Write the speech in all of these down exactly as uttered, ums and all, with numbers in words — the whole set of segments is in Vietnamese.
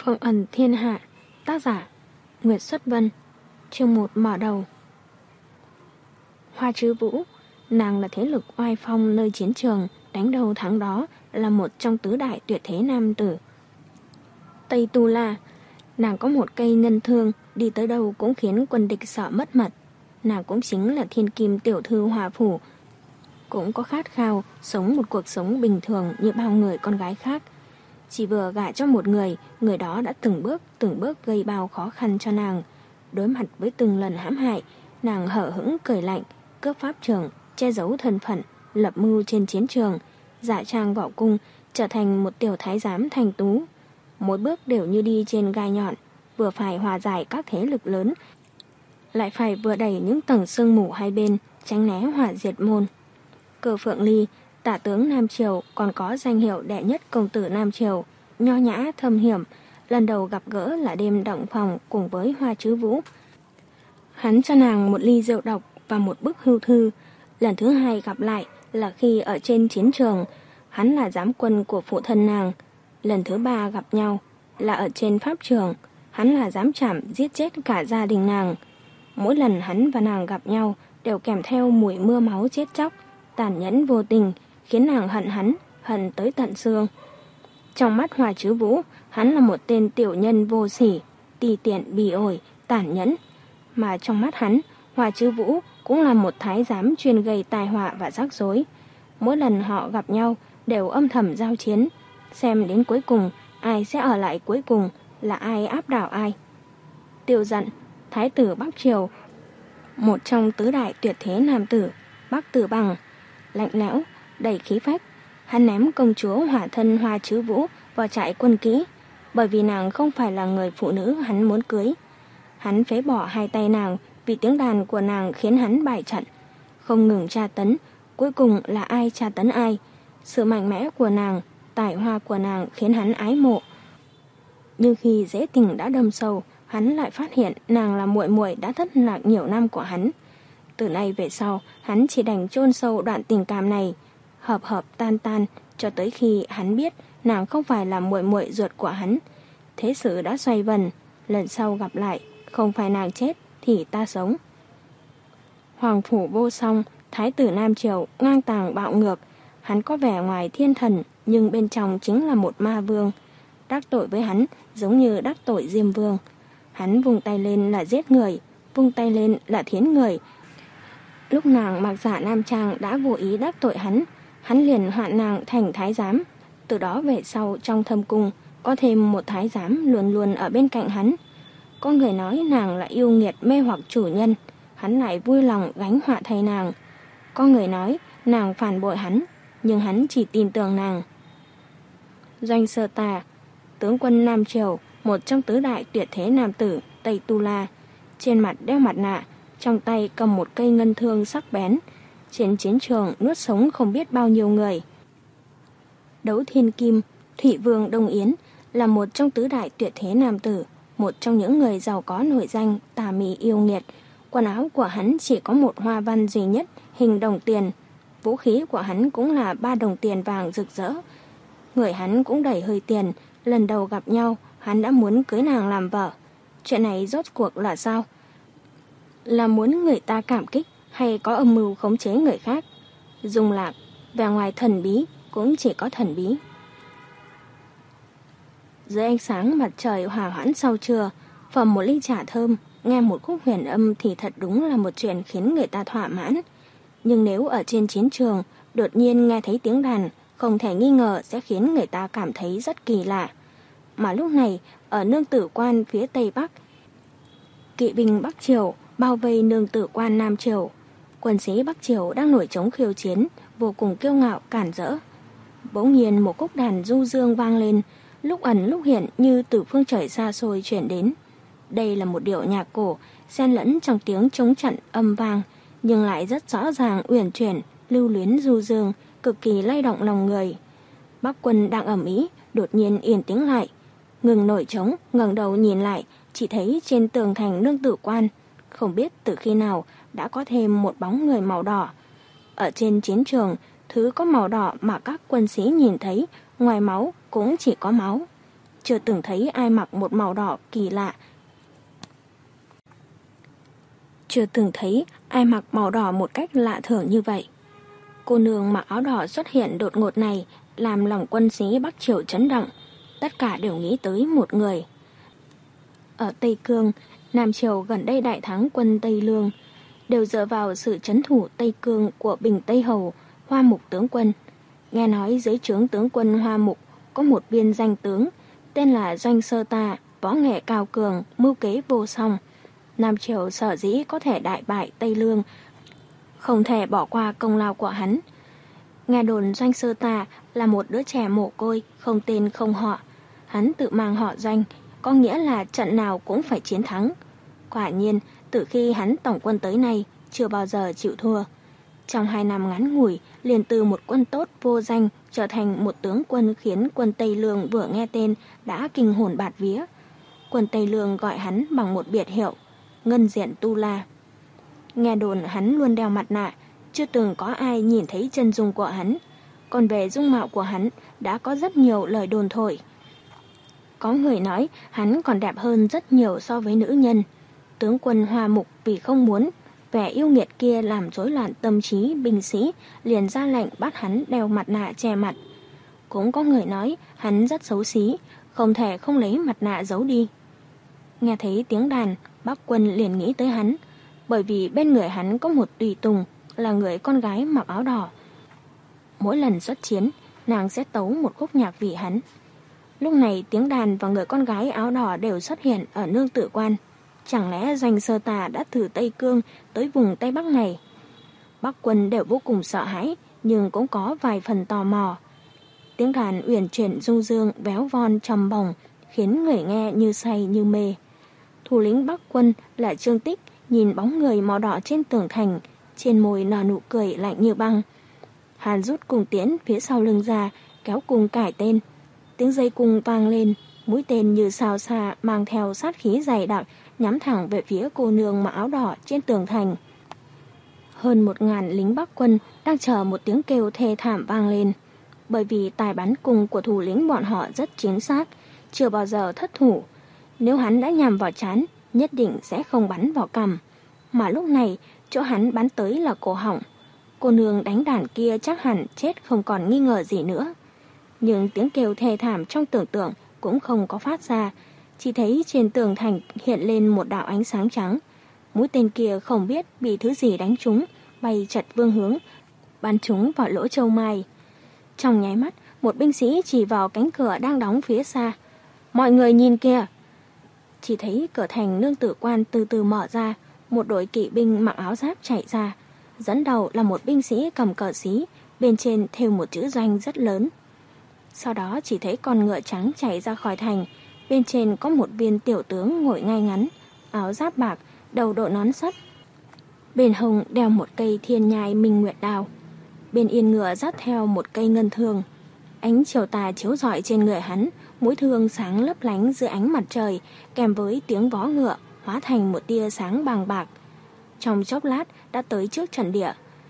Phong ẩn thiên hạ. Tác giả Nguyệt Xuất Vân. Chương một mở đầu. Hoa Trư Vũ, nàng là thế lực oai phong nơi chiến trường, đánh đầu thắng đó, là một trong tứ đại tuyệt thế nam tử. Tây Tu La, nàng có một cây ngân thương, đi tới đâu cũng khiến quân địch sợ mất mật. Nàng cũng chính là thiên kim tiểu thư Hòa Phủ, cũng có khát khao sống một cuộc sống bình thường như bao người con gái khác. Chỉ vừa gả cho một người, người đó đã từng bước từng bước gây bao khó khăn cho nàng. Đối mặt với từng lần hãm hại, nàng hở hững cười lạnh, cướp pháp trường, che giấu thân phận, lập mưu trên chiến trường, giả trang võ cung, trở thành một tiểu thái giám thành tú. Mỗi bước đều như đi trên gai nhọn, vừa phải hòa giải các thế lực lớn, lại phải vừa đẩy những tầng sương mù hai bên, tránh né hỏa diệt môn. Cơ Phượng Ly, tả tướng Nam Triều, còn có danh hiệu đệ nhất công tử Nam Triều, nho nhã thâm hiểm, lần đầu gặp gỡ là đêm động phòng cùng với Hoa Trư Vũ. Hắn cho nàng một ly rượu độc và một bức hưu thư. Lần thứ hai gặp lại là khi ở trên chiến trường, hắn là giám quân của phụ thân nàng. Lần thứ ba gặp nhau là ở trên pháp trường, hắn là giám trảm giết chết cả gia đình nàng. Mỗi lần hắn và nàng gặp nhau đều kèm theo mùi mưa máu chết chóc, tàn nhẫn vô tình, khiến nàng hận hắn, hận tới tận xương. Trong mắt Hoa Trư Vũ, hắn là một tên tiểu nhân vô sỉ, ti tiện bỉ ổi, tàn nhẫn. Mà trong mắt hắn, Hoa Trư Vũ cũng là một thái giám chuyên gây tai họa và rắc rối. Mỗi lần họ gặp nhau đều âm thầm giao chiến, xem đến cuối cùng ai sẽ ở lại cuối cùng, là ai áp đảo ai. Tiêu Dận, thái tử Bắc Triều, một trong tứ đại tuyệt thế nam tử, Bắc Tử Bằng, lạnh lẽo, đầy khí phách. Hắn ném công chúa hỏa thân Hoa Trư Vũ vào trại quân kỹ, bởi vì nàng không phải là người phụ nữ hắn muốn cưới. Hắn phế bỏ hai tay nàng vì tiếng đàn của nàng khiến hắn bại trận, không ngừng tra tấn. Cuối cùng là ai tra tấn ai? Sự mạnh mẽ của nàng, tài hoa của nàng khiến hắn ái mộ. Nhưng khi dễ tình đã đâm sâu, hắn lại phát hiện nàng là muội muội đã thất lạc nhiều năm của hắn. Từ nay về sau, hắn chỉ đành chôn sâu đoạn tình cảm này, hợp hợp tan tan, cho tới khi hắn biết nàng không phải là muội muội ruột của hắn. Thế sự đã xoay vần, lần sau gặp lại, không phải nàng chết thì ta sống. Hoàng phủ vô song, thái tử Nam Triều ngang tàng bạo ngược, hắn có vẻ ngoài thiên thần nhưng bên trong chính là một ma vương. Đắc tội với hắn giống như đắc tội Diêm Vương. Hắn vung tay lên là giết người, vung tay lên là thiến người. Lúc nàng mặc giả nam trang đã vô ý đắc tội hắn, hắn liền hoạn nàng thành thái giám. Từ đó về sau trong thâm cung có thêm một thái giám luôn luôn ở bên cạnh hắn. Có người nói nàng là yêu nghiệt mê hoặc chủ nhân, hắn lại vui lòng gánh họa thay nàng. Có người nói nàng phản bội hắn, nhưng hắn chỉ tin tưởng nàng. Doanh Sơ Tà, tướng quân Nam Triều, một trong tứ đại tuyệt thế nam tử Tây Tu La, trên mặt đeo mặt nạ, trong tay cầm một cây ngân thương sắc bén, trên chiến trường nuốt sống không biết bao nhiêu người. Đấu Thiên Kim, Thủy Vương Đông Yến là một trong tứ đại tuyệt thế nam tử, một trong những người giàu có nổi danh, tà mị yêu nghiệt. Quần áo của hắn chỉ có một hoa văn duy nhất, hình đồng tiền. Vũ khí của hắn cũng là ba đồng tiền vàng rực rỡ. Người hắn cũng đầy hơi tiền, lần đầu gặp nhau, hắn đã muốn cưới nàng làm vợ. Chuyện này rốt cuộc là sao? Là muốn người ta cảm kích hay có âm mưu khống chế người khác? Dung Lạc, vẻ ngoài thần bí cũng chỉ có thần bí. Dưới ánh sáng mặt trời hòa hoãn sau trưa, phẩm một ly trà thơm, nghe một khúc huyền âm thì thật đúng là một chuyện khiến người ta thỏa mãn. Nhưng nếu ở trên chiến trường, đột nhiên nghe thấy tiếng đàn, không thể nghi ngờ sẽ khiến người ta cảm thấy rất kỳ lạ. Mà lúc này, ở nương tử quan phía tây bắc, kỵ binh Bắc Triều bao vây nương tử quan Nam Triều. Quân sĩ Bắc Triều đang nổi trống khiêu chiến, vô cùng kiêu ngạo cản rỡ. Bỗng nhiên một khúc đàn du dương vang lên, lúc ẩn lúc hiện như từ phương trời xa xôi chuyển đến. Đây là một điệu nhạc cổ, xen lẫn trong tiếng trống trận âm vang, nhưng lại rất rõ ràng uyển chuyển, lưu luyến du dương, cực kỳ lay động lòng người. Bắc quân đang ầm ĩ, đột nhiên yên tĩnh lại, ngừng nổi trống, ngẩng đầu nhìn lại, chỉ thấy trên tường thành nương tử quan, không biết từ khi nào đã có thêm một bóng người màu đỏ. Ở trên chiến trường, thứ có màu đỏ mà các quân sĩ nhìn thấy, ngoài máu cũng chỉ có máu. chưa từng thấy ai mặc một màu đỏ kỳ lạ. Chưa từng thấy ai mặc màu đỏ một cách lạ thường như vậy. Cô nương mặc áo đỏ xuất hiện đột ngột này làm lòng quân sĩ Bắc Triều chấn động. Tất cả đều nghĩ tới một người. Ở Tây Cương, Nam Triều gần đây đại thắng quân Tây Lương, đều dựa vào sự trấn thủ Tây Cương của Bình Tây Hầu, Hoa Mục tướng quân. Nghe nói dưới trướng tướng quân Hoa Mục có một viên danh tướng, tên là Doanh Sơ Tà, võ nghệ cao cường, mưu kế vô song. Nam Triều sở dĩ có thể đại bại Tây Lương, không thể bỏ qua công lao của hắn. Nghe đồn Doanh Sơ Tà là một đứa trẻ mồ côi, không tên không họ. Hắn tự mang họ Doanh, có nghĩa là trận nào cũng phải chiến thắng. Quả nhiên, từ khi hắn tổng quân tới nay, chưa bao giờ chịu thua. Trong hai năm ngắn ngủi, liền từ một quân tốt vô danh trở thành một tướng quân khiến quân Tây Lương vừa nghe tên đã kinh hồn bạt vía. Quân Tây Lương gọi hắn bằng một biệt hiệu, Ngân Diện Tu La. Nghe đồn hắn luôn đeo mặt nạ, chưa từng có ai nhìn thấy chân dung của hắn. Còn về dung mạo của hắn, đã có rất nhiều lời đồn thổi. Có người nói hắn còn đẹp hơn rất nhiều so với nữ nhân. Tướng quân Hoa Mục vì không muốn vẻ yêu nghiệt kia làm rối loạn tâm trí binh sĩ, liền ra lệnh bắt hắn đeo mặt nạ che mặt. Cũng có người nói hắn rất xấu xí, không thể không lấy mặt nạ giấu đi. Nghe thấy tiếng đàn, Bắc Quân liền nghĩ tới hắn, bởi vì bên người hắn có một tùy tùng, là người con gái mặc áo đỏ. Mỗi lần xuất chiến, nàng sẽ tấu một khúc nhạc vì hắn. Lúc này tiếng đàn và người con gái áo đỏ đều xuất hiện ở nương tử quan. Chẳng lẽ Doanh Sơ Tà đã từ Tây Cương tới vùng Tây Bắc này? Bắc Quân đều vô cùng sợ hãi, nhưng cũng có vài phần tò mò. Tiếng đàn uyển chuyển du dương, véo von trầm bổng, khiến người nghe như say như mê. Thủ lĩnh Bắc Quân là Trương Tích, nhìn bóng người màu đỏ trên tường thành, trên môi nở nụ cười lạnh như băng. Hắn rút cung tiễn phía sau lưng ra, kéo cung cải tên. Tiếng dây cung vang lên, mũi tên như sao xa mang theo sát khí dày đặc, nhắm thẳng về phía cô nương mặc áo đỏ trên tường thành. Hơn một ngàn lính Bắc Quân đang chờ một tiếng kêu thê thảm vang lên. Bởi vì tài bắn cung của thủ lĩnh bọn họ rất chính xác, chưa bao giờ thất thủ. Nếu hắn đã nhằm vào trán, nhất định sẽ không bắn vào cằm. Mà lúc này, chỗ hắn bắn tới là cổ họng. Cô nương đánh đàn kia chắc hẳn chết không còn nghi ngờ gì nữa. Nhưng tiếng kêu thê thảm trong tưởng tượng cũng không có phát ra. Chỉ thấy trên tường thành hiện lên một đạo ánh sáng trắng. Mũi tên kia không biết bị thứ gì đánh trúng, bay chật vương hướng, bắn trúng vào lỗ châu mai. Trong nháy mắt, một binh sĩ chỉ vào cánh cửa đang đóng phía xa. Mọi người nhìn kìa! Chỉ thấy cửa thành nương tử quan từ từ mở ra, một đội kỵ binh mặc áo giáp chạy ra. Dẫn đầu là một binh sĩ cầm cờ xí, bên trên thêu một chữ Doanh rất lớn. Sau đó chỉ thấy con ngựa trắng chạy ra khỏi thành, bên trên có một viên tiểu tướng ngồi ngay ngắn, áo giáp bạc, đầu đội nón sắt. Bên hông đeo một cây thiên nhai minh nguyệt đao. Bên yên ngựa dắt theo một cây ngân thương. Ánh chiều tà chiếu rọi trên người hắn, mũi thương sáng lấp lánh dưới ánh mặt trời, kèm với tiếng vó ngựa hóa thành một tia sáng bàng bạc. Trong chốc lát đã tới trước trận địa.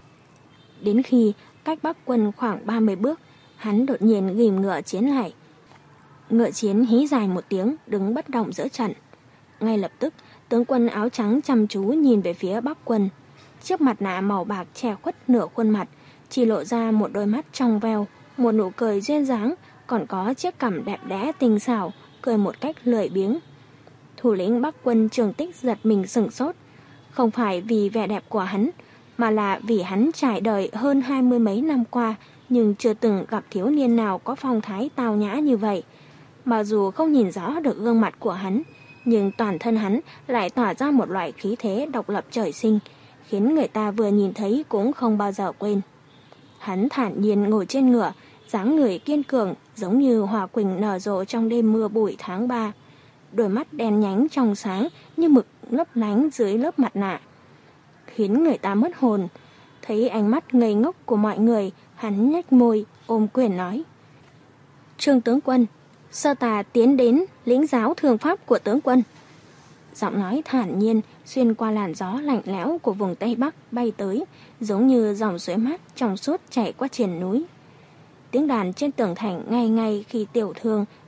Đến khi cách Bắc Quân khoảng ba mươi bước, hắn đột nhiên ghìm ngựa chiến lại. Ngựa chiến hí dài một tiếng, đứng bất động giữa trận. Ngay lập tức, tướng quân áo trắng chăm chú nhìn về phía Bắc Quân. Chiếc mặt nạ màu bạc che khuất nửa khuôn mặt, chỉ lộ ra một đôi mắt trong veo, một nụ cười duyên dáng, còn có chiếc cằm đẹp đẽ tinh xảo, cười một cách lười biếng. Thủ lĩnh Bắc Quân Trương Tích giật mình sửng sốt, không phải vì vẻ đẹp của hắn, mà là vì hắn trải đời hơn hai mươi mấy năm qua, nhưng chưa từng gặp thiếu niên nào có phong thái tao nhã như vậy. Mặc dù không nhìn rõ được gương mặt của hắn, nhưng toàn thân hắn lại tỏa ra một loại khí thế độc lập trời sinh, khiến người ta vừa nhìn thấy cũng không bao giờ quên. Hắn thản nhiên ngồi trên ngựa, dáng người kiên cường giống như hoa quỳnh nở rộ trong đêm mưa bụi tháng ba. Đôi mắt đen nhánh trong sáng như mực lấp lánh dưới lớp mặt nạ, khiến người ta mất hồn. Thấy ánh mắt ngây ngốc của mọi người, hắn nhếch môi, ôm quyền nói: Trương tướng quân, Sơ Tà tiến đến lĩnh giáo thương pháp của tướng quân. Giọng nói thản nhiên xuyên qua làn gió lạnh lẽo của vùng Tây Bắc bay tới, giống như dòng suối mát trong suốt chảy qua triền núi. Tiếng đàn trên tường thành ngay ngay khi tiểu thương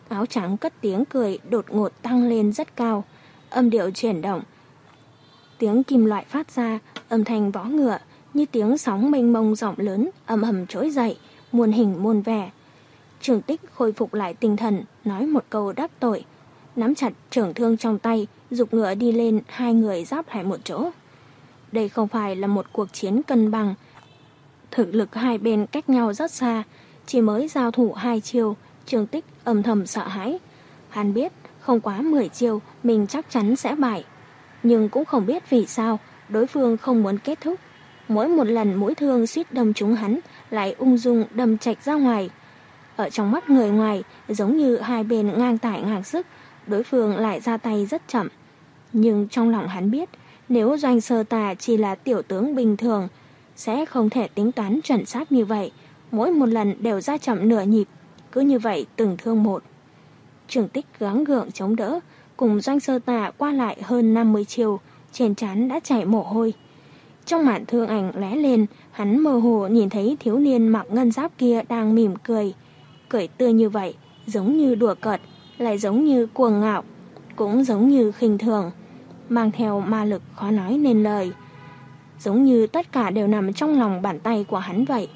áo trắng cất tiếng cười đột ngột tăng lên rất cao, âm điệu chuyển động. Tiếng kim loại phát ra, âm thanh vó ngựa, như tiếng sóng mênh mông rộng lớn, ầm ầm trỗi dậy, muôn hình muôn vẻ. Trường Tích khôi phục lại tinh thần, nói một câu đắc tội, nắm chặt trường thương trong tay, giục ngựa đi lên, hai người giáp lại một chỗ. Đây không phải là một cuộc chiến cân bằng. Thực lực hai bên cách nhau rất xa, chỉ mới giao thủ hai chiêu, Trường Tích âm thầm sợ hãi. Hắn biết không quá mười chiêu mình chắc chắn sẽ bại, nhưng cũng không biết vì sao đối phương không muốn kết thúc. Mỗi một lần mũi thương suýt đâm trúng hắn lại ung dung đâm chạch ra ngoài. Ở trong mắt người ngoài giống như hai bên ngang tải ngang sức, đối phương lại ra tay rất chậm. Nhưng trong lòng hắn biết, nếu Doanh Sơ Tà chỉ là tiểu tướng bình thường, sẽ không thể tính toán chuẩn xác như vậy, mỗi một lần đều ra chậm nửa nhịp, cứ như vậy từng thương một. Trường Tích gắng gượng chống đỡ, cùng Doanh Sơ Tà qua lại hơn năm mươi chiều, trên trán đã chảy mồ hôi. Trong màn thương ảnh lóe lên, hắn mơ hồ nhìn thấy thiếu niên mặc ngân giáp kia đang mỉm cười. Cười tươi như vậy, giống như đùa cợt, lại giống như cuồng ngạo, cũng giống như khinh thường, mang theo ma lực khó nói nên lời. Giống như tất cả đều nằm trong lòng bàn tay của hắn vậy.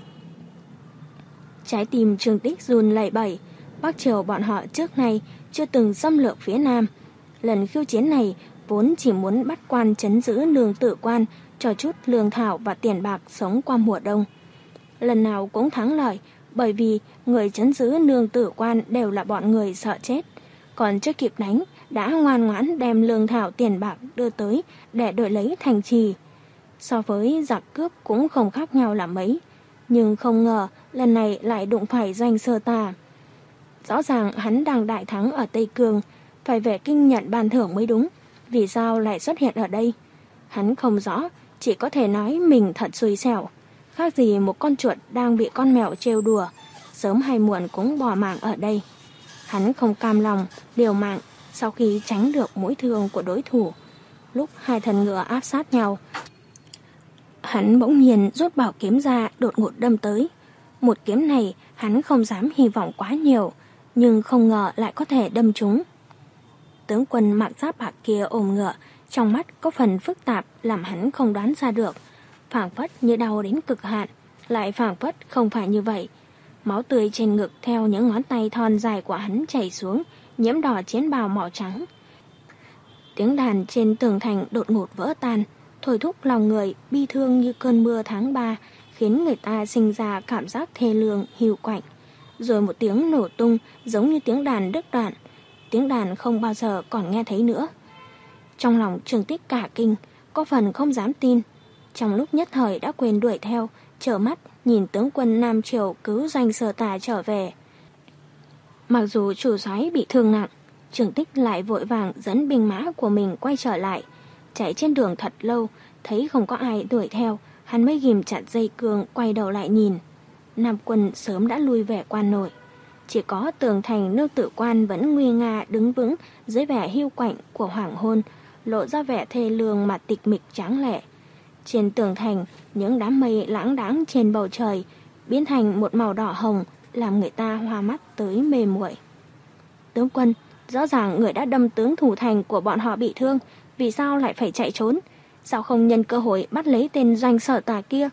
Trái tim Trường Tích run lẩy bẩy. Bắc Triều bọn họ trước nay chưa từng xâm lược phía Nam. Lần khiêu chiến này vốn chỉ muốn bắt quan trấn giữ Nương Tử Quan, cho chút lương thảo và tiền bạc sống qua mùa đông. Lần nào cũng thắng lợi, bởi vì người trấn giữ Nương Tử Quan đều là bọn người sợ chết. Còn chưa kịp đánh, đã ngoan ngoãn đem lương thảo tiền bạc đưa tới để đổi lấy thành trì. So với giặc cướp cũng không khác nhau là mấy. Nhưng không ngờ lần này lại đụng phải Doanh Sơ Tà. Rõ ràng hắn đang đại thắng ở Tây Cương, phải về kinh nhận ban thưởng mới đúng. Vì sao lại xuất hiện ở đây? Hắn không rõ, chỉ có thể nói mình thật xui xẻo. Khác gì một con chuột đang bị con mèo trêu đùa, sớm hay muộn cũng bỏ mạng ở đây. Hắn không cam lòng, liều mạng sau khi tránh được mũi thương của đối thủ. Lúc hai thần ngựa áp sát nhau, hắn bỗng nhiên rút bảo kiếm ra đột ngột đâm tới. Một kiếm này hắn không dám hy vọng quá nhiều, nhưng không ngờ lại có thể đâm trúng. Tướng quân mặc giáp bạc kia ôm ngựa, trong mắt có phần phức tạp làm hắn không đoán ra được. Phảng phất như đau đến cực hạn, lại phảng phất không phải như vậy. Máu tươi trên ngực theo những ngón tay thon dài của hắn chảy xuống, nhiễm đỏ chiến bào màu trắng. Tiếng đàn trên tường thành đột ngột vỡ tan, thôi thúc lòng người bi thương như cơn mưa tháng ba, khiến người ta sinh ra cảm giác thê lương, hiu quạnh. Rồi một tiếng nổ tung giống như tiếng đàn đứt đoạn, tiếng đàn không bao giờ còn nghe thấy nữa. Trong lòng Trường Tích cả kinh, có phần không dám tin. Trong lúc nhất thời đã quên đuổi theo, trở mắt nhìn tướng quân Nam Triều cứu Doanh Sơ Tà trở về. Mặc dù chủ soái bị thương nặng, Trường Tích lại vội vàng dẫn binh mã của mình quay trở lại. Chạy trên đường thật lâu, thấy không có ai đuổi theo, hắn mới ghim chặt dây cương quay đầu lại nhìn. Nam quân sớm đã lui về quan nội. Chỉ có tường thành Nương Tử Quan vẫn nguy nga đứng vững dưới vẻ hiu quạnh của hoàng hôn, lộ ra vẻ thê lương mà tịch mịch tráng lệ. Trên tường thành, những đám mây lãng đãng trên bầu trời biến thành một màu đỏ hồng, làm người ta hoa mắt tới mê muội. Tướng quân, rõ ràng người đã đâm tướng thủ thành của bọn họ bị thương, vì sao lại phải chạy trốn? Sao không nhân cơ hội bắt lấy tên Doanh Sở Tà kia,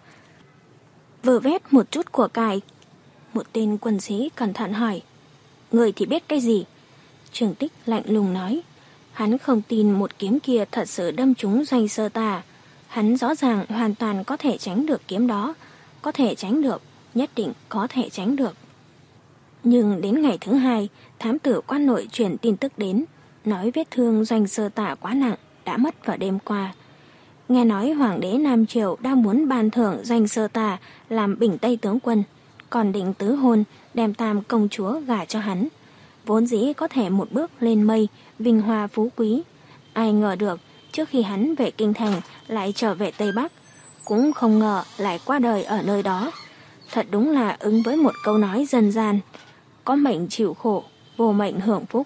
vơ vét một chút của cải? Một tên quân sĩ cẩn thận hỏi. Người thì biết cái gì? Trường Tích lạnh lùng nói. Hắn không tin một kiếm kia thật sự đâm trúng Doanh Sơ Tà. Hắn rõ ràng hoàn toàn có thể tránh được kiếm đó. Có thể tránh được, nhất định có thể tránh được. Nhưng đến ngày thứ hai, thám tử quan nội truyền tin tức đến, nói vết thương Doanh Sơ Tà quá nặng, đã mất vào đêm qua. Nghe nói Hoàng đế Nam Triều đang muốn ban thưởng Doanh Sơ Tà làm Bình Tây tướng quân, còn định tứ hôn đem Tam công chúa gả cho hắn. Vốn dĩ có thể một bước lên mây, vinh hoa phú quý. Ai ngờ được, trước khi hắn về kinh thành lại trở về Tây Bắc, cũng không ngờ lại qua đời ở nơi đó. Thật đúng là ứng với một câu nói dân gian, có mệnh chịu khổ, vô mệnh hưởng phúc.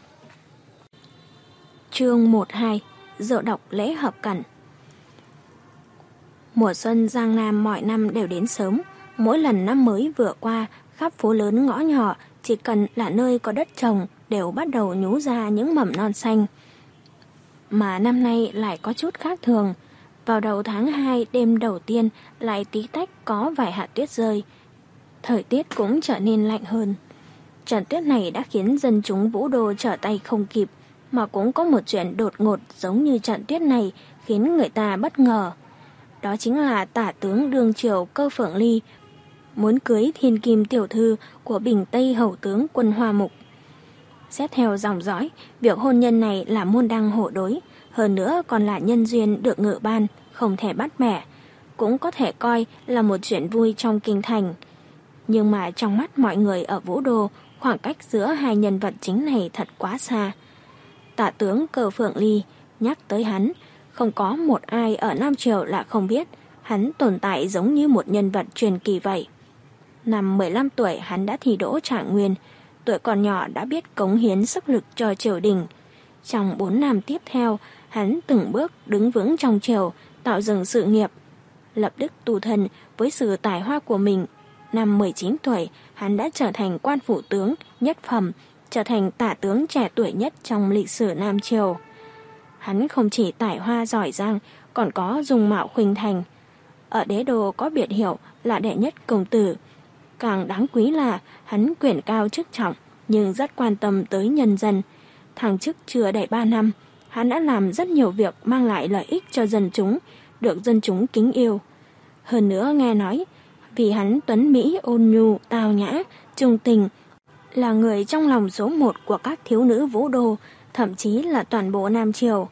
Chương một hai. Dự đọc lễ hợp cẩn. Mùa xuân Giang Nam mọi năm đều đến sớm. Mỗi lần năm mới vừa qua, khắp phố lớn ngõ nhỏ, chỉ cần là nơi có đất trồng đều bắt đầu nhú ra những mầm non xanh. Mà năm nay lại có chút khác thường. Vào đầu tháng hai đêm đầu tiên lại tí tách có vài hạt tuyết rơi. Thời tiết cũng trở nên lạnh hơn. Trận tuyết này đã khiến dân chúng Vũ Đô trở tay không kịp, mà cũng có một chuyện đột ngột giống như trận tuyết này khiến người ta bất ngờ. Đó chính là tả tướng đương triều Cơ Phượng Ly muốn cưới thiên kim tiểu thư của Bình Tây hầu tướng Quân Hoa Mục. Xét theo dòng dõi, việc hôn nhân này là môn đăng hộ đối, hơn nữa còn là nhân duyên được ngự ban, không thể bắt bẻ, cũng có thể coi là một chuyện vui trong kinh thành. Nhưng mà trong mắt mọi người ở Vũ Đô, khoảng cách giữa hai nhân vật chính này thật quá xa. Tả tướng Cơ Phượng Ly nhắc tới hắn, không có một ai ở Nam Triều là không biết, hắn tồn tại giống như một nhân vật truyền kỳ vậy. Năm mười lăm tuổi hắn đã thi đỗ trạng nguyên, tuổi còn nhỏ đã biết cống hiến sức lực cho triều đình. Trong bốn năm tiếp theo, hắn từng bước đứng vững trong triều, tạo dựng sự nghiệp, lập đức tu thân với sự tài hoa của mình. Năm mười chín tuổi, hắn đã trở thành quan phủ tướng nhất phẩm, trở thành tả tướng trẻ tuổi nhất trong lịch sử Nam Triều. Hắn không chỉ tài hoa giỏi giang, còn có dung mạo khuynh thành. Ở đế đô có biệt hiệu là đệ nhất công tử. Càng đáng quý là hắn quyền cao chức trọng, nhưng rất quan tâm tới nhân dân. Thăng chức chưa đầy ba năm, hắn đã làm rất nhiều việc mang lại lợi ích cho dân chúng, được dân chúng kính yêu. Hơn nữa nghe nói, vì hắn tuấn mỹ ôn nhu, tao nhã, trung tình, là người trong lòng số một của các thiếu nữ Vũ Đô, thậm chí là toàn bộ Nam Triều.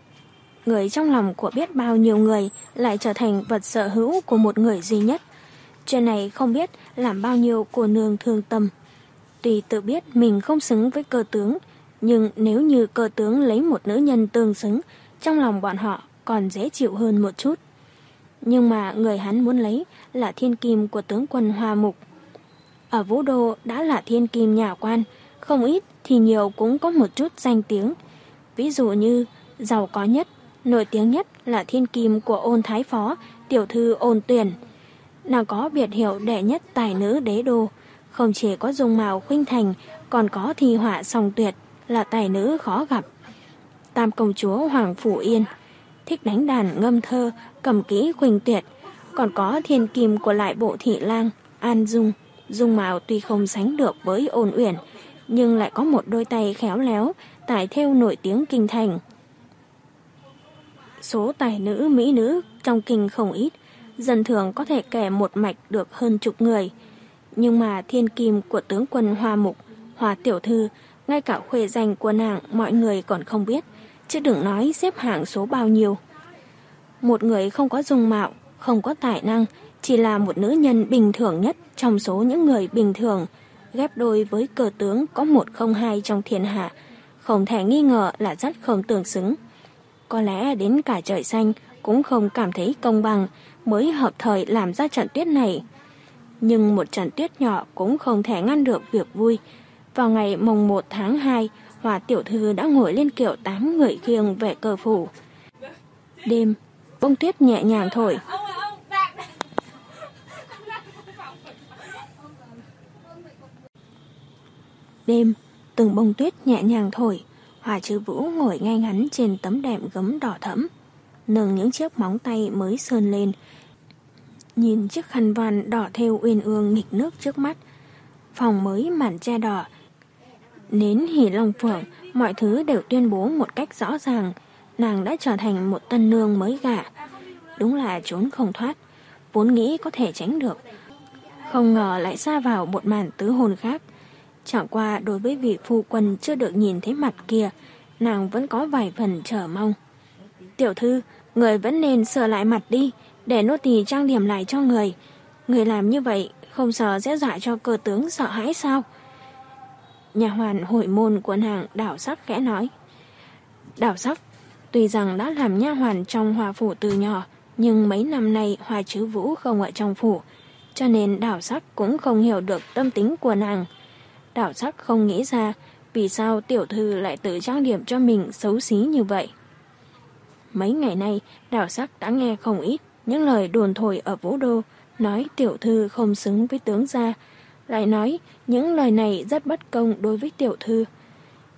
Người trong lòng của biết bao nhiêu người lại trở thành vật sở hữu của một người duy nhất. Chuyện này không biết làm bao nhiêu cô nương thương tâm. Tuy tự biết mình không xứng với Cơ tướng, nhưng nếu như Cơ tướng lấy một nữ nhân tương xứng, trong lòng bọn họ còn dễ chịu hơn một chút. Nhưng mà người hắn muốn lấy là thiên kim của tướng quân Hoa Mục. Ở Vũ Đô đã là thiên kim nhà quan, không ít thì nhiều cũng có một chút danh tiếng. Ví dụ như giàu có nhất, nổi tiếng nhất là thiên kim của Ôn Thái Phó, tiểu thư Ôn Tuyển. Nàng có biệt hiệu đệ nhất tài nữ đế đô, không chỉ có dung mạo khuynh thành, còn có thi họa song tuyệt, là tài nữ khó gặp. Tam công chúa Hoàng Phủ Yên, thích đánh đàn ngâm thơ, cầm kỹ khuynh tuyệt, còn có thiên kim của lại bộ thị lang, An Dung. Dung mạo tuy không sánh được với Ôn Uyển, nhưng lại có một đôi tay khéo léo, tải thêu nổi tiếng kinh thành. Số tài nữ, mỹ nữ trong kinh không ít, dân thường có thể kể một mạch được hơn chục người. Nhưng mà thiên kim của tướng quân Hoa Mục, Hoa tiểu thư, ngay cả khuê danh của nàng mọi người còn không biết, chứ đừng nói xếp hạng số bao nhiêu. Một người không có dung mạo, không có tài năng, chỉ là một nữ nhân bình thường nhất trong số những người bình thường, ghép đôi với Cơ tướng có một không hai trong thiên hạ, không thể nghi ngờ là rất không tương xứng. Có lẽ đến cả trời xanh cũng không cảm thấy công bằng, mới hợp thời làm ra trận tuyết này. Nhưng một trận tuyết nhỏ cũng không thể ngăn được việc vui. Vào ngày mồng một tháng hai, Hoa tiểu thư đã ngồi lên kiệu tám người khiêng về Cơ phủ. Đêm, bông tuyết nhẹ nhàng thổi. Đêm, từng bông tuyết nhẹ nhàng thổi, Hoa Trư Vũ ngồi ngay ngắn trên tấm đệm gấm đỏ thẫm, nâng những chiếc móng tay mới sơn lên, nhìn chiếc khăn voan đỏ thêu uyên ương nghịch nước trước mắt. Phòng mới màn che đỏ, nến hỉ long phượng, mọi thứ đều tuyên bố một cách rõ ràng, nàng đã trở thành một tân nương mới gả. Đúng là trốn không thoát, vốn nghĩ có thể tránh được, không ngờ lại sa vào một màn tứ hôn khác. Chẳng qua đối với vị phu quân chưa được nhìn thấy mặt kia, nàng vẫn có vài phần chờ mong. Tiểu thư, người vẫn nên sửa lại mặt đi, để nô tỳ trang điểm lại cho người. Người làm như vậy không sợ sẽ dọa cho Cơ tướng sợ hãi sao? Nhà hoàn hội môn của nàng Đảo Sắc khẽ nói. Đảo Sắc tuy rằng đã làm nha hoàn trong Hoa phủ từ nhỏ, nhưng mấy năm nay Hoa Trư Vũ không ở trong phủ, cho nên Đảo Sắc cũng không hiểu được tâm tính của nàng. Đảo Sắc không nghĩ ra vì sao tiểu thư lại tự trang điểm cho mình xấu xí như vậy. Mấy ngày nay, Đảo Sắc đã nghe không ít những lời đồn thổi ở Vũ Đô, nói tiểu thư không xứng với tướng gia, lại nói những lời này rất bất công đối với tiểu thư.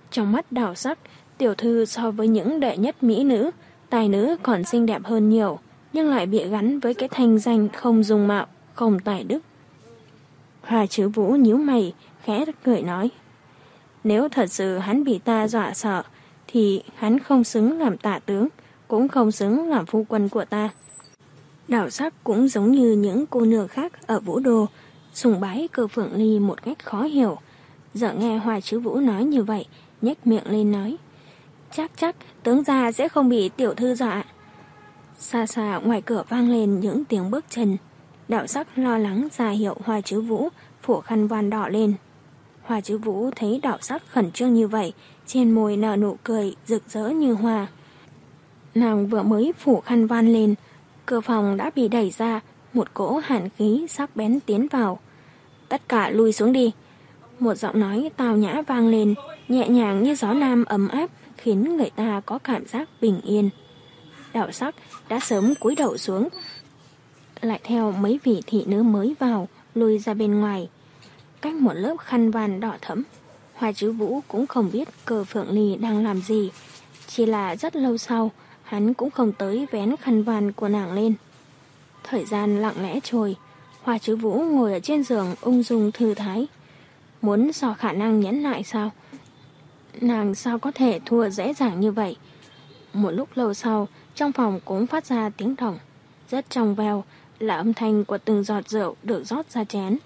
Trong mắt Đào Sắc, tiểu thư so với những đệ nhất mỹ nữ, tài nữ còn xinh đẹp hơn nhiều, nhưng lại bị gắn với cái thanh danh không dung mạo, không tài đức. Hoa Chứ Vũ nhíu mày, khẽ cười nói. Nếu thật sự hắn bị ta dọa sợ, thì hắn không xứng làm tả tướng, cũng không xứng làm phu quân của ta. Đào Sắc cũng giống như những cô nương khác ở Vũ Đô, sùng bái Cơ Phượng Ly một cách khó hiểu. Giờ nghe Hoa Chứ Vũ nói như vậy, nhếch miệng lên nói. Chắc chắc tướng gia sẽ không bị tiểu thư dọa. Xa xa ngoài cửa vang lên những tiếng bước chân. Đào Sắc lo lắng ra hiệu Hoa Chứ Vũ phủ khăn voan đỏ lên. Hoa Chứ Vũ thấy Đào Sắc khẩn trương như vậy, trên môi nở nụ cười rực rỡ như hoa. Nàng vừa mới phủ khăn voan lên, cửa phòng đã bị đẩy ra, một cỗ hàn khí sắc bén tiến vào. Tất cả lui xuống đi. Một giọng nói tào nhã vang lên, nhẹ nhàng như gió nam ấm áp, khiến người ta có cảm giác bình yên. Đào Sắc đã sớm cúi đầu xuống, lại theo mấy vị thị nữ mới vào, lùi ra bên ngoài. Cách một lớp khăn voan đỏ thẫm, Hoa Chứ Vũ cũng không biết Cơ Phượng Ly đang làm gì. Chỉ là rất lâu sau, hắn cũng không tới vén khăn voan của nàng lên. Thời gian lặng lẽ trôi, Hoa Chứ Vũ ngồi ở trên giường ung dung thư thái. Muốn so khả năng nhẫn nại sao? Nàng sao có thể thua dễ dàng như vậy? Một lúc lâu sau, trong phòng cũng phát ra tiếng động. Rất trong veo là âm thanh của từng giọt rượu được rót ra chén.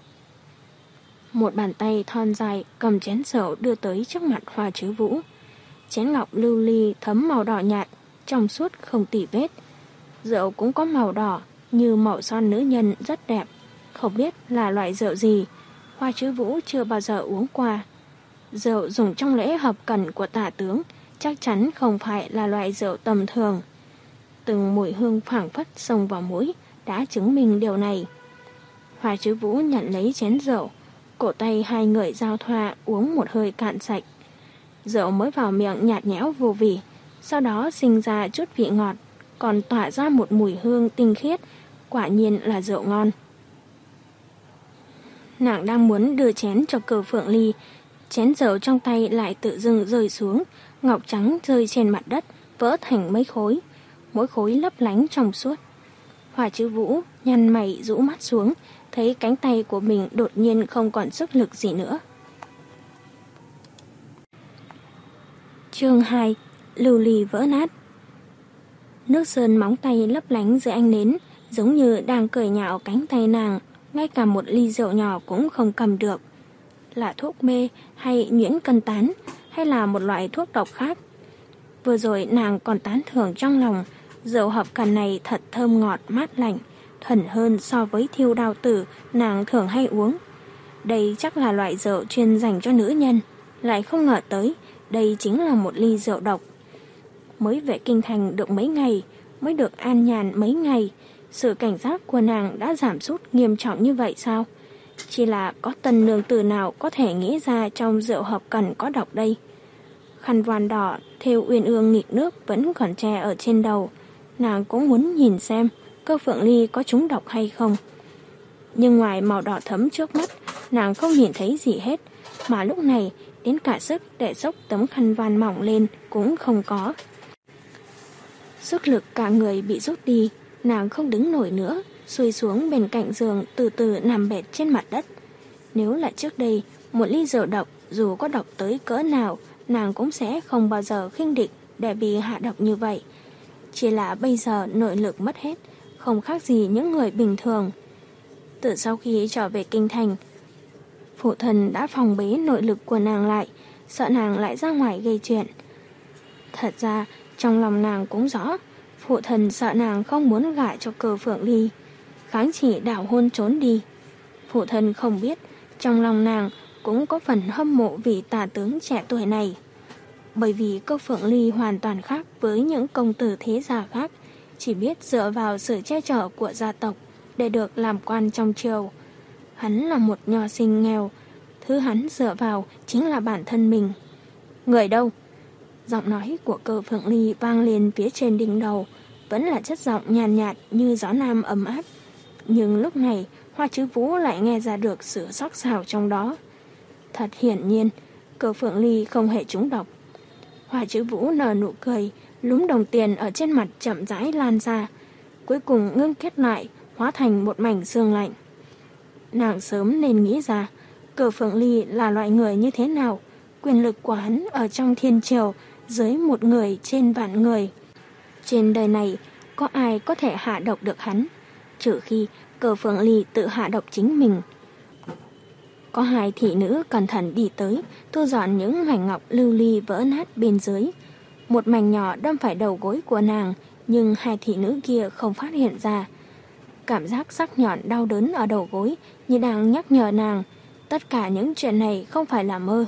Một bàn tay thon dài cầm chén rượu đưa tới trước mặt Hoa Chứ Vũ. Chén ngọc lưu ly thấm màu đỏ nhạt, trong suốt không tì vết. Rượu cũng có màu đỏ như màu son nữ nhân, rất đẹp. Không biết là loại rượu gì, Hoa Chứ Vũ chưa bao giờ uống qua. Rượu dùng trong lễ hợp cẩn của tả tướng chắc chắn không phải là loại rượu tầm thường. Từng mùi hương phảng phất xông vào mũi đã chứng minh điều này. Hoa Chứ Vũ nhận lấy chén rượu, cổ tay hai người giao thoa uống một hơi cạn sạch. Rượu mới vào miệng nhạt nhẽo vô vị, sau đó sinh ra chút vị ngọt, còn tỏa ra một mùi hương tinh khiết, quả nhiên là rượu ngon. Nàng đang muốn đưa chén cho Cơ Phượng Ly, chén rượu trong tay lại tự dưng rơi xuống, ngọc trắng rơi trên mặt đất, vỡ thành mấy khối, mỗi khối lấp lánh trong suốt. Hoa Chứ Vũ nhăn mày rũ mắt xuống, thấy cánh tay của mình đột nhiên không còn sức lực gì nữa. Chương hai. Lưu ly vỡ nát. Nước sơn móng tay lấp lánh dưới ánh nến, giống như đang cười nhạo cánh tay nàng, ngay cả một ly rượu nhỏ cũng không cầm được. Là thuốc mê hay nhuyễn cân tán, hay là một loại thuốc độc khác? Vừa rồi nàng còn tán thưởng trong lòng, rượu hợp cẩn này thật thơm ngọt mát lạnh, thuần hơn so với thiêu đao tử nàng thường hay uống. Đây chắc là loại rượu chuyên dành cho nữ nhân, lại không ngờ tới đây chính là một ly rượu độc. Mới về kinh thành được mấy ngày, mới được an nhàn mấy ngày, sự cảnh giác của nàng đã giảm sút nghiêm trọng như vậy sao? Chỉ là có tần nương tử nào có thể nghĩ ra trong rượu hợp cẩn có độc đây? Khăn voan đỏ thêu uyên ương nghịch nước vẫn còn che ở trên đầu, nàng cũng muốn nhìn xem Cơ Phượng Ly có trúng độc hay không. Nhưng ngoài màu đỏ thấm trước mắt, nàng không nhìn thấy gì hết, mà lúc này đến cả sức để xốc tấm khăn voan mỏng lên cũng không có. Sức lực cả người bị rút đi, nàng không đứng nổi nữa, xuôi xuống bên cạnh giường từ từ nằm bệt trên mặt đất. Nếu là trước đây, một ly rượu độc dù có độc tới cỡ nào, nàng cũng sẽ không bao giờ khinh địch để bị hạ độc như vậy. Chỉ là bây giờ nội lực mất hết, không khác gì những người bình thường. Từ sau khi trở về kinh thành, phụ thân đã phòng bế nội lực của nàng lại, sợ nàng lại ra ngoài gây chuyện. Thật ra, trong lòng nàng cũng rõ, phụ thân sợ nàng không muốn gả cho Cơ Phượng Ly, kháng chỉ đảo hôn trốn đi. Phụ thân không biết, trong lòng nàng cũng có phần hâm mộ vị tả tướng trẻ tuổi này. Bởi vì Cơ Phượng Ly hoàn toàn khác với những công tử thế gia khác, chỉ biết dựa vào sự che chở của gia tộc để được làm quan trong triều. Hắn là một nho sinh nghèo, thứ hắn dựa vào chính là bản thân mình. Người đâu? Giọng nói của Cơ Phượng Ly vang lên phía trên đỉnh đầu, vẫn là chất giọng nhàn nhạt, nhạt như gió nam ấm áp. Nhưng lúc này, Hoa Chứ Vũ lại nghe ra được sự sắc sảo trong đó. Thật hiển nhiên, Cơ Phượng Ly không hề trúng độc. Hoa Chữ Vũ nở nụ cười, lúm đồng tiền ở trên mặt chậm rãi lan ra, cuối cùng ngưng kết lại, hóa thành một mảnh xương lạnh. Nàng sớm nên nghĩ ra Cơ Phượng Ly là loại người như thế nào, quyền lực của hắn ở trong thiên triều dưới một người trên vạn người. Trên đời này có ai có thể hạ độc được hắn, trừ khi Cơ Phượng Ly tự hạ độc chính mình. Có hai thị nữ cẩn thận đi tới, thu dọn những mảnh ngọc lưu ly vỡ nát bên dưới. Một mảnh nhỏ đâm phải đầu gối của nàng, nhưng hai thị nữ kia không phát hiện ra. Cảm giác sắc nhọn đau đớn ở đầu gối như đang nhắc nhở nàng, tất cả những chuyện này không phải là mơ.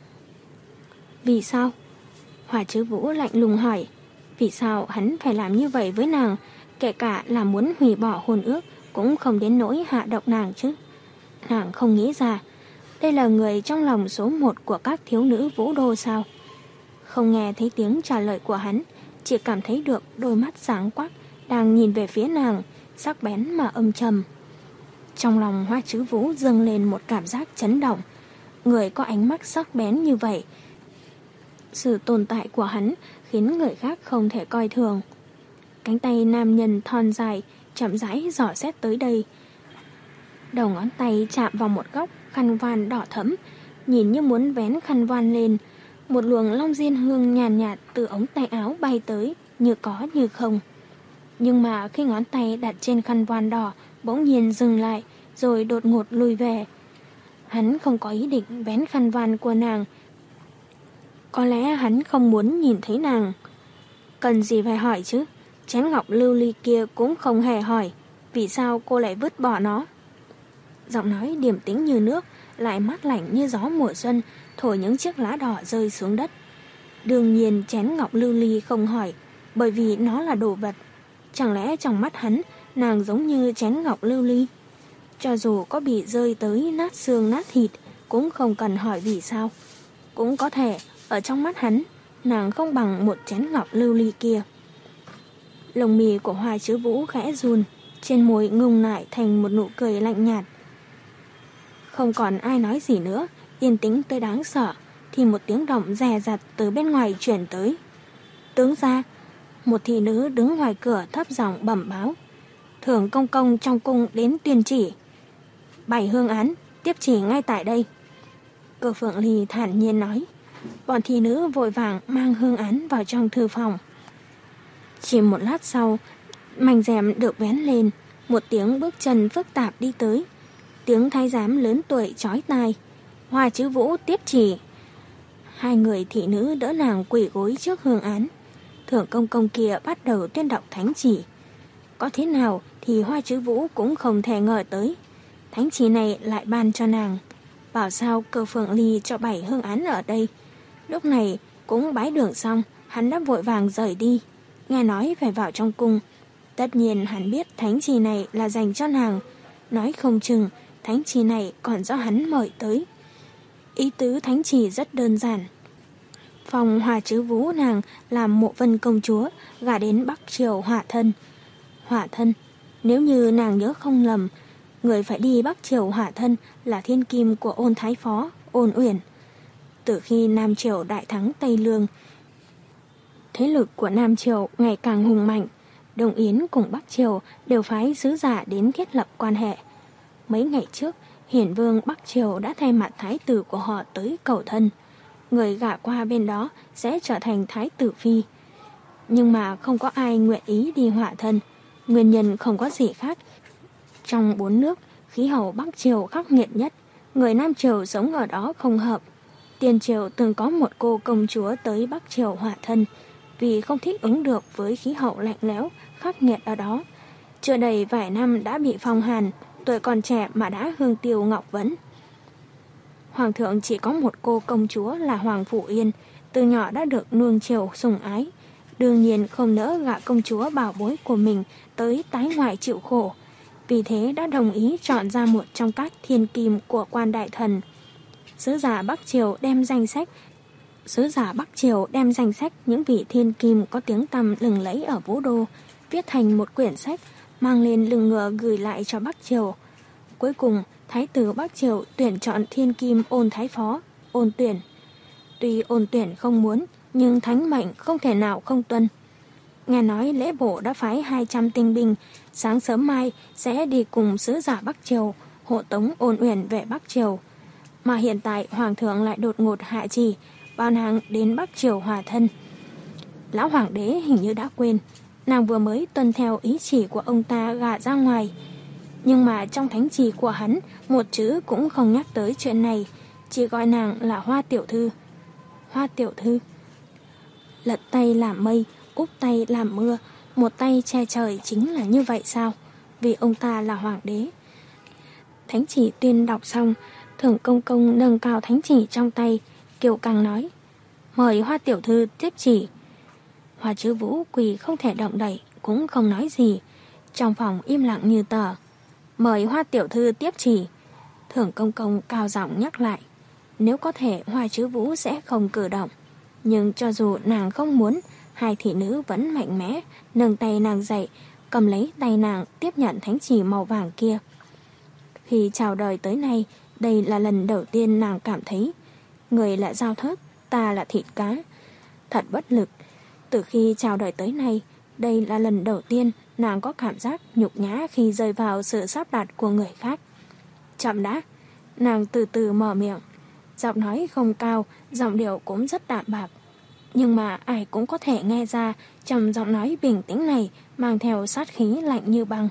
Vì sao? Hoa Chữ Vũ lạnh lùng hỏi. Vì sao hắn phải làm như vậy với nàng, kể cả là muốn hủy bỏ hôn ước cũng không đến nỗi hạ độc nàng chứ? Nàng không nghĩ ra, đây là người trong lòng số một của các thiếu nữ vũ đô sao? Không nghe thấy tiếng trả lời của hắn, chỉ cảm thấy được đôi mắt sáng quắc đang nhìn về phía nàng, sắc bén mà âm trầm. Trong lòng Hoa Chữ Vũ dâng lên một cảm giác chấn động. Người có ánh mắt sắc bén như vậy, sự tồn tại của hắn khiến người khác không thể coi thường. Cánh tay nam nhân thon dài chậm rãi dò xét tới đây. Đầu ngón tay chạm vào một góc khăn voan đỏ thẫm, nhìn như muốn vén khăn voan lên. Một luồng long diên hương nhàn nhạt, nhạt từ ống tay áo bay tới, như có như không. Nhưng mà khi ngón tay đặt trên khăn voan đỏ, bỗng nhiên dừng lại, rồi đột ngột lùi về. Hắn không có ý định vén khăn voan của nàng. Có lẽ hắn không muốn nhìn thấy nàng. Cần gì phải hỏi chứ? Chén ngọc lưu ly kia cũng không hề hỏi. Vì sao cô lại vứt bỏ nó? Giọng nói điềm tĩnh như nước, lại mát lạnh như gió mùa xuân, thổi những chiếc lá đỏ rơi xuống đất. Đương nhiên chén ngọc lưu ly không hỏi, bởi vì nó là đồ vật. Chẳng lẽ trong mắt hắn, nàng giống như chén ngọc lưu ly? Cho dù có bị rơi tới nát xương nát thịt, cũng không cần hỏi vì sao. Cũng có thể, ở trong mắt hắn, nàng không bằng một chén ngọc lưu ly kia. Lông mì của Hoa Chữ Vũ khẽ run, trên môi ngùng lại thành một nụ cười lạnh nhạt. Không còn ai nói gì nữa, yên tĩnh tới đáng sợ, thì một tiếng động dè dặt từ bên ngoài chuyển tới. Tướng ra, một thị nữ đứng ngoài cửa thấp giọng bẩm báo. Thưởng công công trong cung đến tuyên chỉ. Bảy hương án, tiếp chỉ ngay tại đây. Cơ Phượng Ly thản nhiên nói. Bọn thị nữ vội vàng mang hương án vào trong thư phòng. Chỉ một lát sau, mảnh rèm được vén lên, một tiếng bước chân phức tạp đi tới. Tiếng thái giám lớn tuổi chói tai. Hoa Chữ Vũ tiếp chỉ. Hai người thị nữ đỡ nàng quỳ gối trước hương án. Thưởng công công kia bắt đầu tuyên đọc thánh chỉ. Có thế nào thì Hoa Chữ Vũ cũng không thể ngờ tới. Thánh chỉ này lại ban cho nàng. Bảo sao Cơ Phượng Ly cho bảy hương án ở đây. Lúc này cũng bái đường xong, hắn đã vội vàng rời đi. Nghe nói phải vào trong cung. Tất nhiên hắn biết thánh chỉ này là dành cho nàng. Nói không chừng thánh chỉ này còn do hắn mời tới. Ý tứ thánh chỉ rất đơn giản. Phòng Hoa Chữ Vũ nàng làm Mộ Vân công chúa, gả đến Bắc Triều Hỏa Thân. Hỏa Thân, nếu như nàng nhớ không lầm, người phải đi Bắc Triều Hỏa Thân là thiên kim của Ôn Thái Phó, Ôn Uyển. Từ khi Nam Triều đại thắng Tây Lương, thế lực của Nam Triều ngày càng hùng mạnh. Đông Yến cùng Bắc Triều đều phái sứ giả đến thiết lập quan hệ. Mấy ngày trước, Hiển Vương Bắc Triều đã thay mặt thái tử của họ tới cầu thân. Người gả qua bên đó sẽ trở thành thái tử phi. Nhưng mà không có ai nguyện ý đi Hỏa Thân. Nguyên nhân không có gì khác. Trong bốn nước, khí hậu Bắc Triều khắc nghiệt nhất. Người Nam Triều sống ở đó không hợp. Tiền Triều từng có một cô công chúa tới Bắc Triều Hỏa Thân, vì không thích ứng được với khí hậu lạnh lẽo, khắc nghiệt ở đó. Chưa đầy vài năm đã bị phong hàn, tuổi còn trẻ mà đã hương tiêu ngọc vẫn. Hoàng thượng chỉ có một cô công chúa là Hoàng Phủ Yên, từ nhỏ đã được nuông chiều sủng ái. Đương nhiên không nỡ gả công chúa bảo bối của mình tới tái ngoại chịu khổ. Vì thế đã đồng ý chọn ra một trong các thiên kim của quan đại thần. Sứ giả Bắc Triều đem danh sách Sứ giả Bắc Triều đem danh sách những vị thiên kim có tiếng tăm lừng lẫy ở Vũ Đô, viết thành một quyển sách, mang lên lưng ngựa gửi lại cho Bắc Triều. Cuối cùng, Thái tử Bắc Triều tuyển chọn thiên kim Ôn Thái Phó, Ôn Tuyển. Tuy ôn tuyển không muốn, nhưng thánh mệnh không thể nào không tuân. Nghe nói lễ bộ đã phái hai trăm tinh binh, sáng sớm mai sẽ đi cùng sứ giả Bắc Triều, hộ tống Ôn Uyển về Bắc Triều. Mà hiện tại Hoàng thượng lại đột ngột hạ chỉ, bao nàng đến Bắc Triều hòa thân. Lão Hoàng đế hình như đã quên, nàng vừa mới tuân theo ý chỉ của ông ta gả ra ngoài. Nhưng mà trong thánh chỉ của hắn, một chữ cũng không nhắc tới chuyện này, chỉ gọi nàng là Hoa tiểu thư. Hoa tiểu thư. Lật tay làm mây, úp tay làm mưa, một tay che trời chính là như vậy sao? Vì ông ta là hoàng đế. Thánh chỉ tuyên đọc xong, Thưởng Công Công nâng cao thánh chỉ trong tay, Kiều Càng nói: mời Hoa tiểu thư tiếp chỉ. Hoa Chứ Vũ quỳ không thể động đậy, cũng không nói gì. Trong phòng im lặng như tờ. Mời Hoa tiểu thư tiếp chỉ. Thưởng Công Công cao giọng nhắc lại. Nếu có thể Hoa Chứ Vũ sẽ không cử động. Nhưng cho dù nàng không muốn, hai thị nữ vẫn mạnh mẽ, nâng tay nàng dậy, cầm lấy tay nàng tiếp nhận thánh chỉ màu vàng kia. Khi chào đời tới nay, đây là lần đầu tiên nàng cảm thấy người là dao thớt, ta là thịt cá. Thật bất lực. Từ khi chào đời tới nay, đây là lần đầu tiên nàng có cảm giác nhục nhã khi rơi vào sự sắp đặt của người khác. Chậm đã, nàng từ từ mở miệng. Giọng nói không cao, giọng điệu cũng rất đạm bạc. Nhưng mà ai cũng có thể nghe ra trong giọng nói bình tĩnh này mang theo sát khí lạnh như băng.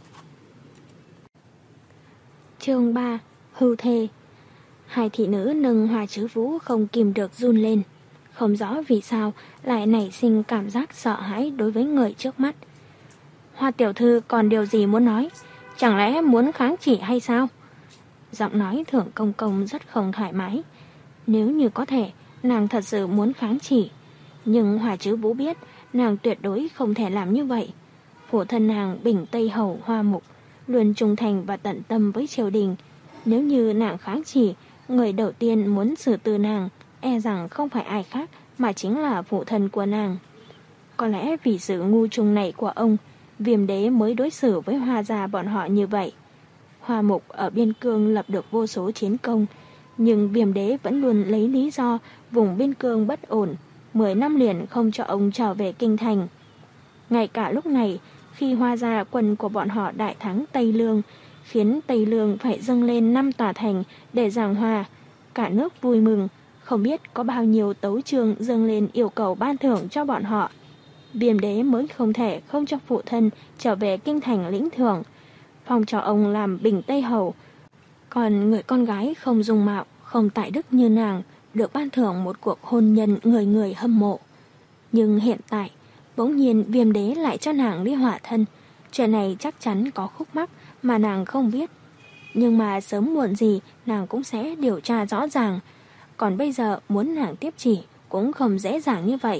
Chương ba. Hưu thê. Hai thị nữ nâng Hoa Chứ Vũ không kìm được run lên. Không rõ vì sao lại nảy sinh cảm giác sợ hãi đối với người trước mắt. Hoa tiểu thư còn điều gì muốn nói? Chẳng lẽ muốn kháng chỉ hay sao? Giọng nói Thưởng Công Công rất không thoải mái. Nếu như có thể, nàng thật sự muốn kháng chỉ. Nhưng Hoa Chứ Vũ biết nàng tuyệt đối không thể làm như vậy. Phụ thân nàng Bình Tây Hầu Hoa Mục luôn trung thành và tận tâm với triều đình. Nếu như nàng kháng chỉ, người đầu tiên muốn xử tử nàng e rằng không phải ai khác mà chính là phụ thân của nàng. Có lẽ vì sự ngu trung này của ông, Viêm đế mới đối xử với Hoa gia bọn họ như vậy. Hoa Mục ở biên cương lập được vô số chiến công, nhưng Viêm đế vẫn luôn lấy lý do vùng biên cương bất ổn, mười năm liền không cho ông trở về kinh thành. Ngay cả lúc này, khi Hoa gia quân của bọn họ đại thắng Tây Lương, khiến Tây Lương phải dâng lên năm tòa thành để giảng hòa, cả nước vui mừng, không biết có bao nhiêu tấu chương dâng lên yêu cầu ban thưởng cho bọn họ. Viêm đế mới không thể không cho phụ thân trở về kinh thành lĩnh thưởng, phong cho ông làm Bình Tây Hầu. Còn người con gái không dung mạo, không tài đức như nàng được ban thưởng một cuộc hôn nhân người người hâm mộ. Nhưng hiện tại, bỗng nhiên Viêm đế lại cho nàng đi hỏa thân. Chuyện này chắc chắn có khúc mắc mà nàng không biết. Nhưng mà sớm muộn gì nàng cũng sẽ điều tra rõ ràng. Còn bây giờ muốn nàng tiếp chỉ cũng không dễ dàng như vậy.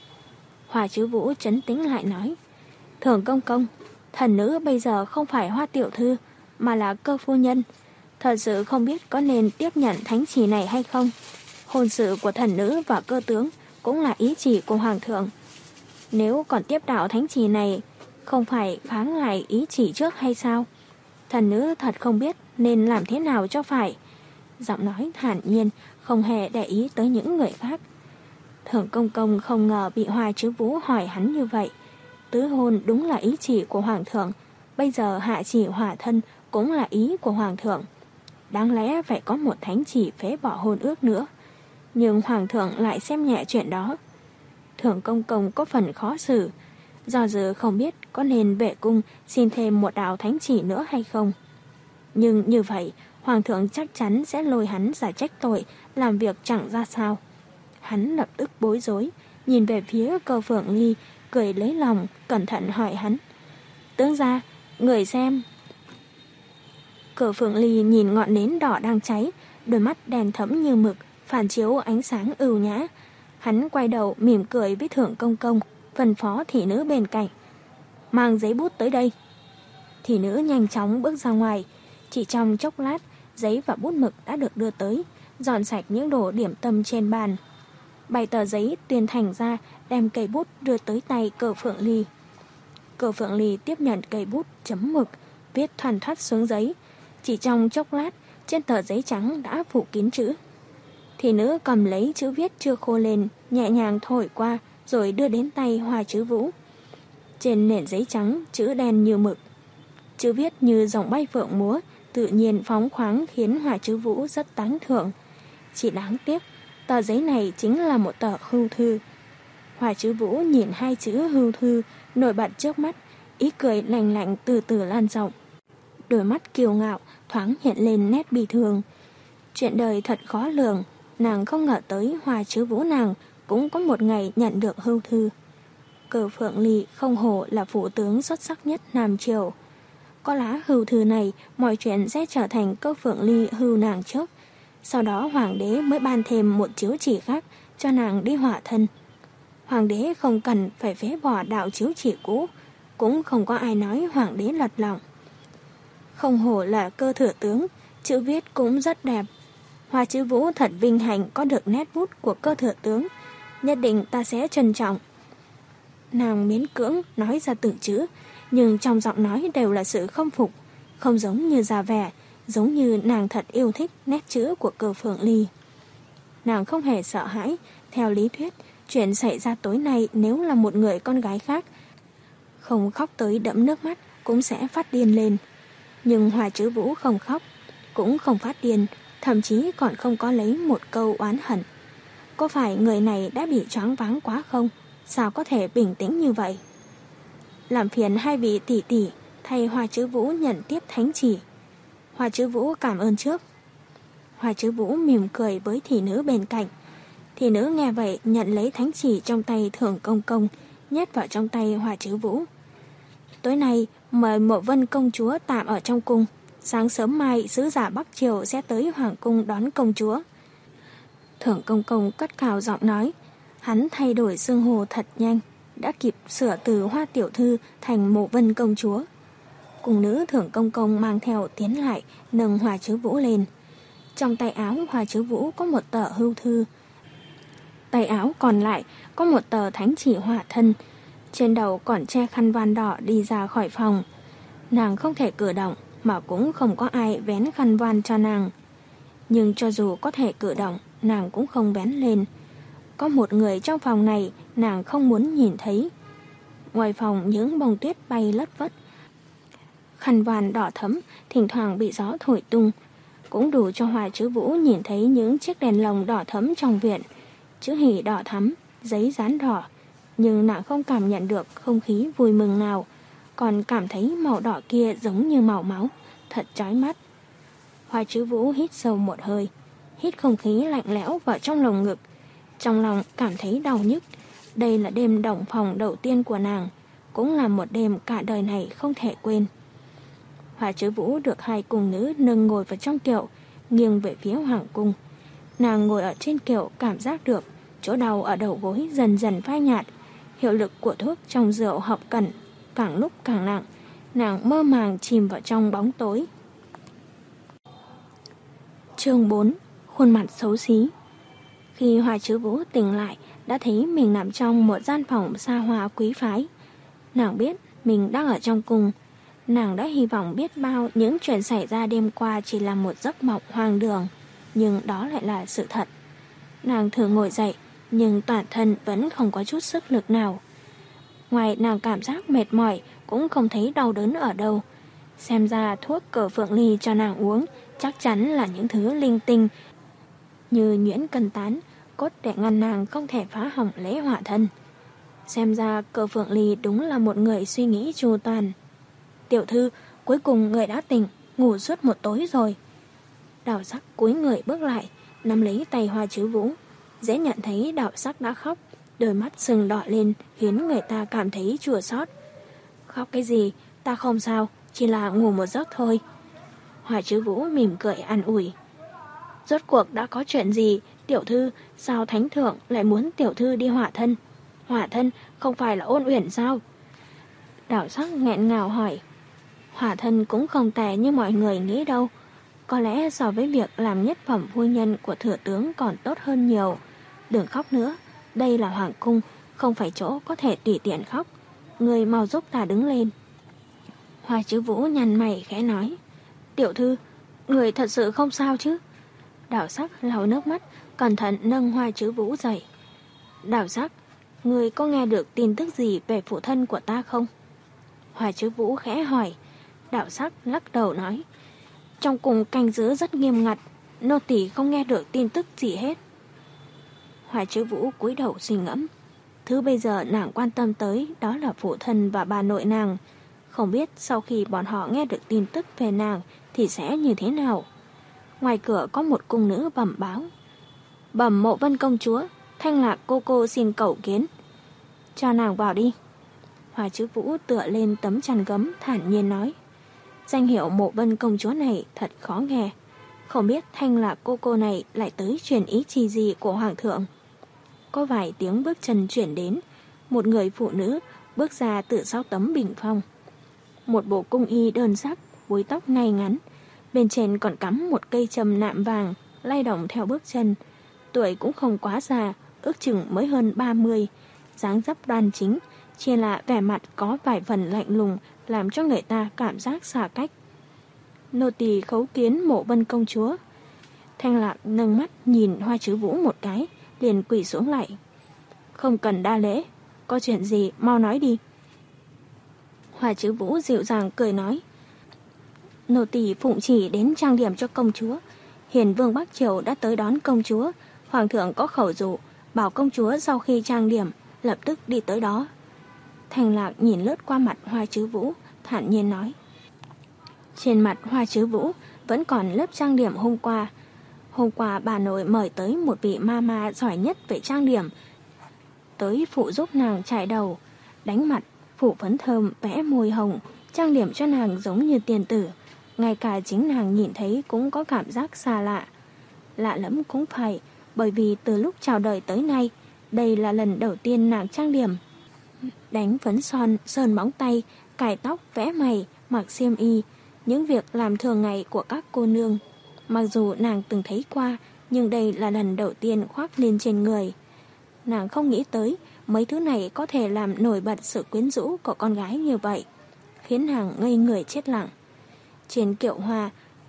Hoa Chứ Vũ trấn tĩnh lại nói: Thưởng Công Công, thần nữ bây giờ không phải Hoa tiểu thư mà là Cơ phu nhân. Thật sự không biết có nên tiếp nhận thánh chỉ này hay không. Hôn sự của thần nữ và Cơ tướng cũng là ý chỉ của hoàng thượng. Nếu còn tiếp đạo thánh chỉ này, không phải kháng lại ý chỉ trước hay sao? Thần nữ thật không biết nên làm thế nào cho phải. Giọng nói thản nhiên, không hề để ý tới những người khác. Thưởng Công Công không ngờ bị Hoa Chứ Vũ hỏi hắn như vậy. Tứ hôn đúng là ý chỉ của hoàng thượng, bây giờ hạ chỉ hỏa thân cũng là ý của hoàng thượng. Đáng lẽ phải có một thánh chỉ phế bỏ hôn ước nữa, nhưng hoàng thượng lại xem nhẹ chuyện đó. Thưởng Công Công có phần khó xử, do dự không biết có nên về cung xin thêm một đạo thánh chỉ nữa hay không. Nhưng như vậy, hoàng thượng chắc chắn sẽ lôi hắn ra trách tội, làm việc chẳng ra sao. Hắn lập tức bối rối, nhìn về phía Cơ Phượng Ly, cười lấy lòng, cẩn thận hỏi hắn: Tướng gia, người xem. Cơ Phượng Ly nhìn ngọn nến đỏ đang cháy, đôi mắt đèn thẫm như mực, phản chiếu ánh sáng ưu nhã. Hắn quay đầu mỉm cười với Thưởng Công Công, phân phó thị nữ bên cạnh: Mang giấy bút tới đây. Thị nữ nhanh chóng bước ra ngoài. Chỉ trong chốc lát, giấy và bút mực đã được đưa tới, dọn sạch những đồ điểm tâm trên bàn. Bày tờ giấy tuyên thành ra, đem cây bút đưa tới tay Cơ Phượng Ly. Cơ Phượng Ly tiếp nhận cây bút chấm mực, viết thoăn thoắt xuống giấy. Chỉ trong chốc lát, trên tờ giấy trắng đã phủ kín chữ. Thị nữ cầm lấy chữ viết chưa khô lên, nhẹ nhàng thổi qua, rồi đưa đến tay Hoa Chứ Vũ. Trên nền giấy trắng, chữ đen như mực. Chữ viết như dòng bay phượng múa, tự nhiên phóng khoáng khiến Hoa Chứ Vũ rất tán thưởng. Chỉ đáng tiếc, tờ giấy này chính là một tờ hưu thư. Hoa Chứ Vũ nhìn hai chữ hưu thư nổi bật trước mắt, ý cười lành lạnh từ từ lan rộng. Đôi mắt kiêu ngạo thoáng hiện lên nét bi thương. Chuyện đời thật khó lường, nàng không ngờ tới Hoa Chứ Vũ nàng cũng có một ngày nhận được hưu thư. Cờ Phượng Ly không hổ là phụ tướng xuất sắc nhất Nam Triều. Có lá hưu thư này, mọi chuyện sẽ trở thành Cơ Phượng Ly hưu nàng trước. Sau đó hoàng đế mới ban thêm một chiếu chỉ khác cho nàng đi hỏa thân. Hoàng đế không cần phải phế bỏ đạo chiếu chỉ cũ, cũng không có ai nói hoàng đế lật lọng. Không hổ là Cơ thừa tướng, chữ viết cũng rất đẹp. Hoa Chứ Vũ thật vinh hạnh có được nét bút của Cơ thừa tướng, nhất định ta sẽ trân trọng. Nàng miễn cưỡng nói ra từng chữ, nhưng trong giọng nói đều là sự khâm phục, không giống như giả vẻ, giống như nàng thật yêu thích nét chữ của Cơ Phượng Ly. Nàng không hề sợ hãi, theo lý thuyết, chuyện xảy ra tối nay nếu là một người con gái khác, không khóc tới đẫm nước mắt cũng sẽ phát điên lên. Nhưng Hoa Chứ Vũ không khóc, cũng không phát điên, thậm chí còn không có lấy một câu oán hận. Có phải người này đã bị choáng váng quá không? Sao có thể bình tĩnh như vậy? Làm phiền hai vị tỷ tỷ, thay Hoa Chứ Vũ nhận tiếp thánh chỉ. Hoa Chứ Vũ cảm ơn trước. Hoa Chứ Vũ mỉm cười với thị nữ bên cạnh. Thị nữ nghe vậy nhận lấy thánh chỉ trong tay Thưởng Công Công, nhét vào trong tay Hoa Chứ Vũ. Tối nay mời Mộ Vân công chúa tạm ở trong cung. Sáng sớm mai sứ giả Bắc Triều sẽ tới Hoàng cung đón công chúa. Thưởng Công Công cất cao giọng nói. Hắn thay đổi xưng hô thật nhanh, đã kịp sửa từ Hoa tiểu thư thành Mộ Vân công chúa. Cung nữ Thưởng Công Công mang theo tiến lại, nâng Hoa Chứ Vũ lên. Trong tay áo Hoa Chứ Vũ có một tờ hưu thư. Tay áo còn lại có một tờ thánh chỉ hỏa thân. Trên đầu còn che khăn voan đỏ đi ra khỏi phòng. Nàng không thể cử động, mà cũng không có ai vén khăn voan cho nàng. Nhưng cho dù có thể cử động, nàng cũng không vén lên. Có một người trong phòng này nàng không muốn nhìn thấy. Ngoài phòng những bông tuyết bay lất vất. Khăn voan đỏ thẫm thỉnh thoảng bị gió thổi tung, cũng đủ cho Hoa Chứ Vũ nhìn thấy những chiếc đèn lồng đỏ thẫm trong viện, chữ hỉ đỏ thắm, giấy dán đỏ. Nhưng nàng không cảm nhận được không khí vui mừng nào, còn cảm thấy màu đỏ kia giống như màu máu, thật chói mắt. Hoa Chứ Vũ hít sâu một hơi, hít không khí lạnh lẽo vào trong lồng ngực. Trong lòng cảm thấy đau nhức. Đây là đêm động phòng đầu tiên của nàng, cũng là một đêm cả đời này không thể quên. Hoa Chứ Vũ được hai cung nữ nâng ngồi vào trong kiệu, nghiêng về phía hoàng cung. Nàng ngồi ở trên kiệu cảm giác được chỗ đau ở đầu gối dần dần phai nhạt. Hiệu lực của thuốc trong rượu hợp cẩn càng lúc càng nặng. Nàng mơ màng chìm vào trong bóng tối. Chương bốn. Khuôn mặt xấu xí. Khi Hoa Chứ Vũ tỉnh lại, đã thấy mình nằm trong một gian phòng xa hoa quý phái. Nàng biết mình đang ở trong cung. Nàng đã hy vọng biết bao những chuyện xảy ra đêm qua chỉ là một giấc mộng hoang đường, nhưng đó lại là sự thật. Nàng thử ngồi dậy, nhưng toàn thân vẫn không có chút sức lực nào. Ngoài nàng cảm giác mệt mỏi, cũng không thấy đau đớn ở đâu. Xem ra thuốc Cờ Phượng Ly cho nàng uống chắc chắn là những thứ linh tinh như nhuyễn cân tán, cốt để ngăn nàng không thể phá hỏng lễ hỏa thân. Xem ra Cờ Phượng Ly đúng là một người suy nghĩ chu toàn. Tiểu thư, cuối cùng người đã tỉnh, ngủ suốt một tối rồi. Đào Sắc cúi người bước lại, nắm lấy tay Hoa Chứ Vũ. Dễ nhận thấy Đào Sắc đã khóc, đôi mắt sưng đỏ lên khiến người ta cảm thấy chua xót. Khóc cái gì, ta không sao, chỉ là ngủ một giấc thôi. Hoa Chứ Vũ mỉm cười an ủi. Rốt cuộc đã có chuyện gì, tiểu thư, sao thánh thượng lại muốn tiểu thư đi hỏa thân? Hỏa thân không phải là Ôn Uyển sao? Đào Sắc nghẹn ngào hỏi. Hỏa thân cũng không tệ như mọi người nghĩ đâu. Có lẽ so với việc làm nhất phẩm phu nhân của thừa tướng còn tốt hơn nhiều. Đừng khóc nữa, đây là hoàng cung, không phải chỗ có thể tùy tiện khóc. Người mau giúp ta đứng lên. Hoa Chứ Vũ nhăn mày khẽ nói. Tiểu thư, người thật sự không sao chứ? Đảo Sắc lau nước mắt, cẩn thận nâng Hoa Trứ Vũ dậy. Đảo Sắc, người có nghe được tin tức gì về phụ thân của ta không? Hoa Trứ Vũ khẽ hỏi. Đảo Sắc lắc đầu nói. Trong cùng canh giữ rất nghiêm ngặt, nô tỳ không nghe được tin tức gì hết. Hoa Trứ Vũ cúi đầu suy ngẫm. Thứ bây giờ nàng quan tâm tới đó là phụ thân và bà nội nàng. Không biết sau khi bọn họ nghe được tin tức về nàng thì sẽ như thế nào. Ngoài cửa có một cung nữ bẩm báo. Bẩm Mộ Vân công chúa, Thanh Lạc cô cô xin cầu kiến. Cho nàng vào đi. Hoa Trứ Vũ tựa lên tấm chăn gấm thản nhiên nói. Danh hiệu Mộ Vân công chúa này thật khó nghe. Không biết Thanh Lạc cô cô này lại tới truyền ý chi gì của hoàng thượng. Có vài tiếng bước chân chuyển đến. Một người phụ nữ bước ra từ sau tấm bình phong. Một bộ cung y đơn sắc, búi tóc ngay ngắn. Bên trên còn cắm một cây châm nạm vàng, lay động theo bước chân. Tuổi cũng không quá già, ước chừng mới hơn ba mươi. Dáng dấp đoan chính, chỉ là vẻ mặt có vài phần lạnh lùng, làm cho người ta cảm giác xa cách. Nô tỳ khấu kiến Mộ Vân công chúa. Thanh Lạc nâng mắt nhìn Hoa Trứ Vũ một cái, liền quỳ xuống lại. Không cần đa lễ, có chuyện gì mau nói đi. Hoa Trứ Vũ dịu dàng cười nói. Nô tỳ phụng chỉ đến trang điểm cho công chúa. Hiền vương Bắc Triều đã tới đón công chúa. Hoàng thượng có khẩu dụ bảo công chúa sau khi trang điểm lập tức đi tới đó. Thanh Lạc nhìn lướt qua mặt Hoa Trứ Vũ, thản nhiên nói. Trên mặt Hoa Trứ Vũ vẫn còn lớp trang điểm hôm qua. Hôm qua bà nội mời tới một vị ma ma giỏi nhất về trang điểm, tới phụ giúp nàng chải đầu, đánh mặt, phủ phấn thơm, vẽ môi hồng, trang điểm cho nàng giống như tiền tử. Ngay cả chính nàng nhìn thấy cũng có cảm giác xa lạ. Lạ lẫm cũng phải, bởi vì từ lúc chào đời tới nay, đây là lần đầu tiên nàng trang điểm. Đánh phấn son, sơn móng tay, cài tóc, vẽ mày, mặc xiêm y, những việc làm thường ngày của các cô nương. Mặc dù nàng từng thấy qua, nhưng đây là lần đầu tiên khoác lên trên người. Nàng không nghĩ tới mấy thứ này có thể làm nổi bật sự quyến rũ của con gái như vậy, khiến nàng ngây người chết lặng. Trên kiệu hoa,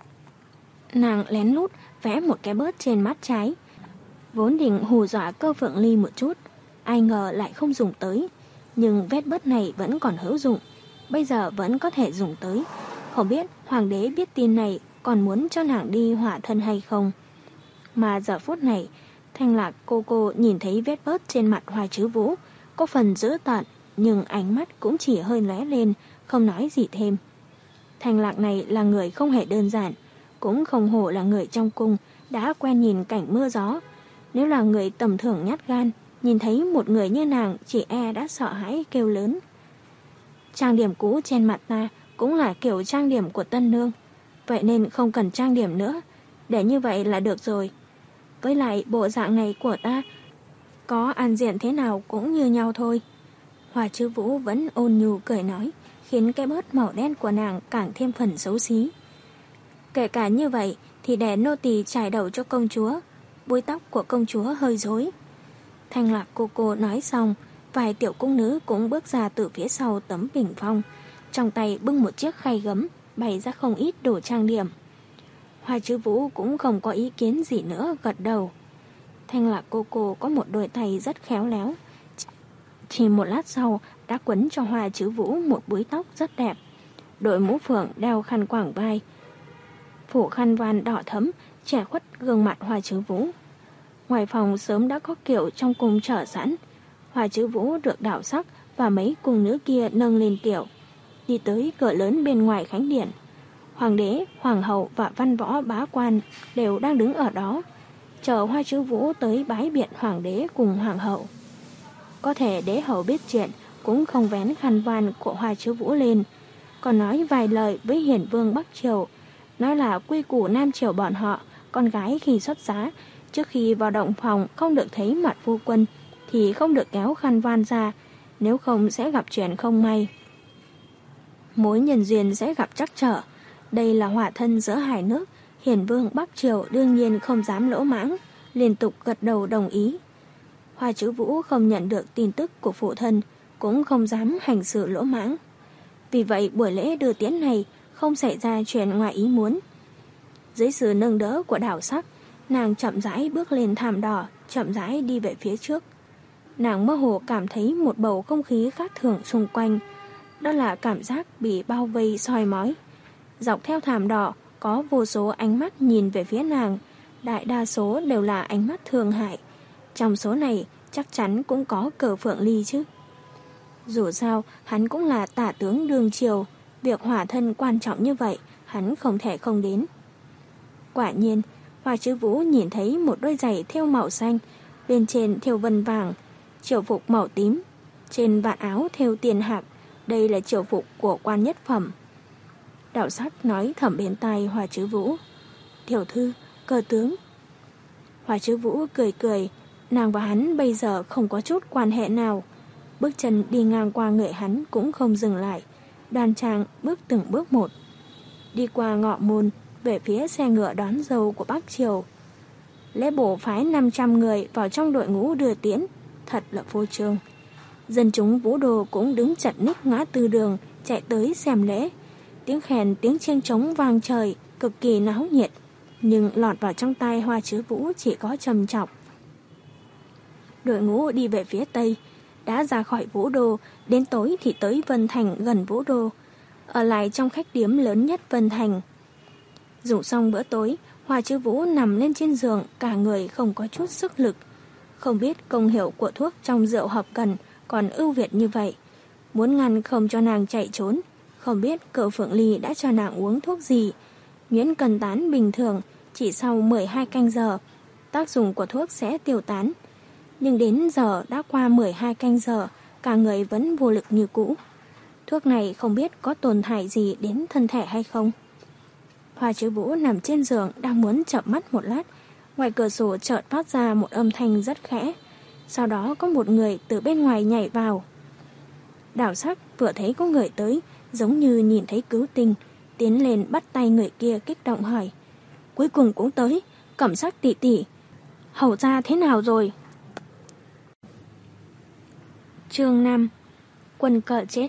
nàng lén lút vẽ một cái bớt trên mắt trái. Vốn định hù dọa Cơ Phượng Ly một chút, ai ngờ lại không dùng tới. Nhưng vết bớt này vẫn còn hữu dụng, bây giờ vẫn có thể dùng tới. Không biết hoàng đế biết tin này còn muốn cho nàng đi hỏa thân hay không. Mà giờ phút này, Thanh Lạc cô cô nhìn thấy vết bớt trên mặt Hoa Trứ Vũ, có phần dữ tợn, nhưng ánh mắt cũng chỉ hơi lóe lên, không nói gì thêm. Thanh Lạc này là người không hề đơn giản, cũng không hổ là người trong cung, đã quen nhìn cảnh mưa gió. Nếu là người tầm thường nhát gan, nhìn thấy một người như nàng chỉ e đã sợ hãi kêu lớn. Trang điểm cũ trên mặt ta cũng là kiểu trang điểm của tân nương, vậy nên không cần trang điểm nữa, để như vậy là được rồi. Với lại bộ dạng này của ta, có ăn diện thế nào cũng như nhau thôi. Hoa Trứ Vũ vẫn ôn nhu cười nói, khiến cái bớt màu đen của nàng càng thêm phần xấu xí. Kể cả như vậy thì để nô tỳ chải đầu cho công chúa. Búi tóc của công chúa hơi rối. Thanh Lạc cô cô nói xong, vài tiểu cung nữ cũng bước ra từ phía sau tấm bình phong, trong tay bưng một chiếc khay gấm, bày ra không ít đồ trang điểm. Hoa Trứ Vũ cũng không có ý kiến gì nữa, gật đầu. Thanh Lạc cô cô có một đôi tay rất khéo léo, chỉ một lát sau đã quấn cho Hoa Trứ Vũ một búi tóc rất đẹp. Đội mũ phượng, đeo khăn quàng vai, phủ khăn voan đỏ thẫm che khuất gương mặt Hoa Trứ Vũ. Ngoài phòng sớm đã có kiệu trong cung chờ sẵn. Hoa Trứ Vũ được Đảo Sắc và mấy cung nữ kia nâng lên kiệu, đi tới cửa lớn bên ngoài khánh điện. Hoàng đế, hoàng hậu và văn võ bá quan đều đang đứng ở đó, chờ Hoa Trứ Vũ tới bái biệt hoàng đế cùng hoàng hậu. Có thể đế hậu biết chuyện cũng không vén khăn voan của Hoa Trứ Vũ lên, còn nói vài lời với hiển vương Bắc Triều, nói là quy củ Nam Triều bọn họ, con gái khi xuất giá, trước khi vào động phòng không được thấy mặt phu quân thì không được kéo khăn voan ra, nếu không sẽ gặp chuyện không may. Mối nhân duyên sẽ gặp trắc trở. Đây là hỏa thân giữa hai nước, hiển vương Bắc Triều đương nhiên không dám lỗ mãng, liên tục gật đầu đồng ý. Hoa Trứ Vũ không nhận được tin tức của phụ thân, cũng không dám hành sự lỗ mãng. Vì vậy buổi lễ đưa tiễn này không xảy ra chuyện ngoài ý muốn. Dưới sự nâng đỡ của Đảo Sắc, Nàng chậm rãi bước lên thảm đỏ, chậm rãi đi về phía trước. Nàng mơ hồ cảm thấy một bầu không khí khác thường xung quanh. Đó là cảm giác bị bao vây soi mói. Dọc theo thảm đỏ có vô số ánh mắt nhìn về phía nàng. Đại đa số đều là ánh mắt thương hại. Trong số này chắc chắn cũng có Cờ Phượng Ly chứ. Dù sao hắn cũng là tả tướng đương triều. Việc hỏa thân quan trọng như vậy hắn không thể không đến. Quả nhiên Hoa Chứ Vũ nhìn thấy một đôi giày thêu màu xanh, bên trên thêu vân vàng, triều phục màu tím, trên vạt áo thêu tiền hạc. Đây là triều phục của quan nhất phẩm. Đạo Sắc nói thầm bên tai Hoa Chứ Vũ: "Tiểu thư, Cơ tướng." Hoa Chứ Vũ cười cười, nàng và hắn bây giờ không có chút quan hệ nào. Bước chân đi ngang qua người hắn cũng không dừng lại, đoan trang bước từng bước một. Đi qua ngọ môn, về phía xe ngựa đón dâu của Bắc Triều. Lễ bổ phái năm trăm người vào trong đội ngũ đưa tiễn, thật là phô trương. Dân chúng Vũ Đô cũng đứng chật ních ngã tư đường, chạy tới xem lễ. Tiếng khen, tiếng chiêng trống vang trời, cực kỳ náo nhiệt. Nhưng lọt vào trong tai Hoa Chứ Vũ chỉ có trầm trọng. Đội ngũ đi về phía tây, đã ra khỏi Vũ Đô, đến tối thì tới Vân Thành gần Vũ Đô, ở lại trong khách điếm lớn nhất Vân Thành. Dùng xong bữa tối, Hoa Chứ Vũ nằm lên trên giường, cả người không có chút sức lực. Không biết công hiệu của thuốc trong rượu hợp cần còn ưu việt như vậy. Muốn ngăn không cho nàng chạy trốn, không biết Cờ Phượng Ly đã cho nàng uống thuốc gì. Nhuyễn cần tán bình thường, chỉ sau mười hai canh giờ, tác dụng của thuốc sẽ tiêu tán. Nhưng đến giờ đã qua mười hai canh giờ, cả người vẫn vô lực như cũ. Thuốc này không biết có tổn hại gì đến thân thể hay không. Hoa Chứ Vũ nằm trên giường đang muốn chợp mắt một lát, ngoài cửa sổ chợt phát ra một âm thanh rất khẽ. Sau đó có một người từ bên ngoài nhảy vào. Đảo Sắc vừa thấy có người tới, giống như nhìn thấy cứu tinh, tiến lên bắt tay người kia kích động hỏi: "Cuối cùng cũng tới, Cẩm Sắc tỷ tỷ, hầu ra thế nào rồi?" Chương năm. Quân cờ chết.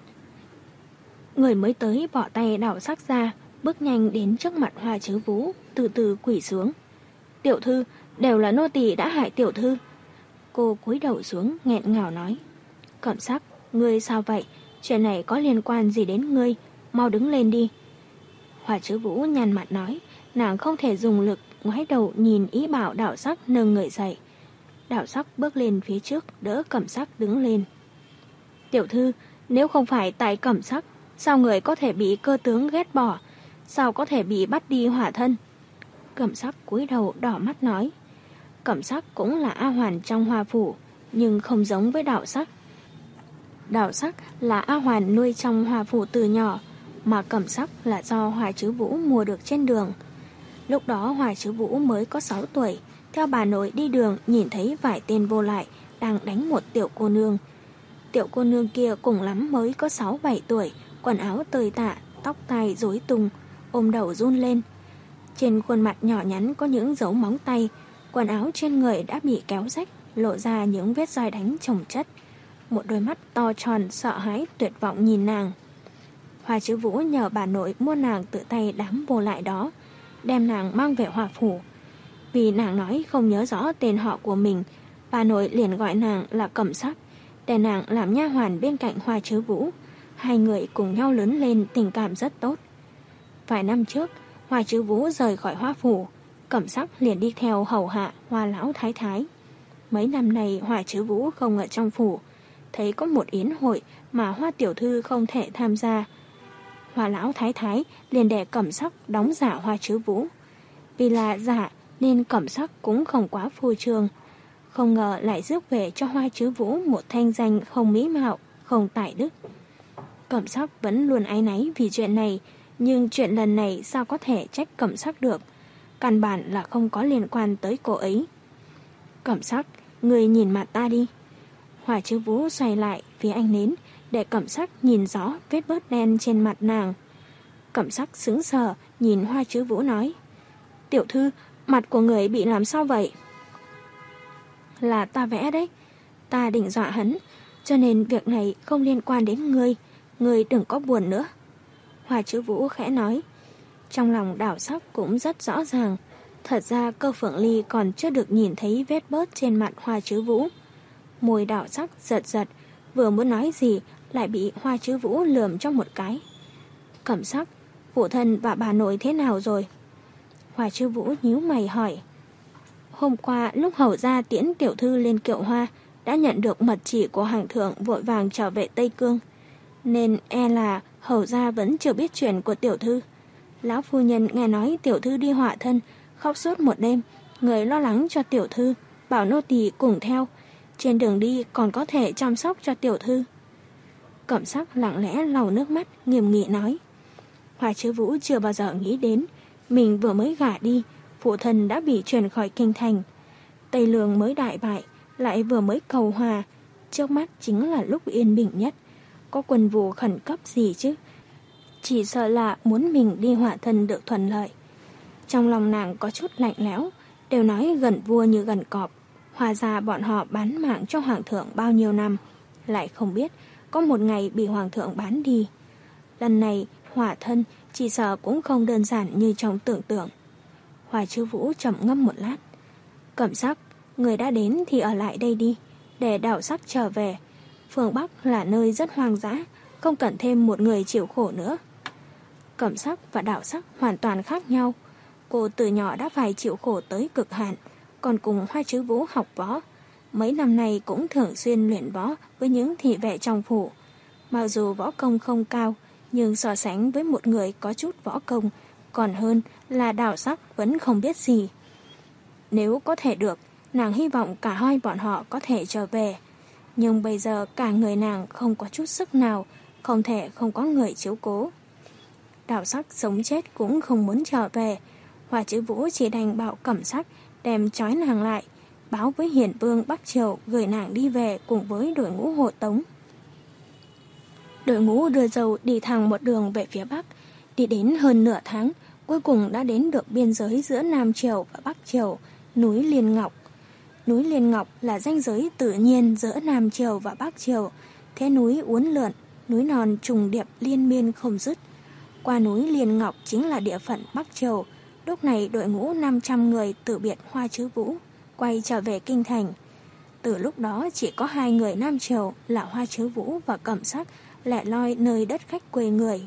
Người mới tới bỏ tay Đảo Sắc ra, bước nhanh đến trước mặt Hoa Chứ Vũ, từ từ quỳ xuống. "Tiểu thư, đều là nô tỳ đã hại tiểu thư." Cô cúi đầu xuống nghẹn ngào nói: "Cẩm Sắc, ngươi sao vậy? Chuyện này có liên quan gì đến ngươi? Mau đứng lên đi." Hoa Chứ Vũ nhăn mặt nói, nàng không thể dùng lực, ngoái đầu nhìn ý bảo Đảo Sắc nâng người dậy. Đảo Sắc bước lên phía trước, đỡ Cẩm Sắc đứng lên. "Tiểu thư, nếu không phải tại Cẩm Sắc, sao người có thể bị Cơ tướng ghét bỏ? Sao có thể bị bắt đi hỏa thân?" Cẩm Sắc cúi đầu đỏ mắt nói. Cẩm Sắc cũng là A Hoàn trong Hoa phủ, nhưng không giống với Đảo Sắc. Đảo Sắc là A Hoàn nuôi trong Hoa phủ từ nhỏ, mà Cẩm Sắc là do Hoa Chứ Vũ mua được trên đường. Lúc đó Hoa Chứ Vũ mới có sáu tuổi, theo bà nội đi đường nhìn thấy vài tên vô lại đang đánh một tiểu cô nương. Tiểu cô nương kia cùng lắm mới có sáu bảy tuổi, quần áo tơi tả, tóc tai rối tung, ôm đầu run lên. Trên khuôn mặt nhỏ nhắn có những dấu móng tay, quần áo trên người đã bị kéo rách, lộ ra những vết roi đánh chồng chất. Một đôi mắt to tròn sợ hãi tuyệt vọng nhìn nàng. Hoa Chứ Vũ nhờ bà nội mua nàng tự tay đám vô lại đó, đem nàng mang về Hoa phủ. Vì nàng nói không nhớ rõ tên họ của mình, bà nội liền gọi nàng là Cẩm Sắc, để nàng làm nha hoàn bên cạnh Hoa Chứ Vũ. Hai người cùng nhau lớn lên tình cảm rất tốt. Vài năm trước, Hoa Chứ Vũ rời khỏi Hoa phủ, Cẩm Sắc liền đi theo hầu hạ Hoa lão thái thái. Mấy năm nay Hoa Chứ Vũ không ở trong phủ, thấy có một yến hội mà Hoa tiểu thư không thể tham gia. Hoa lão thái thái liền để Cẩm Sắc đóng giả Hoa Chứ Vũ. Vì là giả nên Cẩm Sắc cũng không quá phô trương, không ngờ lại rước về cho Hoa Chứ Vũ một thanh danh không mỹ mạo, không tài đức. Cẩm Sắc vẫn luôn áy náy vì chuyện này, nhưng chuyện lần này sao có thể trách Cẩm Sắc được, căn bản là không có liên quan tới cô ấy. "Cẩm Sắc, người nhìn mặt ta đi." Hoa Chứ Vũ xoay lại phía anh nến, để Cẩm Sắc nhìn rõ vết bớt đen trên mặt nàng. Cẩm Sắc sững sờ nhìn Hoa Chứ Vũ nói: "Tiểu thư, mặt của người bị làm sao vậy?" "Là ta vẽ đấy, ta định dọa hắn, cho nên việc này không liên quan đến ngươi, ngươi đừng có buồn nữa." Hoa Chứ Vũ khẽ nói. Trong lòng Đảo Sắc cũng rất rõ ràng, Thật ra Cơ Phượng Ly còn chưa được nhìn thấy vết bớt trên mặt Hoa Trứ Vũ. Môi đảo sắc giật giật, vừa muốn nói gì lại bị Hoa Trứ Vũ lườm cho một cái. Cẩm Sắc, phụ thân và bà nội thế nào rồi? Hoa Trứ Vũ nhíu mày hỏi. Hôm qua lúc hầu gia tiễn tiểu thư lên Kiệu Hoa đã nhận được mật chỉ của hoàng thượng vội vàng trở về Tây Cương, nên e là hầu gia vẫn chưa biết chuyện của tiểu thư. Lão phu nhân nghe nói tiểu thư đi họa thân, khóc suốt một đêm, người lo lắng cho tiểu thư, bảo nô tỳ cùng theo, trên đường đi còn có thể chăm sóc cho tiểu thư. Cẩm Sắc lặng lẽ lau nước mắt, nghiêm nghị nói. Hoa Trứ Vũ chưa bao giờ nghĩ đến mình vừa mới gả đi, phụ thân đã bị chuyển khỏi kinh thành. Tây Lương mới đại bại, lại vừa mới cầu hòa, trước mắt chính là lúc yên bình nhất. Có quân vụ khẩn cấp gì chứ? Chỉ sợ là muốn mình đi hỏa thân được thuận lợi. Trong lòng nàng có chút lạnh lẽo, đều nói gần vua như gần cọp. Hòa ra bọn họ bán mạng cho hoàng thượng bao nhiêu năm, lại không biết có một ngày bị hoàng thượng bán đi. Lần này hỏa thân chỉ sợ cũng không đơn giản như trong tưởng tượng. Hoa Trứ Vũ trầm ngâm một lát. Cẩm Sắc, người đã đến thì ở lại đây đi, để Đạo Sắc trở về. Phương Bắc là nơi rất hoang dã, không cần thêm một người chịu khổ nữa. Cẩm Sắc và Đạo Sắc hoàn toàn khác nhau. Cô từ nhỏ đã phải chịu khổ tới cực hạn, còn cùng Hoa Trứ Vũ học võ. Mấy năm nay cũng thường xuyên luyện võ với những thị vệ trong phủ. Mặc dù võ công không cao, nhưng so sánh với một người có chút võ công, còn hơn là Đạo Sắc vẫn không biết gì. Nếu có thể được, nàng hy vọng cả hai bọn họ có thể trở về. Nhưng bây giờ cả người nàng không có chút sức nào, không thể không có người chiếu cố. Đạo Sắc sống chết cũng không muốn trở về. Hoa Trứ Vũ chỉ đành bảo Cẩm Sắc đem trói nàng lại, báo với Hiền Vương Bắc Triều gửi nàng đi về cùng với đội ngũ hộ tống. Đội ngũ đưa dâu đi thẳng một đường về phía Bắc, đi đến hơn nửa tháng, cuối cùng đã đến được biên giới giữa Nam Triều và Bắc Triều, núi Liên Ngọc. Núi Liên Ngọc là ranh giới tự nhiên giữa Nam Triều và Bắc Triều, thế núi uốn lượn, núi non trùng điệp liên miên không dứt. Qua núi Liên Ngọc chính là địa phận Bắc Triều. Lúc này đội ngũ năm trăm người từ biệt Hoa Trứ Vũ, quay trở về kinh thành. Từ lúc đó chỉ có hai người Nam Triều là Hoa Trứ Vũ và Cẩm Sắc lẻ loi nơi đất khách quê người.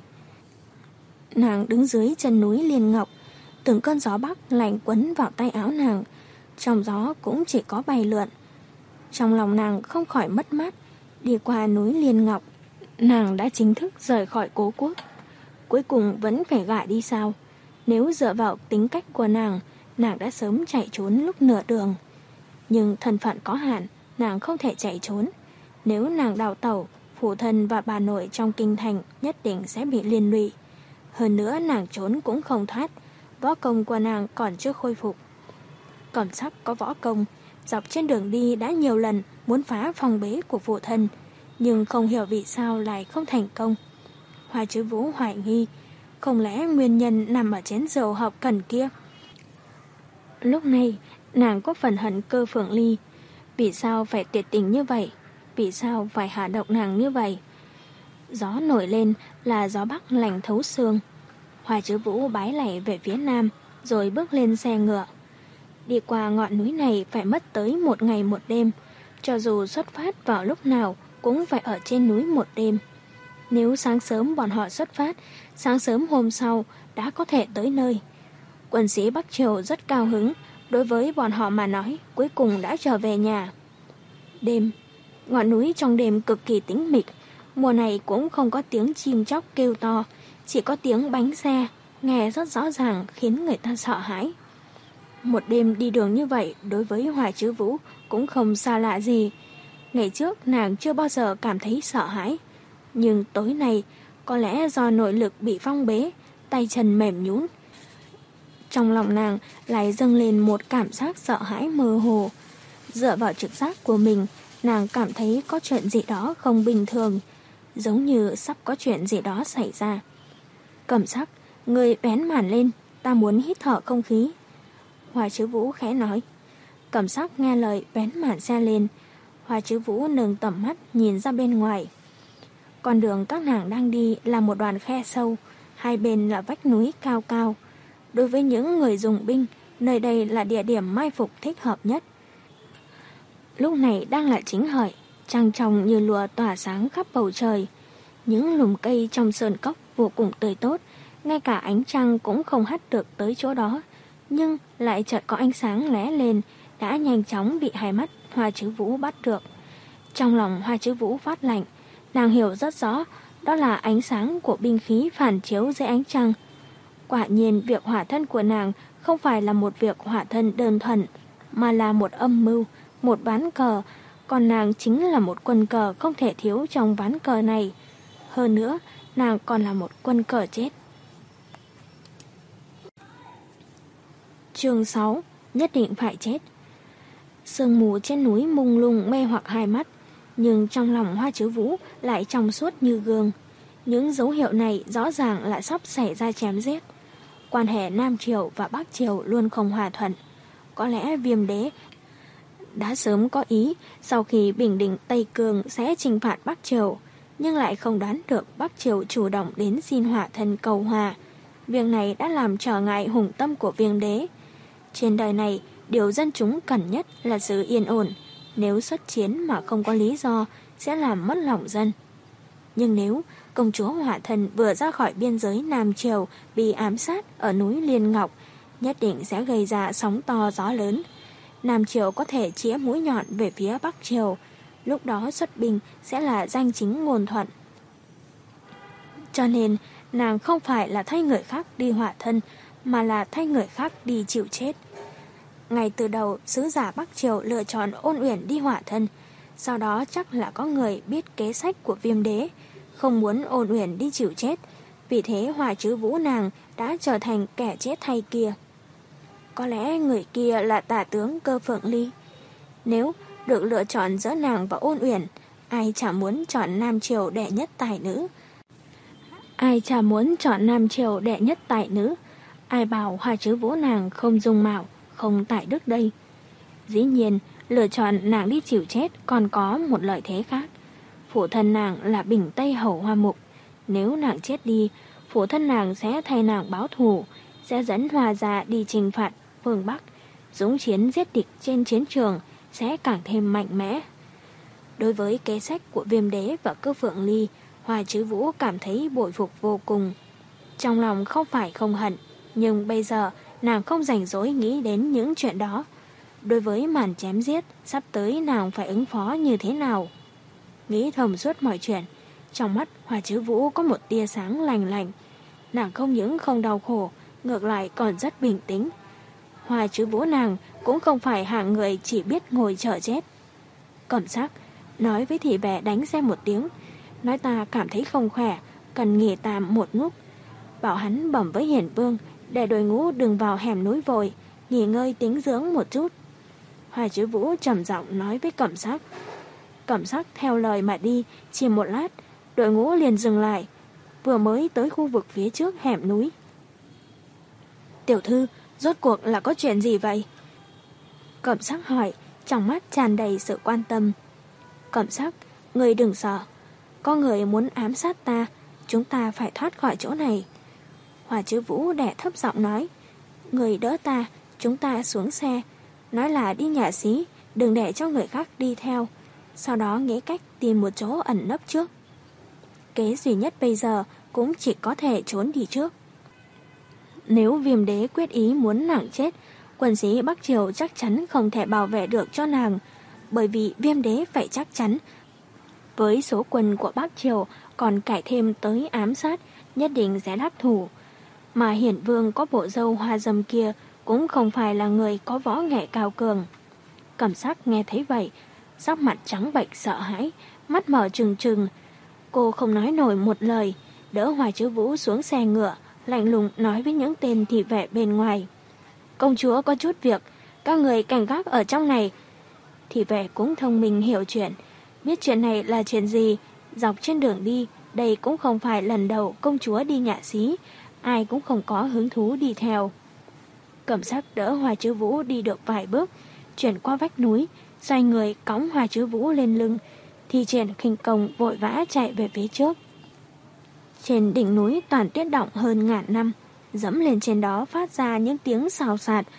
Nàng đứng dưới chân núi Liên Ngọc, từng cơn gió bắc lạnh quấn vào tay áo nàng, trong gió cũng chỉ có bay lượn. Trong lòng nàng không khỏi mất mát, đi qua núi Liên Ngọc, nàng đã chính thức rời khỏi cố quốc. Cuối cùng vẫn phải gả đi sao? Nếu dựa vào tính cách của nàng, nàng đã sớm chạy trốn lúc nửa đường. Nhưng thân phận có hạn, nàng không thể chạy trốn. Nếu nàng đào tẩu, phụ thân và bà nội trong kinh thành nhất định sẽ bị liên lụy. Hơn nữa nàng trốn cũng không thoát, võ công của nàng còn chưa khôi phục. Cẩm Sắc có võ công, dọc trên đường đi đã nhiều lần muốn phá phòng bế của phụ thân, nhưng không hiểu vì sao lại không thành công. Hoa Trứ Vũ hoài nghi, không lẽ nguyên nhân nằm ở chén rượu hợp cần kia? Lúc này, nàng có phần hận Cơ Phượng Ly. Vì sao phải tuyệt tình như vậy? Vì sao phải hạ độc nàng như vậy? Gió nổi lên là gió bắc lạnh thấu xương. Hoa Trứ Vũ bái lạy về phía nam, rồi bước lên xe ngựa. Đi qua ngọn núi này phải mất tới một ngày một đêm. Cho dù xuất phát vào lúc nào cũng phải ở trên núi một đêm. Nếu sáng sớm bọn họ xuất phát, sáng sớm hôm sau đã có thể tới nơi. Quân sĩ Bắc Triều rất cao hứng, đối với bọn họ mà nói cuối cùng đã trở về nhà. Đêm, ngọn núi trong đêm cực kỳ tĩnh mịch, mùa này cũng không có tiếng chim chóc kêu to, chỉ có tiếng bánh xe, nghe rất rõ ràng khiến người ta sợ hãi. Một đêm đi đường như vậy đối với Hoa Trứ Vũ cũng không xa lạ gì. Ngày trước nàng chưa bao giờ cảm thấy sợ hãi, nhưng tối nay có lẽ do nội lực bị phong bế, tay chân mềm nhũn. Trong lòng nàng lại dâng lên một cảm giác sợ hãi mơ hồ. Dựa vào trực giác của mình, nàng cảm thấy có chuyện gì đó không bình thường, giống như sắp có chuyện gì đó xảy ra. Cẩm Sắc, người vén màn lên, ta muốn hít thở không khí. Hoa Trứ Vũ khẽ nói. Cẩm Sắc nghe lời vén màn xe lên. Hoa Trứ Vũ nâng tầm mắt nhìn ra bên ngoài. Con đường các nàng đang đi là một đoạn khe sâu, hai bên là vách núi cao cao. Đối với những người dùng binh, nơi đây là địa điểm mai phục thích hợp nhất. Lúc này đang là chính hợi, trăng trong như lụa tỏa sáng khắp bầu trời. Những lùm cây trong sơn cốc vô cùng tươi tốt, ngay cả ánh trăng cũng không hắt được tới chỗ đó, nhưng lại chợt có ánh sáng lóe lên, đã nhanh chóng bị hai mắt Hoa Chứ Vũ bắt được. Trong lòng Hoa Chứ Vũ phát lạnh, nàng hiểu rất rõ đó là ánh sáng của binh khí phản chiếu dưới ánh trăng. Quả nhiên việc hỏa thân của nàng không phải là một việc hỏa thân đơn thuần, mà là một âm mưu, một ván cờ, còn nàng chính là một quân cờ không thể thiếu trong ván cờ này. Hơn nữa, nàng còn là một quân cờ chết. Chương sáu. Nhất định phải chết. Sương mù trên núi mông lung mê hoặc hai mắt, nhưng trong lòng Hoa Chứ Vũ lại trong suốt như gương. Những dấu hiệu này rõ ràng là sắp xảy ra chém giết. Quan hệ Nam Triều và Bắc Triều luôn không hòa thuận. Có lẽ Viêm Đế đã sớm có ý sau khi bình định Tây Cương sẽ trừng phạt Bắc Triều, nhưng lại không đoán được Bắc Triều chủ động đến xin hỏa thân cầu hòa. Việc này đã làm trở ngại hùng tâm của Viêm Đế. Trên đời này, điều dân chúng cần nhất là sự yên ổn. Nếu xuất chiến mà không có lý do, sẽ làm mất lòng dân. Nhưng nếu công chúa hỏa thần vừa ra khỏi biên giới Nam Triều bị ám sát ở núi Liên Ngọc, nhất định sẽ gây ra sóng to gió lớn. Nam Triều có thể chĩa mũi nhọn về phía Bắc Triều, lúc đó xuất binh sẽ là danh chính ngôn thuận. Cho nên, nàng không phải là thay người khác đi hỏa thân, mà là thay người khác đi chịu chết. Ngay từ đầu, sứ giả Bắc Triều lựa chọn Ôn Uyển đi hỏa thân, sau đó chắc là có người biết kế sách của Viêm Đế, không muốn Ôn Uyển đi chịu chết, vì thế Hoa Chứ Vũ nàng đã trở thành kẻ chết thay kia. Có lẽ người kia là tả tướng Cơ Phượng Ly. Nếu được lựa chọn giữa nàng và Ôn Uyển, ai chả muốn chọn Nam Triều đệ nhất tài nữ. Ai chả muốn chọn Nam Triều đệ nhất tài nữ. Ai bảo Hoa Chứ Vũ nàng không dung mạo, không tài đức đây. Dĩ nhiên, lựa chọn nàng đi chịu chết còn có một lợi thế khác. Phụ thân nàng là Bình Tây Hầu Hoa Mục. Nếu nàng chết đi, phụ thân nàng sẽ thay nàng báo thù, sẽ dẫn Hoa gia đi trừng phạt phương Bắc, dũng chiến giết địch trên chiến trường sẽ càng thêm mạnh mẽ. Đối với kế sách của Viêm Đế và Cơ Phượng Ly, Hoa Chứ Vũ cảm thấy bội phục vô cùng. Trong lòng không phải không hận, nhưng bây giờ nàng không rảnh rỗi nghĩ đến những chuyện đó. Đối với màn chém giết, sắp tới nàng phải ứng phó như thế nào? Nghĩ thông suốt mọi chuyện, trong mắt Hoa Chứ Vũ có một tia sáng lành lạnh. Nàng không những không đau khổ, ngược lại còn rất bình tĩnh. Hoa Chứ Vũ nàng cũng không phải hạng người chỉ biết ngồi chờ chết. Cẩm Sắc nói với thị vệ đánh xe một tiếng, nói ta cảm thấy không khỏe, cần nghỉ tạm một lúc. Bảo hắn bẩm với Hiển Vương để đội ngũ đừng vào hẻm núi vội, nghỉ ngơi tĩnh dưỡng một chút. Hoa Chứ Vũ trầm giọng nói với Cẩm Sắc. Cẩm Sắc theo lời mà đi, chỉ một lát, đội ngũ liền dừng lại, vừa mới tới khu vực phía trước hẻm núi. Tiểu thư, rốt cuộc là có chuyện gì vậy? Cẩm Sắc hỏi, trong mắt tràn đầy sự quan tâm. Cẩm Sắc, người đừng sợ, có người muốn ám sát ta, chúng ta phải thoát khỏi chỗ này. Hoa Chứ Vũ đẻ thấp giọng nói, người đỡ ta, chúng ta xuống xe, nói là đi nhà xí, đừng để cho người khác đi theo, sau đó nghĩ cách tìm một chỗ ẩn nấp trước. Kế duy nhất bây giờ cũng chỉ có thể trốn đi trước. Nếu Viêm Đế quyết ý muốn nàng chết, quân sĩ Bắc Triều chắc chắn không thể bảo vệ được cho nàng, bởi vì Viêm Đế phải chắc chắn với số quân của Bắc Triều còn cải thêm tới ám sát, nhất định sẽ đắc thủ. Mà Hiển Vương có bộ râu hoa dâm kia cũng không phải là người có võ nghệ cao cường. Cẩm Sắc nghe thấy vậy, sắc mặt trắng bệch sợ hãi, mắt mở trừng trừng. Cô không nói nổi một lời, đỡ Hoa Chứ Vũ xuống xe ngựa, lạnh lùng nói với những tên thị vệ bên ngoài. Công chúa có chút việc, các người cảnh gác ở trong này. Thị vệ cũng thông minh hiểu chuyện, biết chuyện này là chuyện gì. Dọc trên đường đi, đây cũng không phải lần đầu công chúa đi nhạ xí, ai cũng không có hứng thú đi theo. Cẩm Sắc đỡ Hoa Chứ Vũ đi được vài bước, chuyển qua vách núi, xoay người cõng Hoa Chứ Vũ lên lưng, thì triển khinh công vội vã chạy về phía trước. Trên đỉnh núi toàn tuyết động hơn ngàn năm, dẫm lên trên đó phát ra những tiếng xào xạc,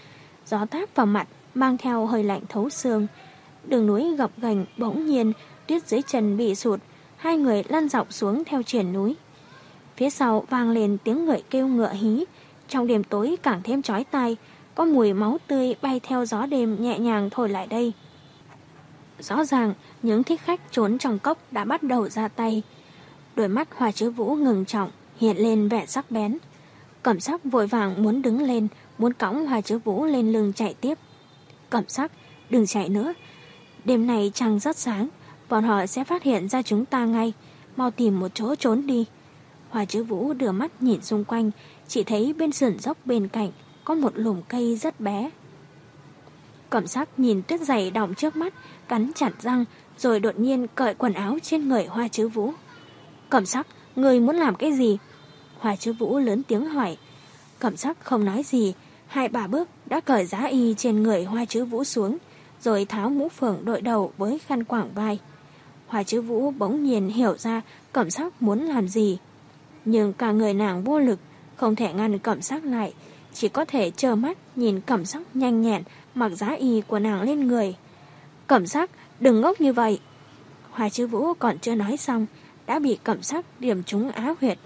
gió táp vào mặt mang theo hơi lạnh thấu xương. Đường núi gập ghềnh, bỗng nhiên tuyết dưới chân bị sụt, hai người lăn dọc xuống theo triển núi. Phía sau vang lên tiếng ngựa kêu ngựa hí, trong đêm tối càng thêm chói tai, có mùi máu tươi bay theo gió đêm nhẹ nhàng thổi lại đây. Rõ ràng những thích khách trốn trong cốc đã bắt đầu ra tay. Đôi mắt Hoa Chứ Vũ ngừng trọng, hiện lên vẻ sắc bén. Cẩm Sắc vội vàng muốn đứng lên, muốn cõng Hoa Chứ Vũ lên lưng chạy tiếp. Cẩm Sắc, đừng chạy nữa. Đêm này trăng rất sáng, bọn họ sẽ phát hiện ra chúng ta ngay. Mau tìm một chỗ trốn đi. Hoa Chứ Vũ đưa mắt nhìn xung quanh, chỉ thấy bên sườn dốc bên cạnh có một lùm cây rất bé. Cẩm Sắc nhìn tuyết dày đọng trước mắt, cắn chặt răng, rồi đột nhiên cởi quần áo trên người Hoa Chứ Vũ. Cẩm Sắc, người muốn làm cái gì? Hoa Chứ Vũ lớn tiếng hỏi. Cẩm Sắc không nói gì, hai ba bước đã cởi giá y trên người Hoa Chứ Vũ xuống, rồi tháo mũ phượng đội đầu với khăn quàng vai. Hoa Chứ Vũ bỗng nhiên hiểu ra Cẩm Sắc muốn làm gì. Nhưng cả người nàng vô lực, không thể ngăn Cẩm Sắc lại, chỉ có thể trơ mắt nhìn Cẩm Sắc nhanh nhẹn mặc giá y của nàng lên người. Cẩm Sắc, đừng ngốc như vậy. Hoa Chứ Vũ còn chưa nói xong, đã bị Cẩm Sắc điểm trúng á huyệt.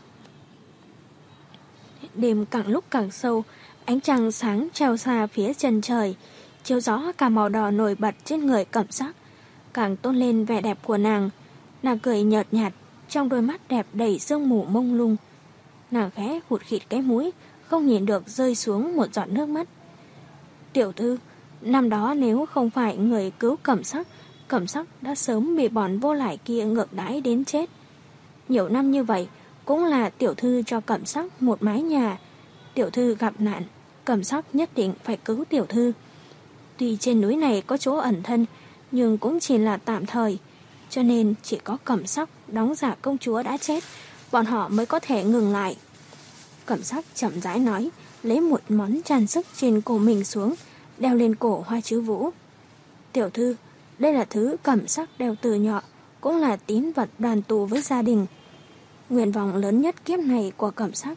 Đêm càng lúc càng sâu, ánh trăng sáng treo xa phía chân trời, chiếu gió cả màu đỏ nổi bật trên người Cẩm Sắc, càng tôn lên vẻ đẹp của nàng. Nàng cười nhợt nhạt, trong đôi mắt đẹp đầy sương mù mông lung. Nàng khẽ hụt khịt cái mũi, không nhìn được rơi xuống một giọt nước mắt. Tiểu thư, năm đó nếu không phải người cứu Cẩm Sắc, Cẩm Sắc đã sớm bị bọn vô lại kia ngược đãi đến chết. Nhiều năm như vậy, cũng là tiểu thư cho Cẩm Sắc một mái nhà. Tiểu thư gặp nạn, Cẩm Sắc nhất định phải cứu tiểu thư. Tuy trên núi này có chỗ ẩn thân, nhưng cũng chỉ là tạm thời, cho nên chỉ có Cẩm Sắc đóng giả công chúa đã chết, bọn họ mới có thể ngừng lại. Cẩm Sắc chậm rãi nói, lấy một món trang sức trên cổ mình xuống, đeo lên cổ Hoa Chứ Vũ. Tiểu thư, đây là thứ Cẩm Sắc đeo từ nhỏ, cũng là tín vật đoàn tụ với gia đình. Nguyện vọng lớn nhất kiếp này của Cẩm Sắc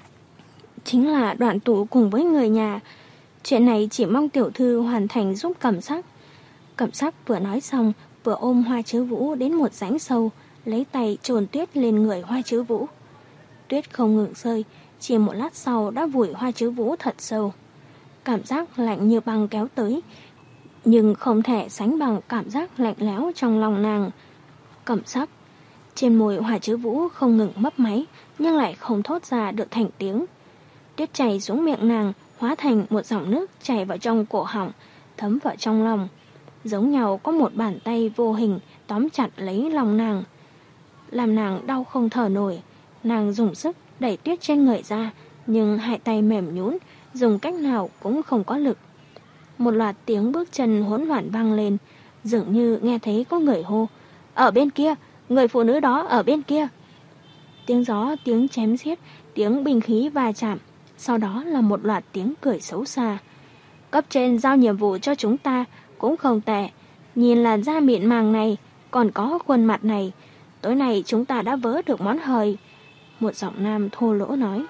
chính là đoàn tụ cùng với người nhà. Chuyện này chỉ mong tiểu thư hoàn thành giúp Cẩm Sắc. Cẩm Sắc vừa nói xong, vừa ôm Hoa Chứ Vũ đến một rãnh sâu, lấy tay chồn tuyết lên người Hoa Chứ Vũ. Tuyết không ngừng rơi, chỉ một lát sau đã vùi Hoa Chứ Vũ thật sâu. Cảm giác lạnh như băng kéo tới, nhưng không thể sánh bằng cảm giác lạnh lẽo trong lòng nàng. Cẩm Sắc. Trên môi Hoa Chứ Vũ không ngừng mấp máy, nhưng lại không thốt ra được thành tiếng. Tuyết chảy xuống miệng nàng, hóa thành một dòng nước chảy vào trong cổ họng, thấm vào trong lòng. Giống nhau có một bàn tay vô hình tóm chặt lấy lòng nàng, làm nàng đau không thở nổi. Nàng dùng sức đẩy tuyết trên người ra, nhưng hai tay mềm nhũn, dùng cách nào cũng không có lực. Một loạt tiếng bước chân hỗn loạn vang lên, dường như nghe thấy có người hô, ở bên kia, người phụ nữ đó ở bên kia. Tiếng gió, tiếng chém giết, tiếng binh khí va chạm, sau đó là một loạt tiếng cười xấu xa. Cấp trên giao nhiệm vụ cho chúng ta cũng không tệ, nhìn làn da mịn màng này, còn có khuôn mặt này, tối nay chúng ta đã vớ được món hời. Một giọng nam thô lỗ nói.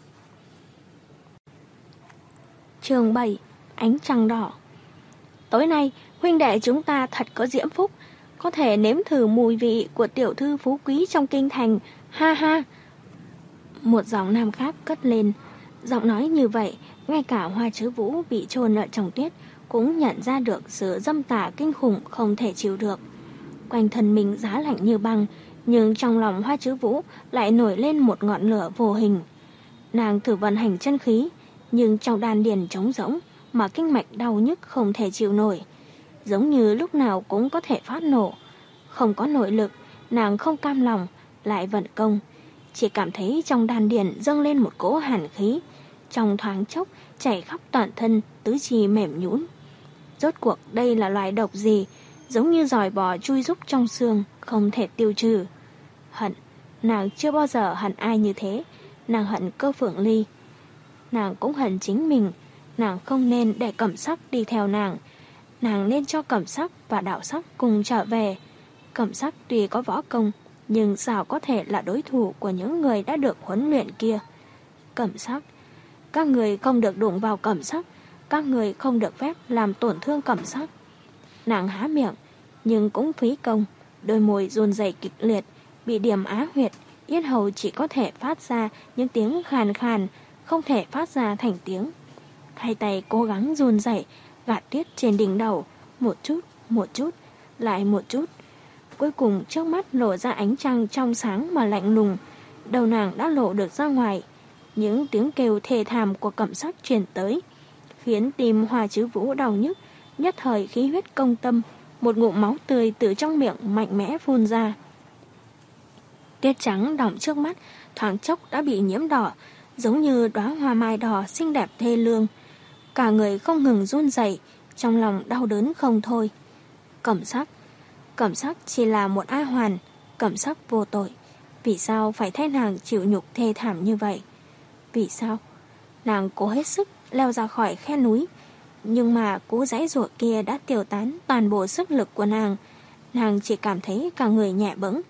Chương bảy. Ánh trăng đỏ. Tối nay huynh đệ chúng ta thật có diễm phúc, có thể nếm thử mùi vị của tiểu thư phú quý trong kinh thành, ha ha. Một giọng nam khác cất lên. Giọng nói như vậy, ngay cả Hoa Chứ Vũ bị chôn ở trong tuyết cũng nhận ra được sự dâm tà kinh khủng không thể chịu được. Quanh thân mình giá lạnh như băng, nhưng trong lòng Hoa Chứ Vũ lại nổi lên một ngọn lửa vô hình. Nàng thử vận hành chân khí, nhưng trong đan điền trống rỗng, mà kinh mạch đau nhức không thể chịu nổi, giống như lúc nào cũng có thể phát nổ. Không có nội lực, nàng không cam lòng, lại vận công, chỉ cảm thấy trong đan điền dâng lên một cỗ hàn khí, trong thoáng chốc chảy khắp toàn thân, tứ chi mềm nhũn. Rốt cuộc đây là loài độc gì, giống như giòi bò chui rúc trong xương, không thể tiêu trừ. Hận, nàng chưa bao giờ hận ai như thế. Nàng hận Cơ Phượng Ly, nàng cũng hận chính mình. Nàng không nên để Cẩm Sắc đi theo nàng, nàng nên cho Cẩm Sắc và Đạo Sắc cùng trở về. Cẩm Sắc tuy có võ công, nhưng sao có thể là đối thủ của những người đã được huấn luyện kia. Cẩm Sắc, các người không được đụng vào Cẩm Sắc, các người không được phép làm tổn thương Cẩm Sắc. Nàng há miệng, nhưng cũng phí công, đôi môi run rẩy kịch liệt, bị điểm á huyệt, yết hầu chỉ có thể phát ra những tiếng khàn khàn, không thể phát ra thành tiếng. Hai tay cố gắng run rẩy, gạt tuyết trên đỉnh đầu, một chút, một chút, lại một chút. Cuối cùng trước mắt lộ ra ánh trăng trong sáng mà lạnh lùng, đầu nàng đã lộ được ra ngoài. Những tiếng kêu thê thảm của Cẩm Sắc truyền tới, khiến tim Hoa Chứ Vũ đau nhức, nhất thời khí huyết công tâm, một ngụm máu tươi từ trong miệng mạnh mẽ phun ra. Tiết trắng đọng trước mắt, thoáng chốc đã bị nhiễm đỏ, giống như đóa hoa mai đỏ xinh đẹp thê lương. Cả người không ngừng run rẩy, trong lòng đau đớn không thôi. Cẩm Sắc, Cẩm Sắc chỉ là một A hoàn, Cẩm Sắc vô tội. Vì sao phải thay nàng chịu nhục thê thảm như vậy? Vì sao? Nàng cố hết sức leo ra khỏi khe núi, nhưng mà cú giãy giụa kia đã tiêu tán toàn bộ sức lực của nàng. Nàng chỉ cảm thấy cả người nhẹ bẫng.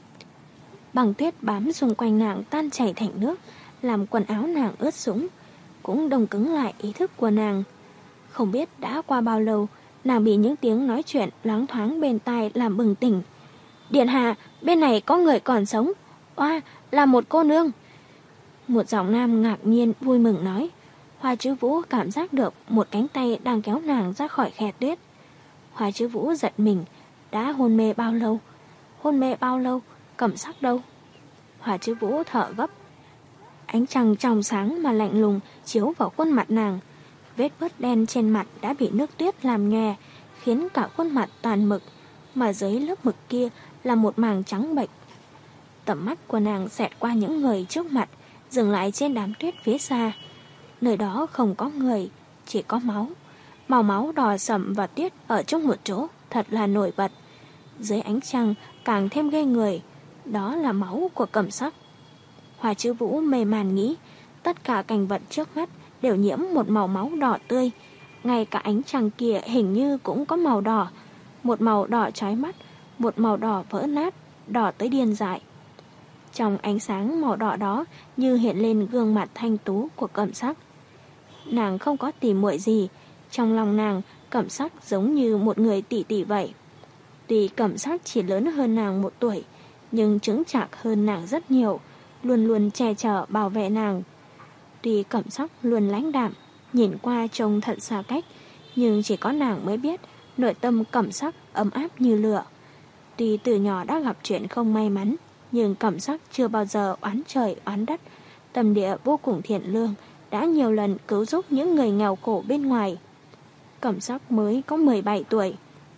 Băng tuyết bám xung quanh nàng tan chảy thành nước, làm quần áo nàng ướt sũng, cũng đông cứng lại ý thức của nàng. Không biết đã qua bao lâu, nàng bị những tiếng nói chuyện loáng thoáng bên tai làm bừng tỉnh. Điện hạ, bên này có người còn sống. Oa, là một cô nương. Một giọng nam ngạc nhiên vui mừng nói. Hoa Chứ Vũ cảm giác được một cánh tay đang kéo nàng ra khỏi khe tuyết. Hoa Chứ Vũ giật mình. Đã hôn mê bao lâu? Hôn mê bao lâu? Cẩm Sắc đâu? Hoa Chứ Vũ thở gấp. Ánh trăng trong sáng mà lạnh lùng chiếu vào khuôn mặt nàng. Vết bớt đen trên mặt đã bị nước tuyết làm nhòe, khiến cả khuôn mặt toàn mực, mà dưới lớp mực kia là một màng trắng bệch. Tầm mắt của nàng xẹt qua những người trước mặt, dừng lại trên đám tuyết phía xa. Nơi đó không có người, chỉ có máu. Màu máu đỏ sẫm và tuyết ở chung một chỗ, thật là nổi bật. Dưới ánh trăng càng thêm ghê người, đó là máu của Cẩm Sắc. Hoa Chứ Vũ mê man nghĩ, tất cả cảnh vật trước mắt đều nhiễm một màu máu đỏ tươi. Ngay cả ánh trăng kia hình như cũng có màu đỏ. Một màu đỏ chói mắt, một màu đỏ vỡ nát, đỏ tới điên dại. Trong ánh sáng màu đỏ đó như hiện lên gương mặt thanh tú của Cẩm Sắc. Nàng không có tìm muội gì, trong lòng nàng Cẩm Sắc giống như một người tỷ tỷ vậy. Tuy Cẩm Sắc chỉ lớn hơn nàng một tuổi, nhưng chững chạc hơn nàng rất nhiều, luôn luôn che chở bảo vệ nàng. Tuy Cẩm Sắc luôn lãnh đạm, nhìn qua trông thật xa cách, nhưng chỉ có nàng mới biết nội tâm Cẩm Sắc ấm áp như lửa. Tuy từ nhỏ đã gặp chuyện không may mắn, nhưng Cẩm Sắc chưa bao giờ oán trời oán đất, tâm địa vô cùng thiện lương, đã nhiều lần cứu giúp những người nghèo khổ bên ngoài. Cẩm Sắc mới có mười bảy tuổi.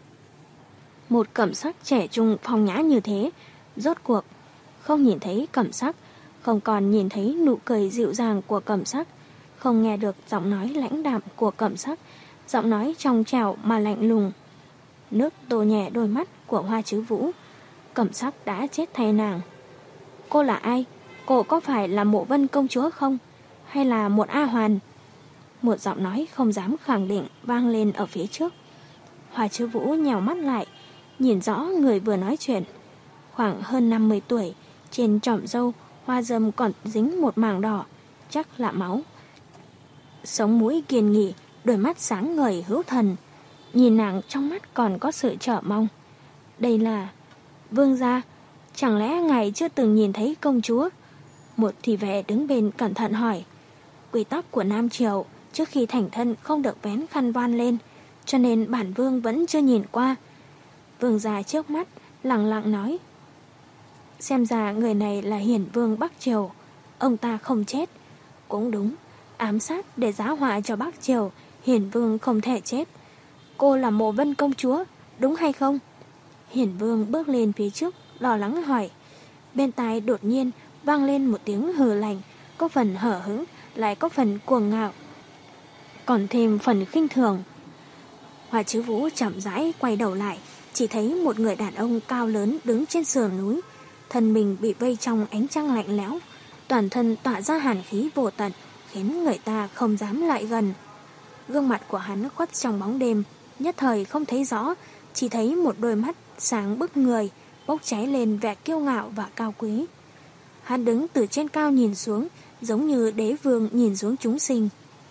Một Cẩm Sắc trẻ trung phong nhã như thế, rốt cuộc không nhìn thấy Cẩm Sắc, không còn nhìn thấy nụ cười dịu dàng của Cẩm Sắc, không nghe được giọng nói lãnh đạm của Cẩm Sắc, giọng nói trong trẻo mà lạnh lùng. Nước tô nhẹ đôi mắt của Hoa Chứ Vũ. Cẩm Sắc đã chết thay nàng. Cô là ai? Cô có phải là Mộ Vân công chúa không? Hay là một A hoàn? Một giọng nói không dám khẳng định vang lên ở phía trước. Hoa Chứ Vũ nhèo mắt lại, nhìn rõ người vừa nói chuyện. Khoảng hơn năm mươi tuổi, trên trọm râu, hoa râm còn dính một mảng đỏ, chắc là máu. Sống mũi kiên nghị, đôi mắt sáng ngời hữu thần. Nhìn nàng trong mắt còn có sự chờ mong. Đây là... Vương gia, chẳng lẽ ngài chưa từng nhìn thấy công chúa? Một thị vệ đứng bên cẩn thận hỏi. Quy tắc của Nam Triều, trước khi thành thân không được vén khăn voan lên, cho nên bản vương vẫn chưa nhìn qua. Vương gia trước mắt, lặng lặng nói. Xem ra người này là Hiển Vương Bắc Triều, ông ta không chết. Cũng đúng, ám sát để giá họa cho Bắc Triều, Hiển Vương không thể chết. Cô là Mộ Vân công chúa, đúng hay không? Hiển Vương bước lên phía trước, lo lắng hỏi. Bên tai đột nhiên vang lên một tiếng hừ lạnh, có phần hở hững, lại có phần cuồng ngạo, còn thêm phần khinh thường. Hoa Chứ Vũ chậm rãi quay đầu lại, chỉ thấy một người đàn ông cao lớn đứng trên sườn núi, thân mình bị vây trong ánh trăng lạnh lẽo, toàn thân tỏa ra hàn khí vô tận, khiến người ta không dám lại gần. Gương mặt của hắn khuất trong bóng đêm, nhất thời không thấy rõ, chỉ thấy một đôi mắt sáng bức người, bốc cháy lên vẻ kiêu ngạo và cao quý. Hắn đứng từ trên cao nhìn xuống, giống như đế vương nhìn xuống chúng sinh.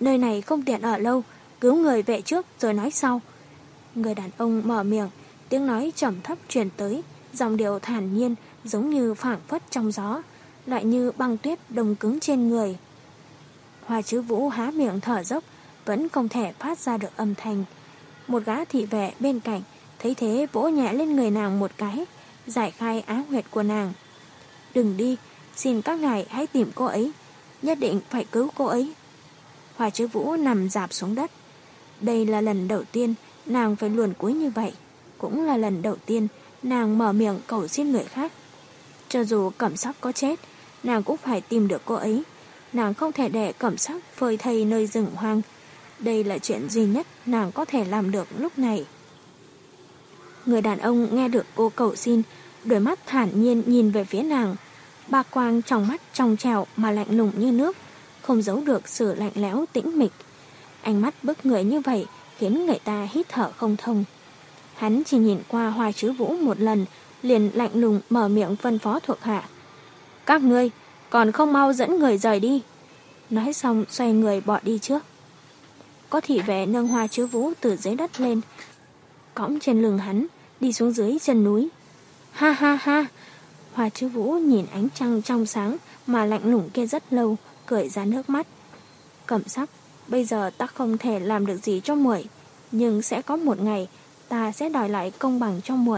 nơi này không tiện ở lâu, cứu người về trước rồi nói sau. Người đàn ông mở miệng, tiếng nói trầm thấp truyền tới, giọng điệu thản nhiên giống như phảng phất trong gió, lại như băng tuyết đông cứng trên người. Hoa Chứ Vũ há miệng thở dốc, vẫn không thể phát ra được âm thanh. Một gã thị vệ bên cạnh thấy thế vỗ nhẹ lên người nàng một cái, giải khai áo nguyệt của nàng. Đừng đi, xin các ngài hãy tìm cô ấy, nhất định phải cứu cô ấy. Hoa Chứ Vũ nằm rạp xuống đất. Đây là lần đầu tiên nàng phải luồn cúi như vậy, cũng là lần đầu tiên nàng mở miệng cầu xin người khác. Cho dù Cẩm Sắc có chết, nàng cũng phải tìm được cô ấy. Nàng không thể để Cẩm Sắc phơi thây nơi rừng hoang. Đây là chuyện duy nhất nàng có thể làm được lúc này. Người đàn ông nghe được cô cầu xin, đôi mắt thản nhiên nhìn về phía nàng. Ba quang trong mắt trong trẻo mà lạnh lùng như nước, không giấu được sự lạnh lẽo tĩnh mịch. Ánh mắt bức người như vậy khiến người ta hít thở không thông. Hắn chỉ nhìn qua Hoa Chứ Vũ một lần, liền lạnh lùng mở miệng phân phó thuộc hạ. Các ngươi còn không mau dẫn người rời đi. Nói xong xoay người bỏ đi trước. Có thị vệ nâng Hoa Chứ Vũ từ dưới đất lên, cõng trên lưng hắn, đi xuống dưới chân núi. Ha ha ha! Hoa Chứ Vũ nhìn ánh trăng trong sáng mà lạnh lùng kia rất lâu, cười ra nước mắt. Cẩm Sắc, bây giờ ta không thể làm được gì cho muội, nhưng sẽ có một ngày ta sẽ đòi lại công bằng cho muội.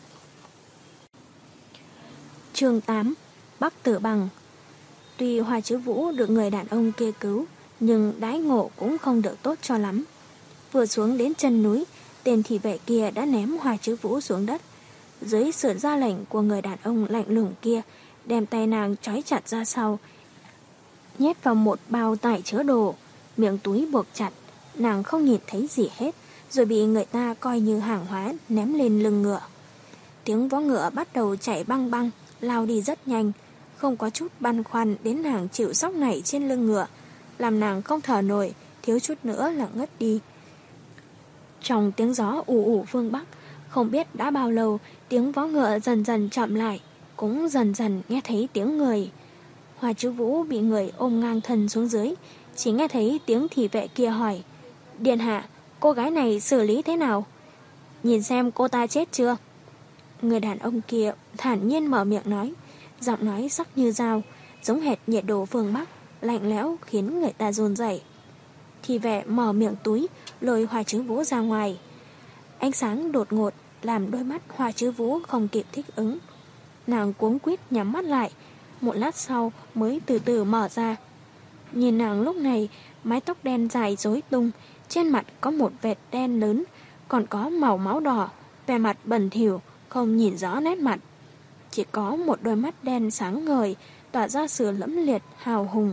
Chương tám. Bắc Tử Bằng. Tuy Hoa Chứ Vũ được người đàn ông kia cứu, nhưng đãi ngộ cũng không được tốt cho lắm. Vừa xuống đến chân núi, tên thị vệ kia đã ném Hoa Chứ Vũ xuống đất. Dưới sự ra lệnh của người đàn ông lạnh lùng kia, đem tay nàng trói chặt ra sau, nhét vào một bao tải chứa đồ, miệng túi buộc chặt, nàng không nhìn thấy gì hết, rồi bị người ta coi như hàng hóa ném lên lưng ngựa. Tiếng vó ngựa bắt đầu chạy băng băng, lao đi rất nhanh, không có chút băn khoăn đến nàng chịu sóc nảy trên lưng ngựa, làm nàng không thở nổi, thiếu chút nữa là ngất đi. Trong tiếng gió ù ù phương Bắc, không biết đã bao lâu, tiếng vó ngựa dần dần chậm lại, cũng dần dần nghe thấy tiếng người. Hoa Chứ Vũ bị người ôm ngang thân xuống dưới, chỉ nghe thấy tiếng thị vệ kia hỏi: Điện hạ, cô gái này xử lý thế nào? Nhìn xem cô ta chết chưa? Người đàn ông kia thản nhiên mở miệng nói, giọng nói sắc như dao, giống hệt nhiệt độ phương Bắc, lạnh lẽo khiến người ta run rẩy. Thị vệ mở miệng túi, lôi Hoa Chứ Vũ ra ngoài. Ánh sáng đột ngột làm đôi mắt Hoa Chứ Vũ không kịp thích ứng. Nàng cuống quýt nhắm mắt lại, một lát sau mới từ từ mở ra. Nhìn nàng lúc này, mái tóc đen dài rối tung, trên mặt có một vệt đen lớn, còn có màu máu đỏ, vẻ mặt bẩn thỉu, không nhìn rõ nét mặt. Chỉ có một đôi mắt đen sáng ngời, tỏa ra sự lẫm liệt, hào hùng.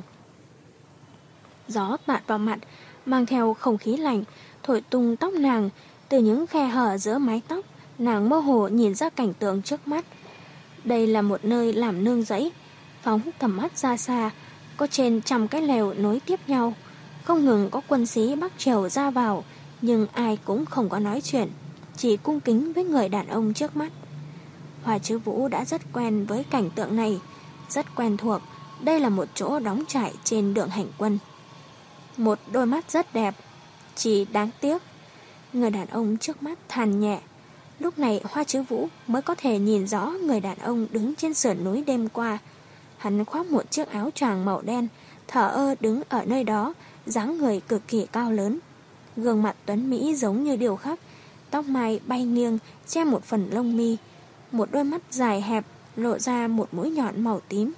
Gió tạt vào mặt, mang theo không khí lạnh, thổi tung tóc nàng. Từ những khe hở giữa mái tóc, nàng mơ hồ nhìn ra cảnh tượng trước mắt. Đây là một nơi làm nương rẫy. Phóng tầm mắt ra xa, có trên trăm cái lều nối tiếp nhau. Không ngừng có quân sĩ Bắc Triều ra vào, nhưng ai cũng không có nói chuyện, chỉ cung kính với người đàn ông trước mắt. Hoa Chứ Vũ đã rất quen với cảnh tượng này, rất quen thuộc. Đây là một chỗ đóng trại trên đường hành quân. Một đôi mắt rất đẹp, chỉ đáng tiếc. Người đàn ông trước mắt than nhẹ. Lúc này Hoa Chứ Vũ mới có thể nhìn rõ người đàn ông đứng trên sườn núi đêm qua. Hắn khoác một chiếc áo choàng màu đen, thở ơ đứng ở nơi đó, dáng người cực kỳ cao lớn. Gương mặt tuấn mỹ giống như điêu khắc, tóc mai bay nghiêng che một phần lông mi, một đôi mắt dài hẹp lộ ra một mũi nhọn màu tím.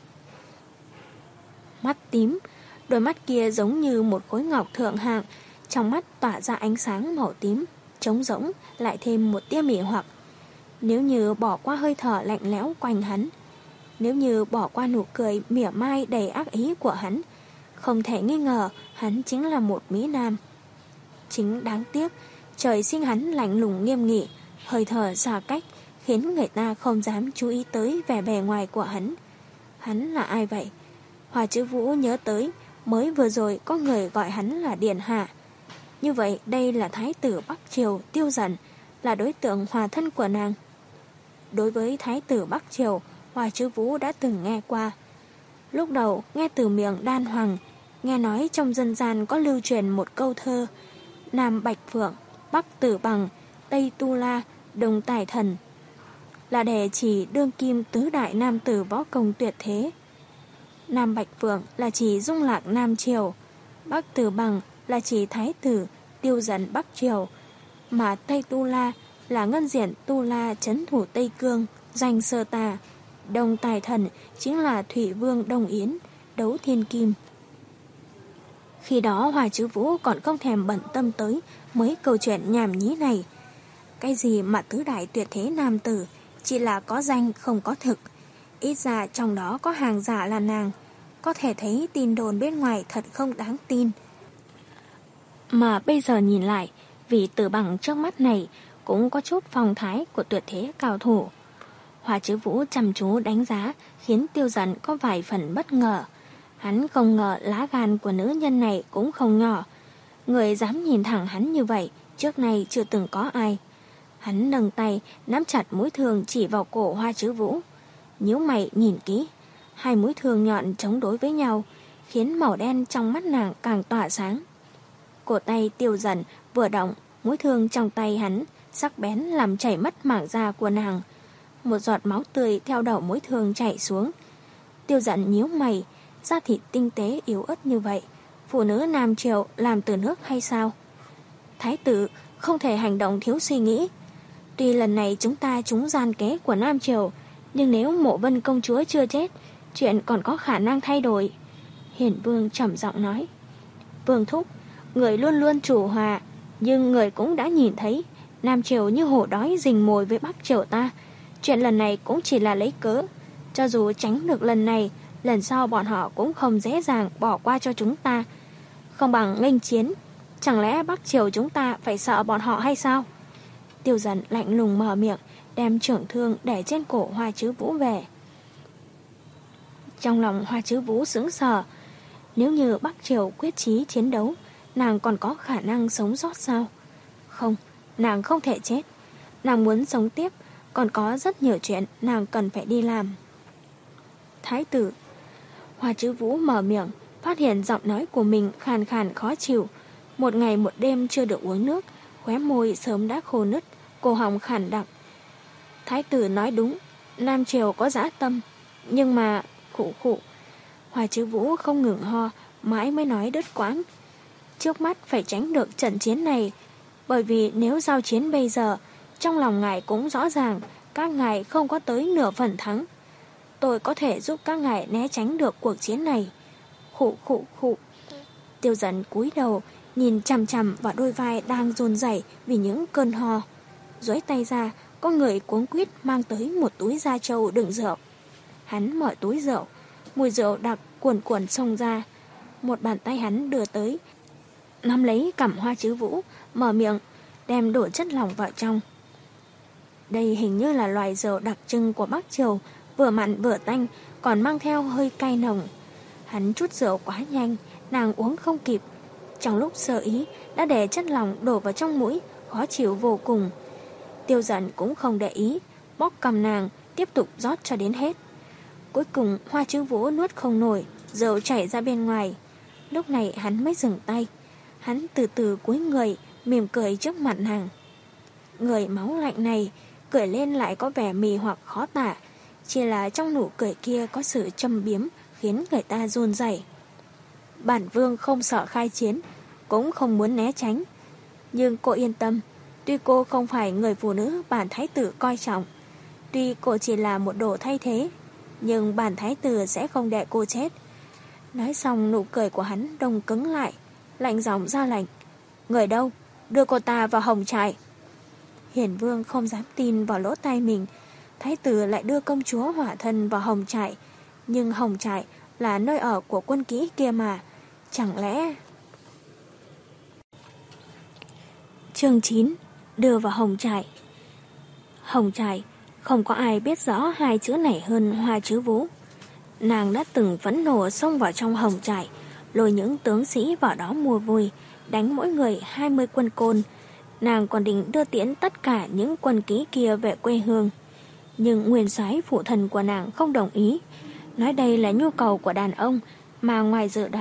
Mắt tím, đôi mắt kia giống như một khối ngọc thượng hạng, trong mắt tỏa ra ánh sáng màu tím, trống rỗng lại thêm một tia mị hoặc. Nếu như bỏ qua hơi thở lạnh lẽo quanh hắn, nếu như bỏ qua nụ cười mỉa mai đầy ác ý của hắn, không thể nghi ngờ hắn chính là một mỹ nam. Chính đáng tiếc, trời sinh hắn lạnh lùng nghiêm nghị, hơi thở xa cách, khiến người ta không dám chú ý tới vẻ bề ngoài của hắn. Hắn là ai vậy? Hoa Chứ Vũ nhớ tới, mới vừa rồi có người gọi hắn là Điện Hạ. Như vậy đây là Thái tử Bắc Triều Tiêu Dần, là đối tượng hòa thân của nàng. Đối với Thái tử Bắc Triều, Hoa Chứ Vũ đã từng nghe qua. Lúc đầu nghe từ miệng Đan Hoàng, Nghe nói trong dân gian có lưu truyền một câu thơ: Nam Bạch Phượng, Bắc Tử Bằng, Tây Tu La, Đông Tài Thần, là để chỉ đương kim tứ đại nam tử võ công tuyệt thế. Nam Bạch Phượng là chỉ Dung Lạc Nam Triều, Bắc Tử Bằng là chỉ Thái tử tiêu dẫn Bắc Triều, mà Tây Tu La là ngân diện Tu La trấn thủ Tây Cương, danh Sơ Tà. Đông Tài Thần chính là Thủy Vương Đông Yến, đấu thiên kim. Khi đó Hoa Chứ Vũ còn không thèm bận tâm tới mấy câu chuyện nhảm nhí này. Cái gì mà tứ đại tuyệt thế nam tử, chỉ là có danh không có thực. Ít ra trong đó có hàng giả là nàng. Có thể thấy tin đồn bên ngoài thật không đáng tin. Mà bây giờ nhìn lại, vì Tử Bằng trước mắt này cũng có chút phong thái của tuyệt thế cao thủ. Hoa Chứ Vũ chăm chú đánh giá khiến Tiêu Dần có vài phần bất ngờ. Hắn không ngờ lá gan của nữ nhân này cũng không nhỏ. Người dám nhìn thẳng hắn như vậy trước nay chưa từng có ai. Hắn nâng tay nắm chặt mũi thương chỉ vào cổ Hoa Chứ Vũ. Nhíu mày nhìn kỹ, hai mũi thương nhọn chống đối với nhau, khiến màu đen trong mắt nàng càng tỏa sáng. Cổ tay Tiêu Dần vừa động, mũi thương trong tay hắn sắc bén làm chảy mất mảng da của nàng. Một giọt máu tươi theo đầu mũi thương chảy xuống. Tiêu Dần nhíu mày, da thịt tinh tế yếu ớt như vậy, phụ nữ Nam Triều làm từ nước hay sao? Thái tử không thể hành động thiếu suy nghĩ. Tuy lần này chúng ta trúng gian kế của Nam Triều, nhưng nếu Mộ Vân công chúa chưa chết, chuyện còn có khả năng thay đổi. Hiển Vương trầm giọng nói. Vương thúc, người luôn luôn chủ hòa, nhưng người cũng đã nhìn thấy Nam Triều như hổ đói rình mồi với Bắc Triều ta. Chuyện lần này cũng chỉ là lấy cớ. Cho dù tránh được lần này, lần sau bọn họ cũng không dễ dàng bỏ qua cho chúng ta. Không bằng nghênh chiến. Chẳng lẽ Bắc Triều chúng ta phải sợ bọn họ hay sao? Tiêu Dần lạnh lùng mở miệng, đem trưởng thương để trên cổ Hoa Chứ Vũ về. Trong lòng Hoa Chứ Vũ sững sờ. Nếu như Bắc Triều quyết chí chiến đấu, nàng còn có khả năng sống sót sao? Không, nàng không thể chết. Nàng muốn sống tiếp, còn có rất nhiều chuyện nàng cần phải đi làm. Thái tử. Hoa Chứ Vũ mở miệng, phát hiện giọng nói của mình khàn khàn khó chịu. Một ngày một đêm chưa được uống nước, khóe môi sớm đã khô nứt, cổ họng khản đặc. Thái tử nói đúng, Nam Triều có dã tâm, nhưng mà khụ khụ. Hoa Chứ Vũ không ngừng ho, mãi mới nói đứt quãng. Trước mắt phải tránh được trận chiến này, bởi vì nếu giao chiến bây giờ, trong lòng ngài cũng rõ ràng các ngài không có tới nửa phần thắng. Tôi có thể giúp các ngài né tránh được cuộc chiến này. Khụ khụ khụ. Tiêu Dần cúi đầu, nhìn chằm chằm vào đôi vai đang run rẩy vì những cơn ho. Duỗi tay ra, có người cuống quýt mang tới một túi da trâu đựng rượu. Hắn mở túi rượu, mùi rượu đặc cuồn cuộn xông ra. Một bàn tay hắn đưa tới, nắm lấy cằm Hoa Chứ Vũ, mở miệng, đem đổ chất lỏng vào trong. Đây hình như là loài rượu đặc trưng của Bắc Triều, vừa mặn vừa tanh, còn mang theo hơi cay nồng. Hắn chút rượu quá nhanh, nàng uống không kịp. Trong lúc sơ ý, đã để chất lỏng đổ vào trong mũi, khó chịu vô cùng. Tiêu Dần cũng không để ý, bóp cầm nàng, tiếp tục rót cho đến hết. Cuối cùng Hoa Chứ Vũ nuốt không nổi, rượu chảy ra bên ngoài. Lúc này hắn mới dừng tay. Hắn từ từ cúi người, mỉm cười trước mặt nàng. Người máu lạnh này, cười lên lại có vẻ mì hoặc khó tả. Chỉ là trong nụ cười kia có sự châm biếm, khiến người ta run rẩy. Bản vương không sợ khai chiến, cũng không muốn né tránh. Nhưng cô yên tâm, tuy cô không phải người phụ nữ bản thái tử coi trọng, tuy cô chỉ là một đồ thay thế, nhưng bản thái tử sẽ không để cô chết. Nói xong nụ cười của hắn đông cứng lại, lạnh giọng ra lệnh. Người đâu? Đưa cô ta vào hồng trại. Hiển Vương không dám tin vào lỗ tai mình. Thái tử lại đưa công chúa hỏa thân vào hồng trại. Nhưng hồng trại là nơi ở của quân kỹ kia mà. Chẳng lẽ... Chương chín. Đưa vào hồng trại. Hồng trại, không có ai biết rõ hai chữ này hơn Hoa Chứ Vũ. Nàng đã từng phẫn nộ xông vào trong hồng trại, lôi những tướng sĩ vào đó mua vui, đánh mỗi người hai mươi quân côn. Nàng còn định đưa tiễn tất cả những quân kỹ kia về quê hương. Nhưng nguyên soái phụ thần của nàng không đồng ý, nói đây là nhu cầu của đàn ông, mà ngoài dự đoán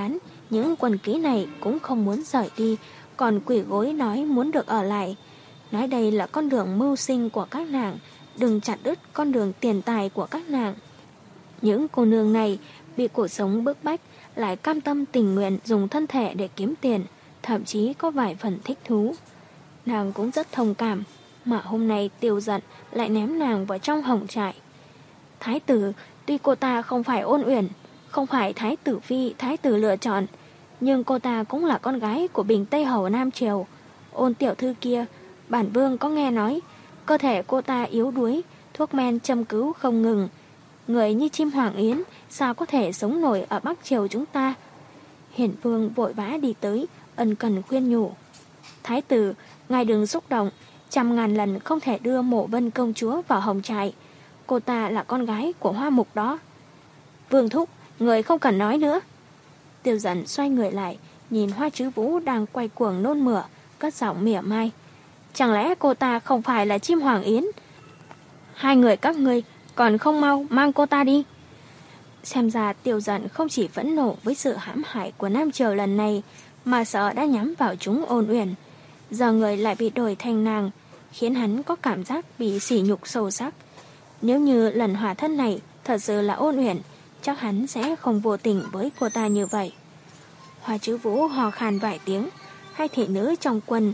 Những quân kỹ này cũng không muốn rời đi, còn quỳ gối nói muốn được ở lại. Nói đây là con đường mưu sinh của các nàng, đừng chặt đứt con đường tiền tài của các nàng. Những cô nương này bị cuộc sống bức bách, lại cam tâm tình nguyện dùng thân thể để kiếm tiền, thậm chí có vài phần thích thú. Nàng cũng rất thông cảm, mà hôm nay Tiêu Giận lại ném nàng vào trong hồng trại. Thái tử, tuy cô ta không phải Ôn Uyển, không phải thái tử phi thái tử lựa chọn, nhưng cô ta cũng là con gái của Bình Tây Hầu Nam Triều. Ôn tiểu thư kia, bản vương có nghe nói, cơ thể cô ta yếu đuối, thuốc men châm cứu không ngừng. Người như chim hoàng yến sao có thể sống nổi ở Bắc Triều chúng ta? Hiển vương vội vã đi tới, ân cần khuyên nhủ. Thái tử, ngài đừng xúc động, trăm ngàn lần không thể đưa Mộ Vân công chúa vào hồng trại. Cô ta là con gái của Hoa Mục đó. Vương thúc, người không cần nói nữa. Tiêu Dần xoay người lại, nhìn Hoa Trứ Vũ đang quay cuồng nôn mửa, cất giọng mỉa mai. Chẳng lẽ cô ta không phải là chim hoàng yến? Hai người các ngươi còn không mau mang cô ta đi. Xem ra Tiêu Dần không chỉ phẫn nộ với sự hãm hại của Nam Triều lần này, mà sợ đã nhắm vào chúng Ôn Uyển. Giờ người lại bị đổi thành nàng, khiến hắn có cảm giác bị sỉ nhục sâu sắc. Nếu như lần hòa thân này thật sự là Ôn Uyển, chắc hắn sẽ không vô tình với cô ta như vậy. Hoa Trứ Vũ hò khan vài tiếng, hai thị nữ trong quân.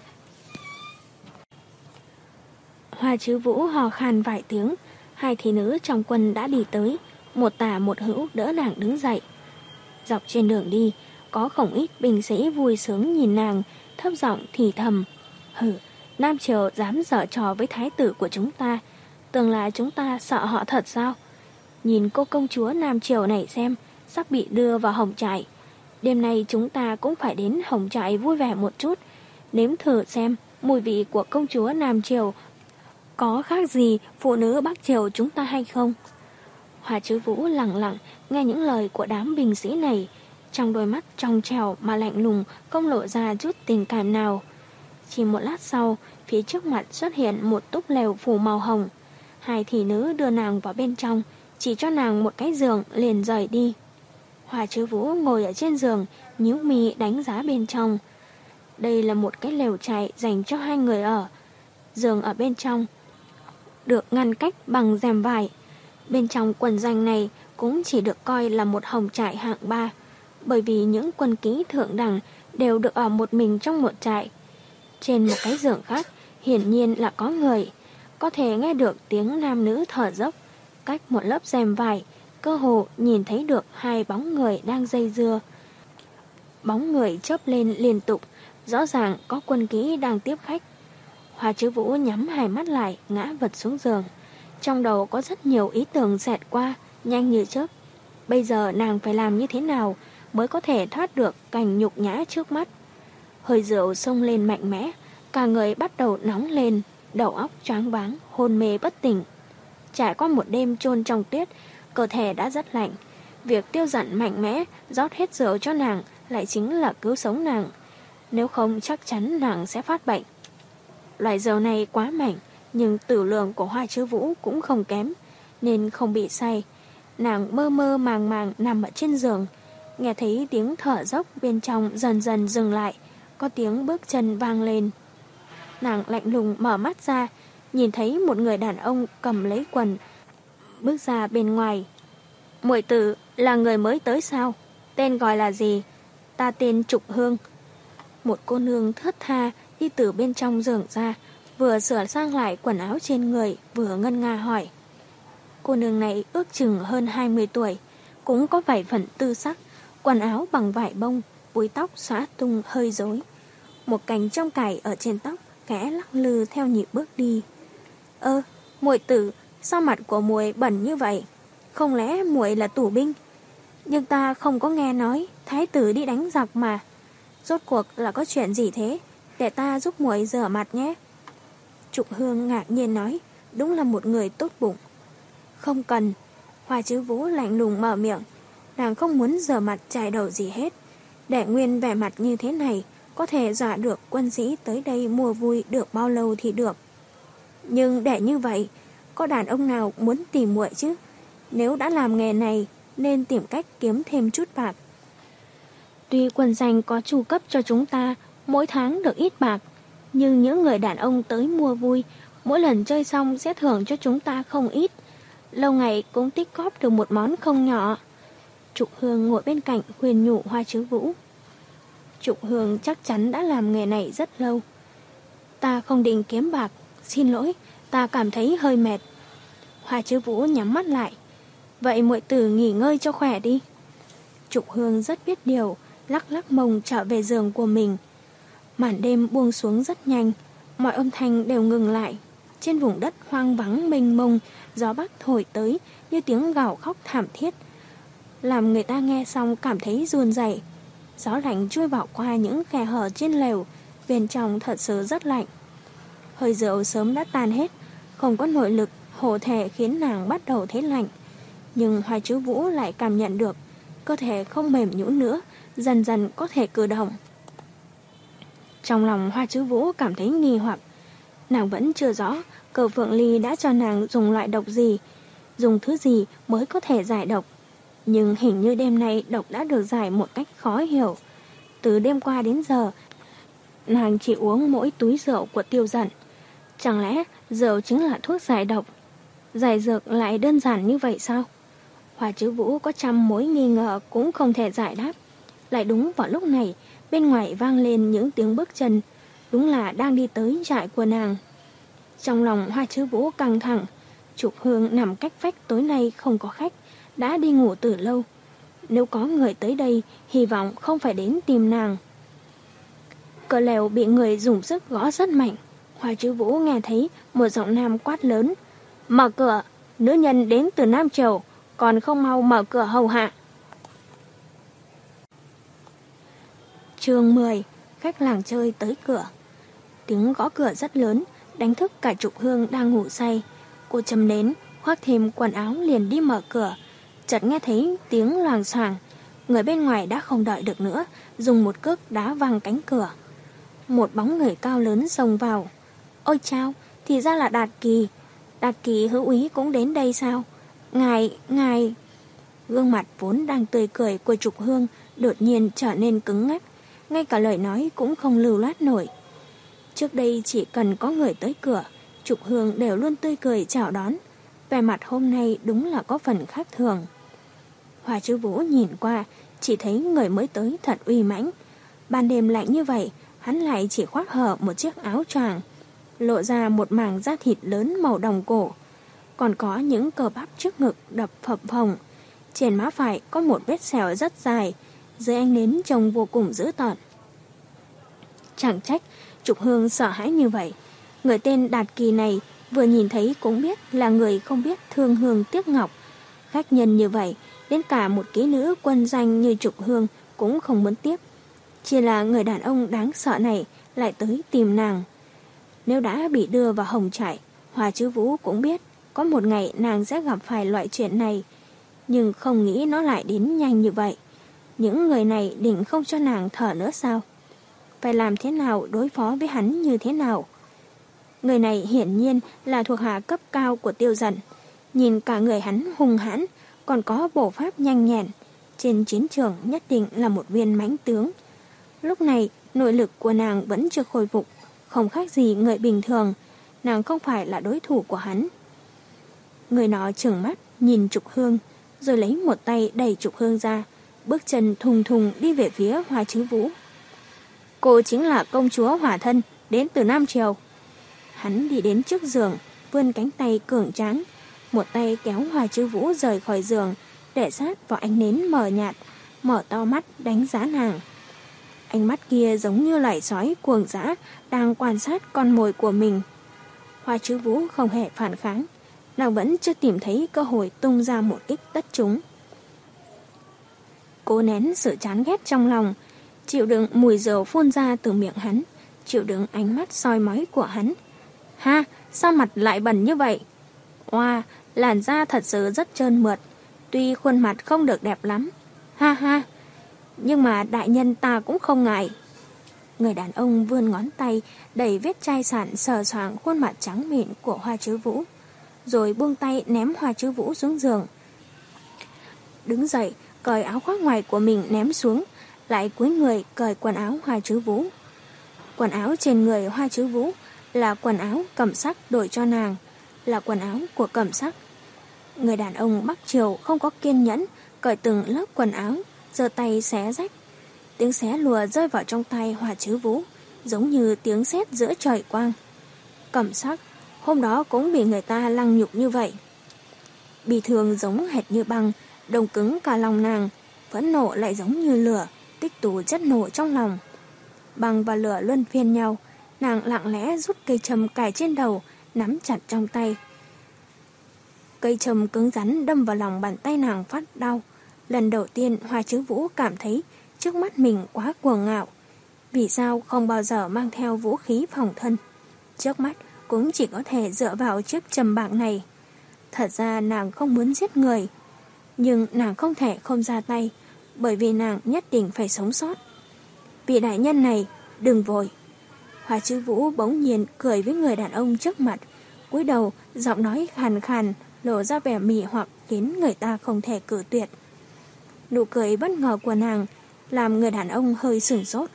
Hoa Trứ Vũ hò khan vài tiếng, hai thị nữ trong quân đã đi tới, một tả một hữu đỡ nàng đứng dậy. Dọc trên đường đi, có không ít binh sĩ vui sướng nhìn nàng, thấp giọng thì thầm. Hừ, Nam Triều dám giở trò với thái tử của chúng ta, tưởng là chúng ta sợ họ thật sao? Nhìn cô công chúa Nam Triều này xem, sắp bị đưa vào hồng trại. Đêm nay chúng ta cũng phải đến hồng trại vui vẻ một chút, nếm thử xem mùi vị của công chúa Nam Triều có khác gì phụ nữ Bắc Triều chúng ta hay không. Hoa Trứ Vũ lặng lặng nghe những lời của đám binh sĩ này, trong đôi mắt trong trèo mà lạnh lùng không lộ ra chút tình cảm nào. Chỉ một lát sau, phía trước mặt xuất hiện một túp lều phủ màu hồng. Hai thị nữ đưa nàng vào bên trong, chỉ cho nàng một cái giường liền rời đi. Hoa Trứ Vũ ngồi ở trên giường, nhíu mi đánh giá bên trong. Đây là một cái lều trại dành cho hai người ở. Giường ở bên trong được ngăn cách bằng rèm vải. Bên trong quần doanh này cũng chỉ được coi là một hồng trại hạng ba, bởi vì những quân kỹ thượng đẳng đều được ở một mình trong một trại. Trên một cái giường khác hiển nhiên là có người, có thể nghe được tiếng nam nữ thở dốc. Cách một lớp rèm vải, cơ hồ nhìn thấy được hai bóng người đang dây dưa. Bóng người chớp lên liên tục, rõ ràng có quân kỹ đang tiếp khách. Hoa Trứ Vũ nhắm hai mắt lại, ngã vật xuống giường. Trong đầu có rất nhiều ý tưởng xẹt qua, nhanh như chớp. Bây giờ nàng phải làm như thế nào mới có thể thoát được cảnh nhục nhã trước mắt? Hơi rượu xông lên mạnh mẽ, cả người bắt đầu nóng lên, đầu óc choáng váng, hôn mê bất tỉnh. Trải qua một đêm chôn trong tuyết, cơ thể đã rất lạnh. Việc Tiêu Dận mạnh mẽ rót hết rượu cho nàng lại chính là cứu sống nàng. Nếu không chắc chắn nàng sẽ phát bệnh. Loại rượu này quá mạnh, nhưng tử lượng của Hoa Trứ Vũ cũng không kém, nên không bị say. Nàng mơ mơ màng màng nằm ở trên giường, nghe thấy tiếng thở dốc bên trong dần dần dừng lại, có tiếng bước chân vang lên. Nàng lạnh lùng mở mắt ra, nhìn thấy một người đàn ông cầm lấy quần, bước ra bên ngoài. Muội tử là người mới tới sao? Tên gọi là gì? Ta tên Trục Hương. Một cô nương thướt tha đi từ bên trong giường ra, vừa sửa sang lại quần áo trên người, vừa ngân nga hỏi. Cô nương này ước chừng hơn hai mươi tuổi, cũng có vài phần tư sắc, quần áo bằng vải bông, búi tóc xõa tung hơi rối. Một cành trong cải ở trên tóc khẽ lắc lư theo nhịp bước đi. Ơ, muội tử, sao mặt của muội bẩn như vậy? Không lẽ muội là tù binh? Nhưng ta không có nghe nói thái tử đi đánh giặc mà. Rốt cuộc là có chuyện gì thế? Để ta giúp muội rửa mặt nhé. Trục Hương ngạc nhiên nói, đúng là một người tốt bụng. Không cần. Hoa Trứ Vũ lạnh lùng mở miệng. Nàng không muốn rửa mặt chải đầu gì hết. Để nguyên vẻ mặt như thế này, có thể dọa được quân sĩ tới đây mua vui được bao lâu thì được. Nhưng để như vậy, có đàn ông nào muốn tìm muội chứ? Nếu đã làm nghề này, nên tìm cách kiếm thêm chút bạc. Tuy quân danh có chu cấp cho chúng ta mỗi tháng được ít bạc, nhưng những người đàn ông tới mua vui, mỗi lần chơi xong sẽ thưởng cho chúng ta không ít. Lâu ngày cũng tích góp được một món không nhỏ. Trục Hương ngồi bên cạnh khuyên nhủ Hoa Chứ Vũ. Trục Hương chắc chắn đã làm nghề này rất lâu. Ta không định kiếm bạc, xin lỗi, ta cảm thấy hơi mệt. Hoa Chứ Vũ nhắm mắt lại. Vậy muội tử nghỉ ngơi cho khỏe đi. Trục Hương rất biết điều, lắc lắc mông trở về giường của mình. Màn đêm buông xuống rất nhanh, mọi âm thanh đều ngừng lại. Trên vùng đất hoang vắng mênh mông, gió bắc thổi tới như tiếng gào khóc thảm thiết, làm người ta nghe xong cảm thấy run rẩy. Gió lạnh chui vào qua những khe hở trên lều, bên trong thật sự rất lạnh. Hơi rượu sớm đã tan hết, không có nội lực hộ thể khiến nàng bắt đầu thấy lạnh. Nhưng Hoa Chứ Vũ lại cảm nhận được cơ thể không mềm nhũn nữa, dần dần có thể cử động. Trong lòng Hoa Chứ Vũ cảm thấy nghi hoặc. Nàng vẫn chưa rõ Cờ Phượng Ly đã cho nàng dùng loại độc gì, dùng thứ gì mới có thể giải độc. Nhưng hình như đêm nay độc đã được giải một cách khó hiểu. Từ đêm qua đến giờ, nàng chỉ uống mỗi túi rượu của Tiêu Dận. Chẳng lẽ rượu chính là thuốc giải độc? Giải dược lại đơn giản như vậy sao? Hoa Chứ Vũ có trăm mối nghi ngờ cũng không thể giải đáp. Lại đúng vào lúc này, bên ngoài vang lên những tiếng bước chân, đúng là đang đi tới trại của nàng. Trong lòng Hoa Chứ Vũ căng thẳng. Trục Hương nằm cách vách tối nay không có khách, đã đi ngủ từ lâu. Nếu có người tới đây, hy vọng không phải đến tìm nàng. Cửa lều bị người dùng sức gõ rất mạnh. Hoa Chứ Vũ nghe thấy một giọng nam quát lớn. Mở cửa, nữ nhân đến từ Nam Triều, còn không mau mở cửa hầu hạ. Chương mười. Khách làng chơi tới cửa. Tiếng gõ cửa rất lớn, đánh thức cả Trục Hương đang ngủ say. Cô châm nến, khoác thêm quần áo liền đi mở cửa. Chợt nghe thấy tiếng loảng xoảng. Người bên ngoài đã không đợi được nữa, dùng một cước đá văng cánh cửa. Một bóng người cao lớn xông vào. Ôi chao, thì ra là Đạt Kỳ. Đạt Kỳ hữu úy cũng đến đây sao? Ngài, ngài... Gương mặt vốn đang tươi cười của Trục Hương đột nhiên trở nên cứng ngắc, ngay cả lời nói cũng không lưu loát nổi. Trước đây chỉ cần có người tới cửa, Trục Hương đều luôn tươi cười chào đón. Vẻ mặt hôm nay đúng là có phần khác thường. Hoa Chứ Vũ nhìn qua, chỉ thấy người mới tới thật uy mãnh. Ban đêm lạnh như vậy, hắn lại chỉ khoác hở một chiếc áo choàng, lộ ra một mảng da thịt lớn màu đồng cổ. Còn có những cơ bắp trước ngực đập phập phồng. Trên má phải có một vết sẹo rất dài, dưới ánh nến trông vô cùng dữ tợn. Chẳng trách Trục Hương sợ hãi như vậy. Người tên Đạt Kỳ này vừa nhìn thấy cũng biết là người không biết thương hương tiếc ngọc. Khách nhân như vậy, đến cả một kỹ nữ quân danh như Trục Hương cũng không muốn tiếp. Chỉ là người đàn ông đáng sợ này lại tới tìm nàng. Nếu đã bị đưa vào hồng trại, Hoa Chứ Vũ cũng biết có một ngày nàng sẽ gặp phải loại chuyện này. Nhưng không nghĩ nó lại đến nhanh như vậy. Những người này định không cho nàng thở nữa sao? Phải làm thế nào đối phó với hắn như thế nào? Người này hiển nhiên là thuộc hạ cấp cao của Tiêu Dận. Nhìn cả người hắn hung hãn, còn có bộ pháp nhanh nhẹn. Trên chiến trường nhất định là một viên mãnh tướng. Lúc này nội lực của nàng vẫn chưa khôi phục, không khác gì người bình thường. Nàng không phải là đối thủ của hắn. Người nọ trừng mắt nhìn Trục Hương, rồi lấy một tay đẩy Trục Hương ra, bước chân thùng thùng đi về phía Hoa Chứ Vũ. Cô chính là công chúa Hỏa Thân, đến từ Nam Triều. Hắn đi đến trước giường, vươn cánh tay cường tráng, một tay kéo Hoa Chứ Vũ rời khỏi giường, để sát vào ánh nến mờ nhạt, mở to mắt đánh giá nàng. Ánh mắt kia giống như loài sói cuồng dã đang quan sát con mồi của mình. Hoa Chứ Vũ không hề phản kháng, nàng vẫn chưa tìm thấy cơ hội tung ra một kích tất trúng. Cố nén sự chán ghét trong lòng, chịu đựng mùi rượu phun ra từ miệng hắn, chịu đựng ánh mắt soi mói của hắn. Ha, sao mặt lại bẩn như vậy? Oa, làn da thật sự rất trơn mượt, tuy khuôn mặt không được đẹp lắm. Ha ha, nhưng mà đại nhân ta cũng không ngại. Người đàn ông vươn ngón tay đẩy vết chai sạn sờ soạng khuôn mặt trắng mịn của Hoa Chứ Vũ, rồi buông tay ném Hoa Chứ Vũ xuống giường. Đứng dậy, cởi áo khoác ngoài của mình ném xuống, lại cúi người cởi quần áo Hoa Trứ Vũ. Quần áo trên người Hoa Trứ Vũ là quần áo Cẩm Sắc đổi cho nàng, là quần áo của Cẩm Sắc. Người đàn ông Bắc Triều không có kiên nhẫn cởi từng lớp quần áo, giơ tay xé rách. Tiếng xé lùa rơi vào trong tay Hoa Trứ Vũ, giống như tiếng sét giữa trời quang. Cẩm Sắc hôm đó cũng bị người ta lăng nhục như vậy. Bị thương giống hệt như băng, đông cứng cả lòng nàng, phẫn nộ lại giống như lửa, tích tụ chất nổ trong lòng. Băng và lửa luân phiên nhau, nàng lặng lẽ rút cây châm cài trên đầu, nắm chặt trong tay. Cây châm cứng rắn đâm vào lòng bàn tay nàng phát đau. Lần đầu tiên Hoa Trứ Vũ cảm thấy trước mắt mình quá cuồng ngạo. Vì sao không bao giờ mang theo vũ khí phòng thân? Trước mắt cũng chỉ có thể dựa vào chiếc châm bạc này. Thật ra nàng không muốn giết người, nhưng nàng không thể không ra tay, bởi vì nàng nhất định phải sống sót. Vị đại nhân này, đừng vội. Hoa Trứ Vũ bỗng nhiên cười với người đàn ông trước mặt, cúi đầu, giọng nói khàn khàn, lộ ra vẻ mị hoặc khiến người ta không thể cự tuyệt. Nụ cười bất ngờ của nàng làm người đàn ông hơi sửng sốt.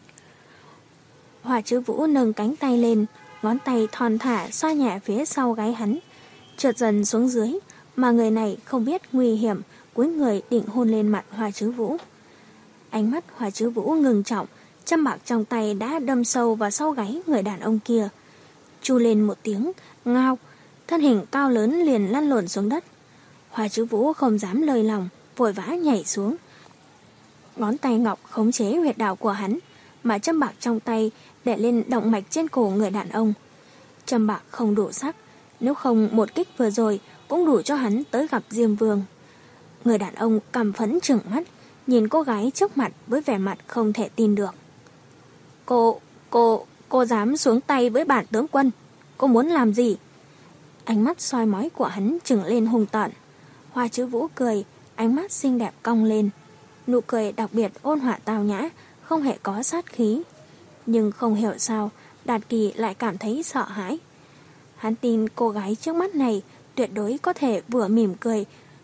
Hoa Trứ Vũ nâng cánh tay lên, ngón tay thon thả xoa nhẹ phía sau gáy hắn, trượt dần xuống dưới, mà người này không biết nguy hiểm, cúi người định hôn lên mặt Hoa Trứ Vũ. Ánh mắt Hoa Trứ Vũ ngừng trọng, châm bạc trong tay đã đâm sâu vào sau gáy người đàn ông kia. Chu lên một tiếng, ngao, thân hình cao lớn liền lăn lộn xuống đất. Hoa Trứ Vũ không dám lơi lòng, vội vã nhảy xuống. Ngón tay ngọc khống chế huyệt đạo của hắn, mà châm bạc trong tay để lên động mạch trên cổ người đàn ông. Châm bạc không đủ sắc, nếu không một kích vừa rồi cũng đủ cho hắn tới gặp Diêm Vương. Người đàn ông căm phẫn trừng mắt, nhìn cô gái trước mặt với vẻ mặt không thể tin được. Cô, cô, cô dám xuống tay với bản tướng quân, cô muốn làm gì? Ánh mắt soi mói của hắn trừng lên hung tợn. Hoa Trứ Vũ cười, ánh mắt xinh đẹp cong lên. Nụ cười đặc biệt ôn hòa tao nhã, không hề có sát khí. Nhưng không hiểu sao, Đạt Kỳ lại cảm thấy sợ hãi. Hắn tin cô gái trước mắt này tuyệt đối có thể vừa mỉm cười,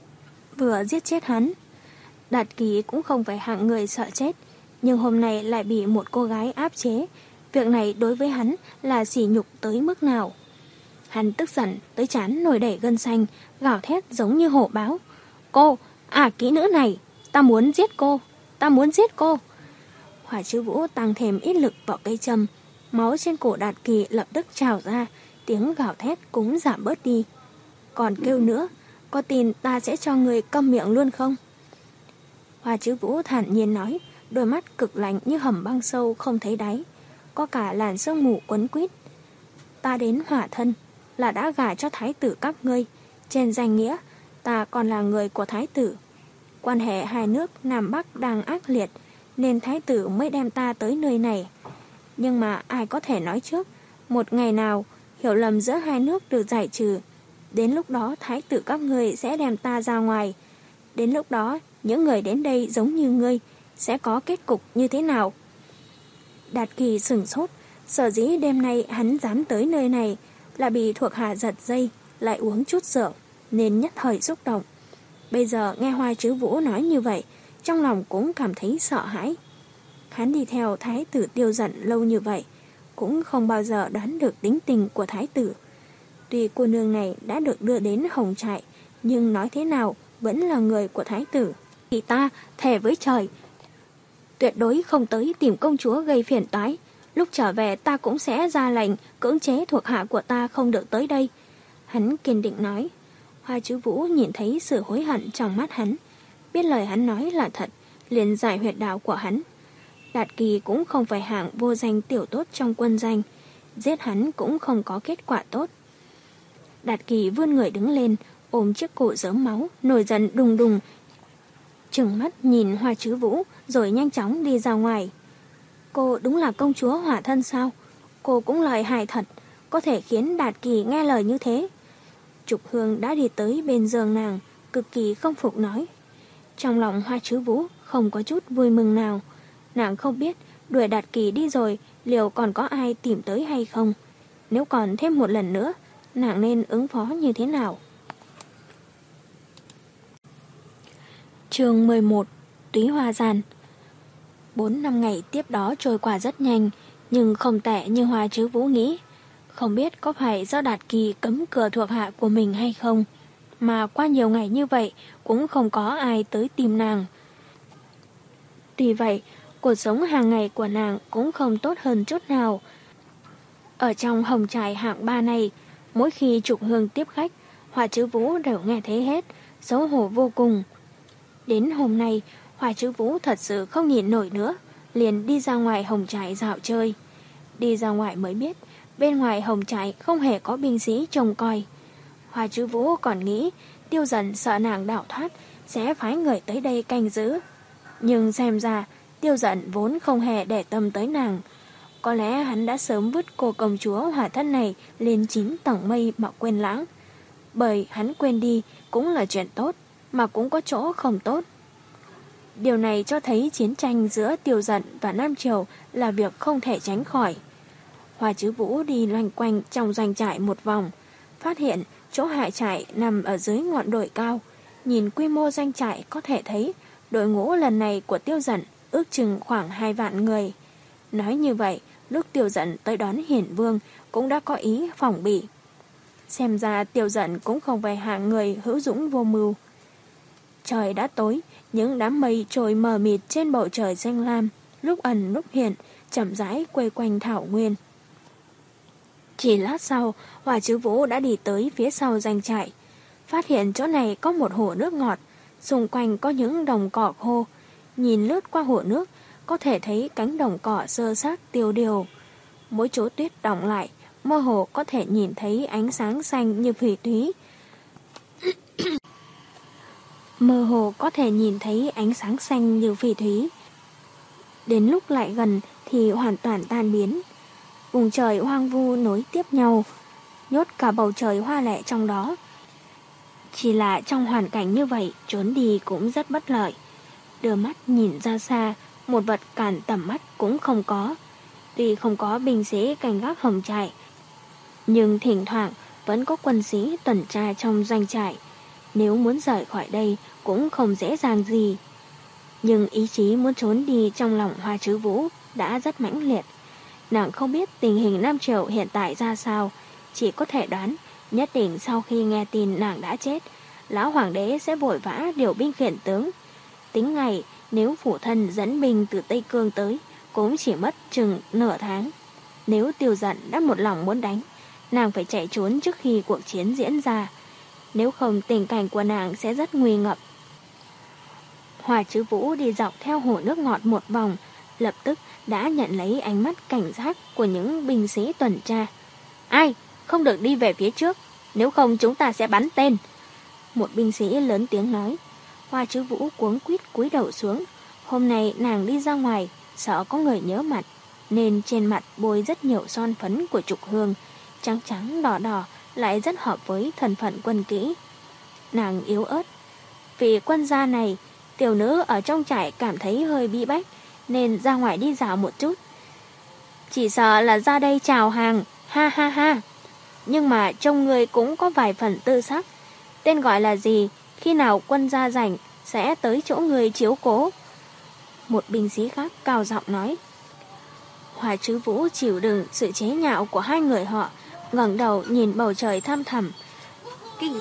vừa giết chết hắn. Đạt Kỳ cũng không phải hạng người sợ chết, nhưng hôm nay lại bị một cô gái áp chế. Việc này đối với hắn là sỉ nhục tới mức nào? Hắn tức giận tới trán nổi đẩy gân xanh, gào thét giống như hổ báo. Cô, à kỹ nữ này, ta muốn giết cô, ta muốn giết cô. Hoa Trứ Vũ tăng thêm ít lực vào cây châm, máu trên cổ Đạt Kỳ lập tức trào ra, tiếng gào thét cũng giảm bớt đi. Còn kêu nữa, có tin ta sẽ cho người câm miệng luôn không? Hoa Trứ Vũ thản nhiên nói, đôi mắt cực lạnh như hầm băng sâu không thấy đáy, có cả làn sương mù quấn quýt. Ta đến Hỏa Thân là đã gả cho thái tử các ngươi, trên danh nghĩa ta còn là người của thái tử. Quan hệ hai nước Nam Bắc đang ác liệt, nên thái tử mới đem ta tới nơi này. Nhưng mà ai có thể nói trước, một ngày nào hiểu lầm giữa hai nước được giải trừ, đến lúc đó thái tử các ngươi sẽ đem ta ra ngoài. Đến lúc đó, những người đến đây giống như ngươi sẽ có kết cục như thế nào? Đạt Kỳ sửng sốt, sở dĩ đêm nay hắn dám tới nơi này là bị thuộc hạ giật dây, lại uống chút rượu, nên nhất thời xúc động. Bây giờ nghe Hoa Trứ Vũ nói như vậy, trong lòng cũng cảm thấy sợ hãi. Hắn đi theo thái tử Tiêu Dận lâu như vậy, cũng không bao giờ đoán được tính tình của thái tử. Tuy cô nương này đã được đưa đến Hồng Trại, nhưng nói thế nào vẫn là người của thái tử. Thì ta thề với trời, tuyệt đối không tới tìm công chúa gây phiền toái. Lúc trở về ta cũng sẽ ra lệnh cưỡng chế thuộc hạ của ta không được tới đây. Hắn kiên định nói. Hoa Trứ Vũ nhìn thấy sự hối hận trong mắt hắn, biết lời hắn nói là thật, liền giải huyệt đạo của hắn. Đạt Kỳ cũng không phải hạng vô danh tiểu tốt trong quân danh, giết hắn cũng không có kết quả tốt. Đạt Kỳ vươn người đứng lên, ôm chiếc cổ rớm máu, nổi giận đùng đùng, trừng mắt nhìn Hoa Trứ Vũ rồi nhanh chóng đi ra ngoài. Cô đúng là công chúa Hỏa Thân sao? Cô cũng lợi hại thật, có thể khiến Đạt Kỳ nghe lời như thế. Trục Hương đã đi tới bên giường nàng, cực kỳ không phục nói. Trong lòng Hoa Trứ Vũ không có chút vui mừng nào. Nàng không biết đuổi Đạt Kỳ đi rồi liệu còn có ai tìm tới hay không. Nếu còn thêm một lần nữa, nàng nên ứng phó như thế nào? Chương mười một. Túy Hoa Giàn. Bốn năm ngày tiếp đó trôi qua rất nhanh, nhưng không tệ như Hoa Trứ Vũ nghĩ. Không biết có phải do Đạt Kỳ cấm cửa thuộc hạ của mình hay không, mà qua nhiều ngày như vậy cũng không có ai tới tìm nàng. Tuy vậy, cuộc sống hàng ngày của nàng cũng không tốt hơn chút nào. Ở trong hồng trại hạng ba này, mỗi khi Trục Hương tiếp khách, Hoa Trứ Vũ đều nghe thấy hết, xấu hổ vô cùng. Đến hôm nay, Hoa Trứ Vũ thật sự không nhịn nổi nữa, liền đi ra ngoài hồng trại dạo chơi. Đi ra ngoài mới biết, bên ngoài hồng trại không hề có binh sĩ trông coi. Hoa Trứ Vũ còn nghĩ Tiêu Dần sợ nàng đào thoát sẽ phái người tới đây canh giữ. Nhưng xem ra Tiêu Dần vốn không hề để tâm tới nàng. Có lẽ hắn đã sớm vứt cô công chúa hỏa thân này lên chín tầng mây mà quên lãng. Bởi hắn quên đi cũng là chuyện tốt, mà cũng có chỗ không tốt. Điều này cho thấy chiến tranh giữa Tiêu Dần và Nam Triều là việc không thể tránh khỏi. Hoa Trứ Vũ đi loanh quanh trong doanh trại một vòng, phát hiện chỗ hạ trại nằm ở dưới ngọn đồi cao. Nhìn quy mô doanh trại có thể thấy đội ngũ lần này của Tiêu Dần ước chừng khoảng hai vạn người. Nói như vậy, lúc Tiêu Dần tới đón Hiển Vương cũng đã có ý phòng bị. Xem ra Tiêu Dần cũng không phải hạng người hữu dũng vô mưu. Trời đã tối, những đám mây trôi mờ mịt trên bầu trời xanh lam, lúc ẩn lúc hiện, chậm rãi quay quanh thảo nguyên. Chỉ lát sau, Hoa Trứ Vũ đã đi tới phía sau doanh trại, phát hiện chỗ này có một hồ nước ngọt, xung quanh có những đồng cỏ khô. Nhìn lướt qua hồ nước, có thể thấy cánh đồng cỏ sơ sát tiêu điều. Mỗi chỗ tuyết đọng lại, mơ hồ có thể nhìn thấy ánh sáng xanh như phỉ thúy. Mơ hồ có thể nhìn thấy ánh sáng xanh như phỉ thúy. Đến lúc lại gần thì hoàn toàn tan biến. Vùng trời hoang vu nối tiếp nhau, nhốt cả bầu trời hoa lệ trong đó. Chỉ là trong hoàn cảnh như vậy, trốn đi cũng rất bất lợi. Đưa mắt nhìn ra xa, một vật cản tầm mắt cũng không có. Tuy không có binh sĩ canh gác hồng trại, nhưng thỉnh thoảng vẫn có quân sĩ tuần tra trong doanh trại. Nếu muốn rời khỏi đây cũng không dễ dàng gì. Nhưng ý chí muốn trốn đi trong lòng Hoa Trứ Vũ đã rất mãnh liệt. Nàng không biết tình hình Nam Triều hiện tại ra sao, chỉ có thể đoán nhất định sau khi nghe tin nàng đã chết, lão hoàng đế sẽ vội vã điều binh khiển tướng. Tính ngày, nếu phủ thân dẫn binh từ Tây Cương tới, cũng chỉ mất chừng nửa tháng. Nếu Tiêu Dần đã một lòng muốn đánh, nàng phải chạy trốn trước khi cuộc chiến diễn ra. Nếu không, tình cảnh của nàng sẽ rất nguy ngập. Hoa Trứ Vũ đi dọc theo hồ nước ngọt một vòng, lập tức đã nhận lấy ánh mắt cảnh giác của những binh sĩ tuần tra. Ai? Không được đi về phía trước, nếu không chúng ta sẽ bắn tên. Một binh sĩ lớn tiếng nói. Hoa Trứ Vũ cuống quýt cúi đầu xuống. Hôm nay nàng đi ra ngoài, sợ có người nhớ mặt, nên trên mặt bôi rất nhiều son phấn của Trục Hương, trắng trắng đỏ đỏ, lại rất hợp với thân phận quân kỹ. Nàng yếu ớt. Vì quân gia này, tiểu nữ ở trong trại cảm thấy hơi bí bách, nên ra ngoài đi dạo một chút. Chỉ sợ là ra đây chào hàng, ha ha ha. Nhưng mà trong người cũng có vài phần tư sắc. Tên gọi là gì? Khi nào quân gia rảnh sẽ tới chỗ người chiếu cố. Một binh sĩ khác cao giọng nói. Hoa Trứ Vũ chịu đựng sự chế nhạo của hai người họ, ngẩng đầu nhìn bầu trời thăm thẳm. Kinh...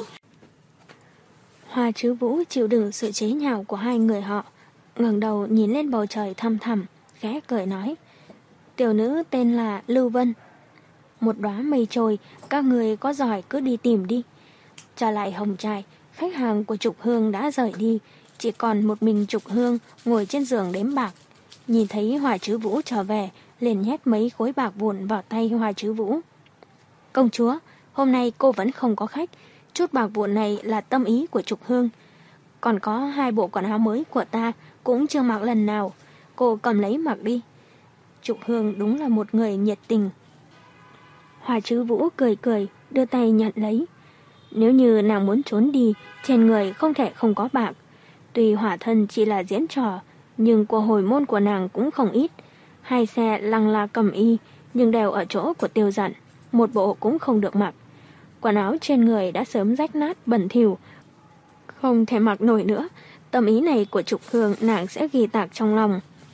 Hoa Trứ Vũ chịu đựng sự chế nhạo của hai người họ, ngẩng đầu nhìn lên bầu trời thăm thẳm, khẽ cười nói. Tiểu nữ tên là Lưu Vân. Một đóa mây trôi, các người có giỏi cứ đi tìm đi. Trở lại hồng trại, khách hàng của Trục Hương đã rời đi, chỉ còn một mình Trục Hương ngồi trên giường đếm bạc. Nhìn thấy Hoa Trứ Vũ trở về, liền nhét mấy khối bạc vụn vào tay Hoa Trứ Vũ. Công chúa, hôm nay cô vẫn không có khách, chút bạc vụn này là tâm ý của Trục Hương. Còn có hai bộ quần áo mới của ta cũng chưa mặc lần nào, cô cầm lấy mặc đi. Trục Hương đúng là một người nhiệt tình. Hoa Trứ Vũ cười cười, đưa tay nhận lấy. Nếu như nàng muốn trốn đi, trên người không thể không có bạc. Tuy hỏa thân chỉ là diễn trò, nhưng của hồi môn của nàng cũng không ít. Hai xe lăng la cầm y, nhưng đều ở chỗ của Tiêu Dần, một bộ cũng không được mặc. Quần áo trên người đã sớm rách nát bẩn thỉu, không thể mặc nổi nữa. Tâm ý này của Trục Hương nàng sẽ ghi tạc trong lòng.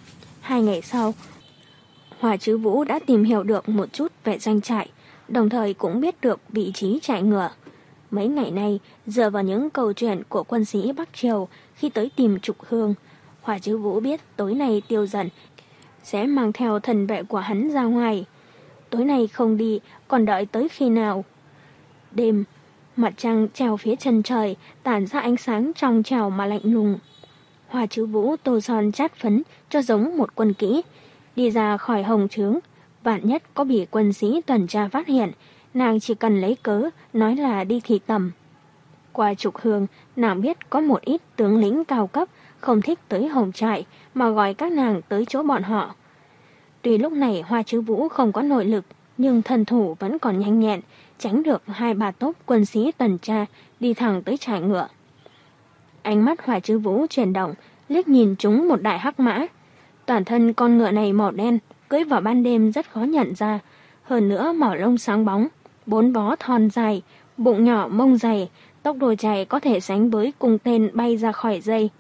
Hai ngày sau, Hoa Chứ Vũ đã tìm hiểu được một chút về doanh trại, đồng thời cũng biết được vị trí trại ngựa. Mấy ngày nay, dựa vào những câu chuyện của quân sĩ Bắc Triều khi tới tìm Trục Hương, Hoa Chứ Vũ biết tối nay Tiêu Dần sẽ mang theo thần vệ của hắn ra ngoài. Tối nay không đi, còn đợi tới khi nào? Đêm, mặt trăng treo phía chân trời, tản ra ánh sáng trong trẻo mà lạnh lùng. Hoa Chứ Vũ tô son chát phấn cho giống một quân kỹ, đi ra khỏi hồng trướng. Vạn nhất có bị quân sĩ tuần tra phát hiện, nàng chỉ cần lấy cớ nói là đi thị tầm. Qua Trục Hương, nàng biết có một ít tướng lĩnh cao cấp không thích tới hồng trại mà gọi các nàng tới chỗ bọn họ. Tuy lúc này Hoa Chứ Vũ không có nội lực, nhưng thần thủ vẫn còn nhanh nhẹn, tránh được hai ba tốp quân sĩ tuần tra đi thẳng tới trại ngựa. Ánh mắt Hoa Chứ Vũ chuyển động, liếc nhìn chúng một đại hắc mã. Toàn thân con ngựa này màu đen, cưỡi vào ban đêm rất khó nhận ra. Hơn nữa mỏ lông sáng bóng, bốn vó thon dài, bụng nhỏ mông dày, tốc độ chạy có thể sánh với cung tên bay ra khỏi dây.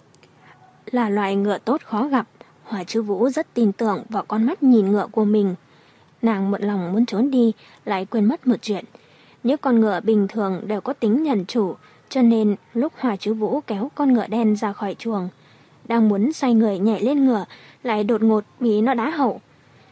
Là loại ngựa tốt khó gặp, Hoa Chứ Vũ rất tin tưởng vào con mắt nhìn ngựa của mình. Nàng một lòng muốn trốn đi, lại quên mất một chuyện. Những con ngựa bình thường đều có tính nhận chủ, cho nên lúc Hoa Chứ Vũ kéo con ngựa đen ra khỏi chuồng, đang muốn xoay người nhảy lên ngựa, lại đột ngột bị nó đá hậu.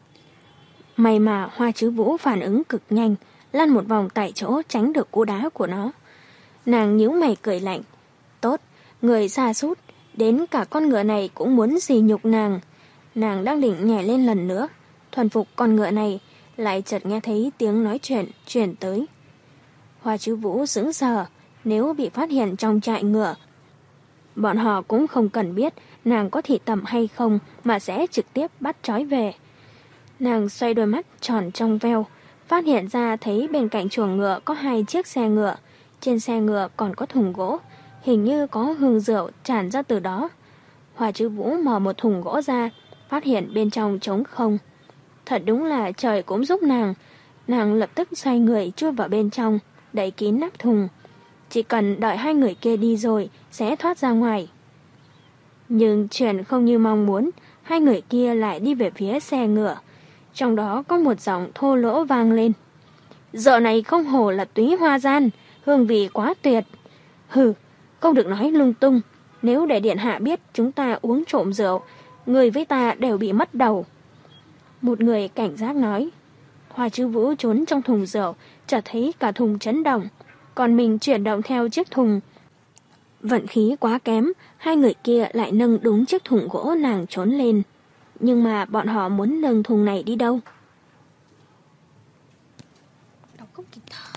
May mà Hoa Chứ Vũ phản ứng cực nhanh, lăn một vòng tại chỗ tránh được cú đá của nó. Nàng nhíu mày cười lạnh. Tốt, người sa sút, đến cả con ngựa này cũng muốn sỉ nhục nàng. Nàng đang định nhảy lên lần nữa, thuần phục con ngựa này, lại chợt nghe thấy tiếng nói chuyện chuyển tới. Hoa Chứ Vũ sững sờ, nếu bị phát hiện trong trại ngựa, bọn họ cũng không cần biết nàng có thị tầm hay không mà sẽ trực tiếp bắt trói về. Nàng xoay đôi mắt tròn trong veo, phát hiện ra thấy bên cạnh chuồng ngựa có hai chiếc xe ngựa, trên xe ngựa còn có thùng gỗ, hình như có hương rượu tràn ra từ đó. Hoa Chứ Vũ mở một thùng gỗ ra, phát hiện bên trong trống không. Thật đúng là trời cũng giúp nàng. Nàng lập tức xoay người chui vào bên trong, đậy kín nắp thùng. Chỉ cần đợi hai người kia đi rồi sẽ thoát ra ngoài. Nhưng chuyện không như mong muốn, hai người kia lại đi về phía xe ngựa. Trong đó có một giọng thô lỗ vang lên. Rượu này không hổ là túy hoa gian, hương vị quá tuyệt. Hừ, không được nói lung tung. Nếu để điện hạ biết chúng ta uống trộm rượu, người với ta đều bị mất đầu. Một người cảnh giác nói. Hoa Chứ Vũ trốn trong thùng rượu, chợt thấy cả thùng chấn động, còn mình chuyển động theo chiếc thùng. Vận khí quá kém, hai người kia lại nâng đúng chiếc thùng gỗ nàng trốn lên. Nhưng mà bọn họ muốn nâng thùng này đi đâu? Đọc không kịp thở.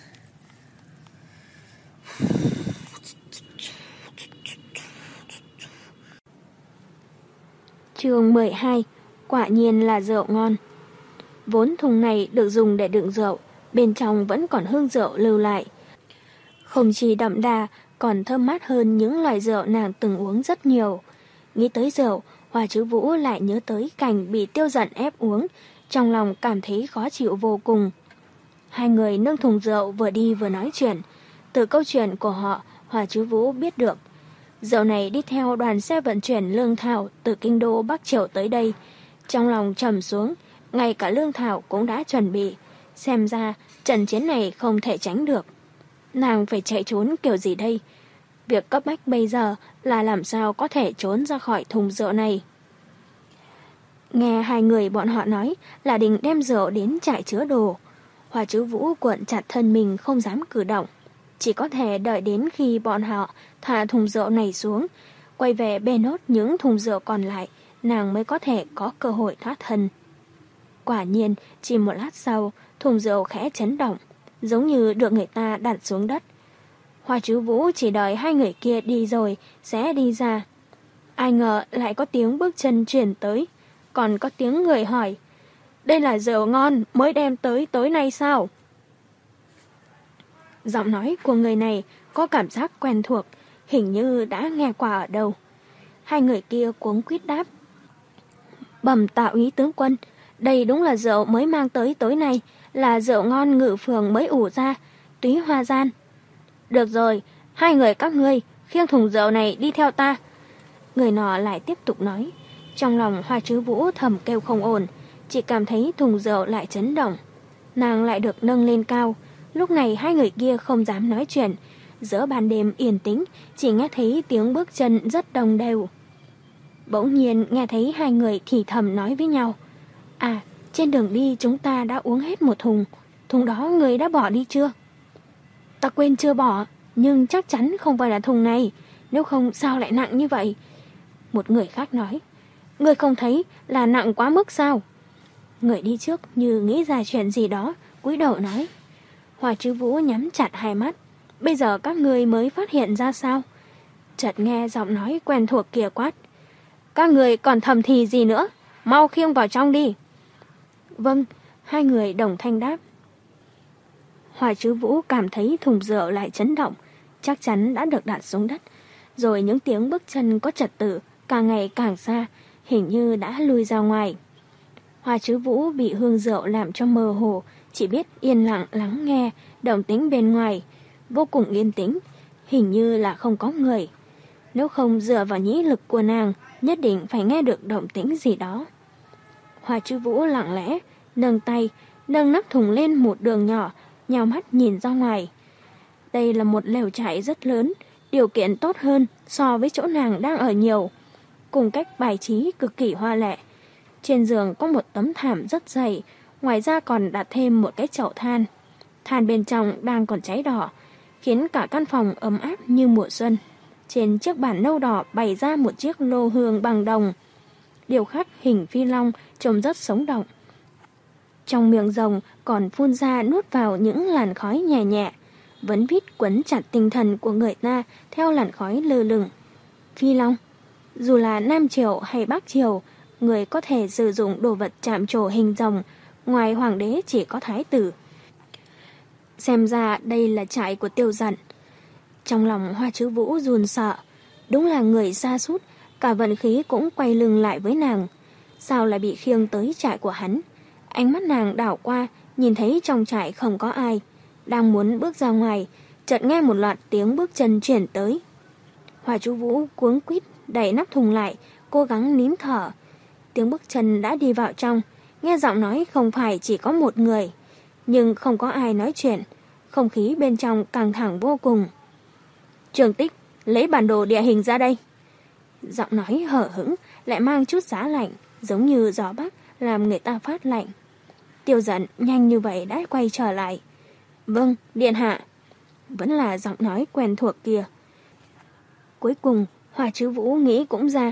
Chương mười hai. Quả nhiên là rượu ngon. Vốn thùng này được dùng để đựng rượu, bên trong vẫn còn hương rượu lưu lại. Không chỉ đậm đà, còn thơm mát hơn những loại rượu nàng từng uống rất nhiều. Nghĩ tới rượu, Hoa Chứ Vũ lại nhớ tới cảnh bị Tiêu Dần ép uống, trong lòng cảm thấy khó chịu vô cùng. Hai người nâng thùng rượu vừa đi vừa nói chuyện. Từ câu chuyện của họ, Hoa Chứ Vũ biết được rượu này đi theo đoàn xe vận chuyển lương thảo từ kinh đô Bắc Triều tới đây. Trong lòng trầm xuống, ngay cả lương thảo cũng đã chuẩn bị. Xem ra trận chiến này không thể tránh được. Nàng phải chạy trốn kiểu gì đây? Việc cấp bách bây giờ là làm sao có thể trốn ra khỏi thùng rượu này. Nghe hai người bọn họ nói là định đem rượu đến trại chứa đồ. Hoa Chứ Vũ cuộn chặt thân mình không dám cử động. Chỉ có thể đợi đến khi bọn họ thả thùng rượu này xuống, quay về bê nốt những thùng rượu còn lại, nàng mới có thể có cơ hội thoát thân. Quả nhiên, chỉ một lát sau, thùng rượu khẽ chấn động, giống như được người ta đặt xuống đất. Hoa Chứ Vũ chỉ đợi hai người kia đi rồi, sẽ đi ra. Ai ngờ lại có tiếng bước chân chuyển tới, còn có tiếng người hỏi, đây là rượu ngon mới đem tới tối nay sao? Giọng nói của người này có cảm giác quen thuộc, hình như đã nghe qua ở đâu. Hai người kia cuống quýt đáp. Bẩm Tạo Úy tướng quân, đây đúng là rượu mới mang tới tối nay, là rượu ngon Ngự Phường mới ủ ra, túy hoa gian. Được rồi, hai người các ngươi khiêng thùng rượu này đi theo ta. Người nọ lại tiếp tục nói. Trong lòng Hoa Trứ Vũ thầm kêu không ổn, chỉ cảm thấy thùng rượu lại chấn động. Nàng lại được nâng lên cao, lúc này hai người kia không dám nói chuyện. Giữa ban đêm yên tĩnh, chỉ nghe thấy tiếng bước chân rất đồng đều. Bỗng nhiên nghe thấy hai người thì thầm nói với nhau. À, trên đường đi chúng ta đã uống hết một thùng, thùng đó người đã bỏ đi chưa? Ta quên chưa bỏ, nhưng chắc chắn không phải là thùng này, nếu không sao lại nặng như vậy? Một người khác nói. Người không thấy là nặng quá mức sao? Người đi trước như nghĩ ra chuyện gì đó, cúi đầu nói. Hoa Trứ Vũ nhắm chặt hai mắt. Bây giờ các người mới phát hiện ra sao? Chợt nghe giọng nói quen thuộc kia quát. Các người còn thầm thì gì nữa? Mau khiêng vào trong đi. Vâng, hai người đồng thanh đáp. Hoa Trứ Vũ cảm thấy thùng rượu lại chấn động, chắc chắn đã được đặt xuống đất. Rồi những tiếng bước chân có trật tự, càng ngày càng xa, hình như đã lui ra ngoài. Hoa Trứ Vũ bị hương rượu làm cho mơ hồ, chỉ biết yên lặng lắng nghe động tĩnh bên ngoài, vô cùng yên tĩnh, hình như là không có người. Nếu không dựa vào nhĩ lực của nàng, nhất định phải nghe được động tĩnh gì đó. Hoa Trứ Vũ lặng lẽ, nâng tay, nâng nắp thùng lên một đường nhỏ, nhào mắt nhìn ra ngoài. Đây là một lều trại rất lớn, điều kiện tốt hơn so với chỗ nàng đang ở nhiều, cùng cách bài trí cực kỳ hoa lệ. Trên giường có một tấm thảm rất dày, ngoài ra còn đặt thêm một cái chậu than. Than bên trong đang còn cháy đỏ, khiến cả căn phòng ấm áp như mùa xuân. Trên chiếc bàn nâu đỏ bày ra một chiếc lô hương bằng đồng, điêu khắc hình phi long trông rất sống động. Trong miệng rồng còn phun ra nuốt vào những làn khói nhẹ nhẹ, vấn vít quấn chặt tinh thần của người ta theo làn khói lơ lửng. Phi long, dù là Nam Triều hay Bắc Triều, người có thể sử dụng đồ vật chạm trổ hình rồng, ngoài hoàng đế chỉ có thái tử. Xem ra đây là trại của Tiêu Dận. Trong lòng Hoa Trứ Vũ run sợ, đúng là người sa sút, cả vận khí cũng quay lưng lại với nàng. Sao lại bị khiêng tới trại của hắn? Ánh mắt nàng đảo qua, nhìn thấy trong trại không có ai. Đang muốn bước ra ngoài, chợt nghe một loạt tiếng bước chân chuyển tới. Hoa Trứ Vũ cuống quýt đẩy nắp thùng lại, cố gắng nín thở. Tiếng bước chân đã đi vào trong, nghe giọng nói không phải chỉ có một người, nhưng không có ai nói chuyện, không khí bên trong căng thẳng vô cùng. Trường Tích, lấy bản đồ địa hình ra đây. Giọng nói hở hững lại mang chút giá lạnh, giống như gió bắc làm người ta phát lạnh. Tiêu Dận nhanh như vậy đã quay trở lại. Vâng, điện hạ. Vẫn là giọng nói quen thuộc kia. Cuối cùng Hoa Trứ Vũ nghĩ cũng ra.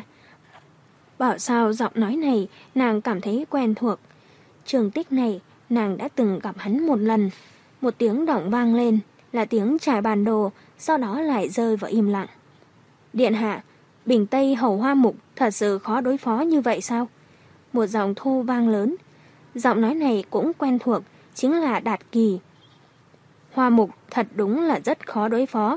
Bảo sao giọng nói này nàng cảm thấy quen thuộc. Trường Tích này nàng đã từng gặp hắn một lần. Một tiếng động vang lên là tiếng trải bản đồ, sau đó lại rơi vào im lặng. Điện hạ, Bình Tây Hầu Hoa Mục thật sự khó đối phó như vậy sao? Một giọng thu vang lớn. Giọng nói này cũng quen thuộc, chính là Đạt Kỳ. Hoa Mục thật đúng là rất khó đối phó.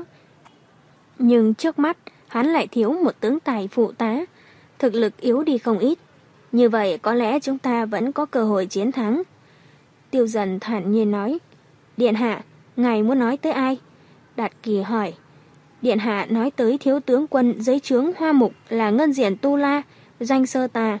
Nhưng trước mắt hắn lại thiếu một tướng tài phụ tá, thực lực yếu đi không ít. Như vậy có lẽ chúng ta vẫn có cơ hội chiến thắng. Tiêu Dần thản nhiên nói. Điện hạ, ngài muốn nói tới ai? Đạt Kỳ hỏi. Điện hạ nói tới thiếu tướng quân dưới trướng Hoa Mục là Ngân Diện Tu La, Doanh Sơ Tà.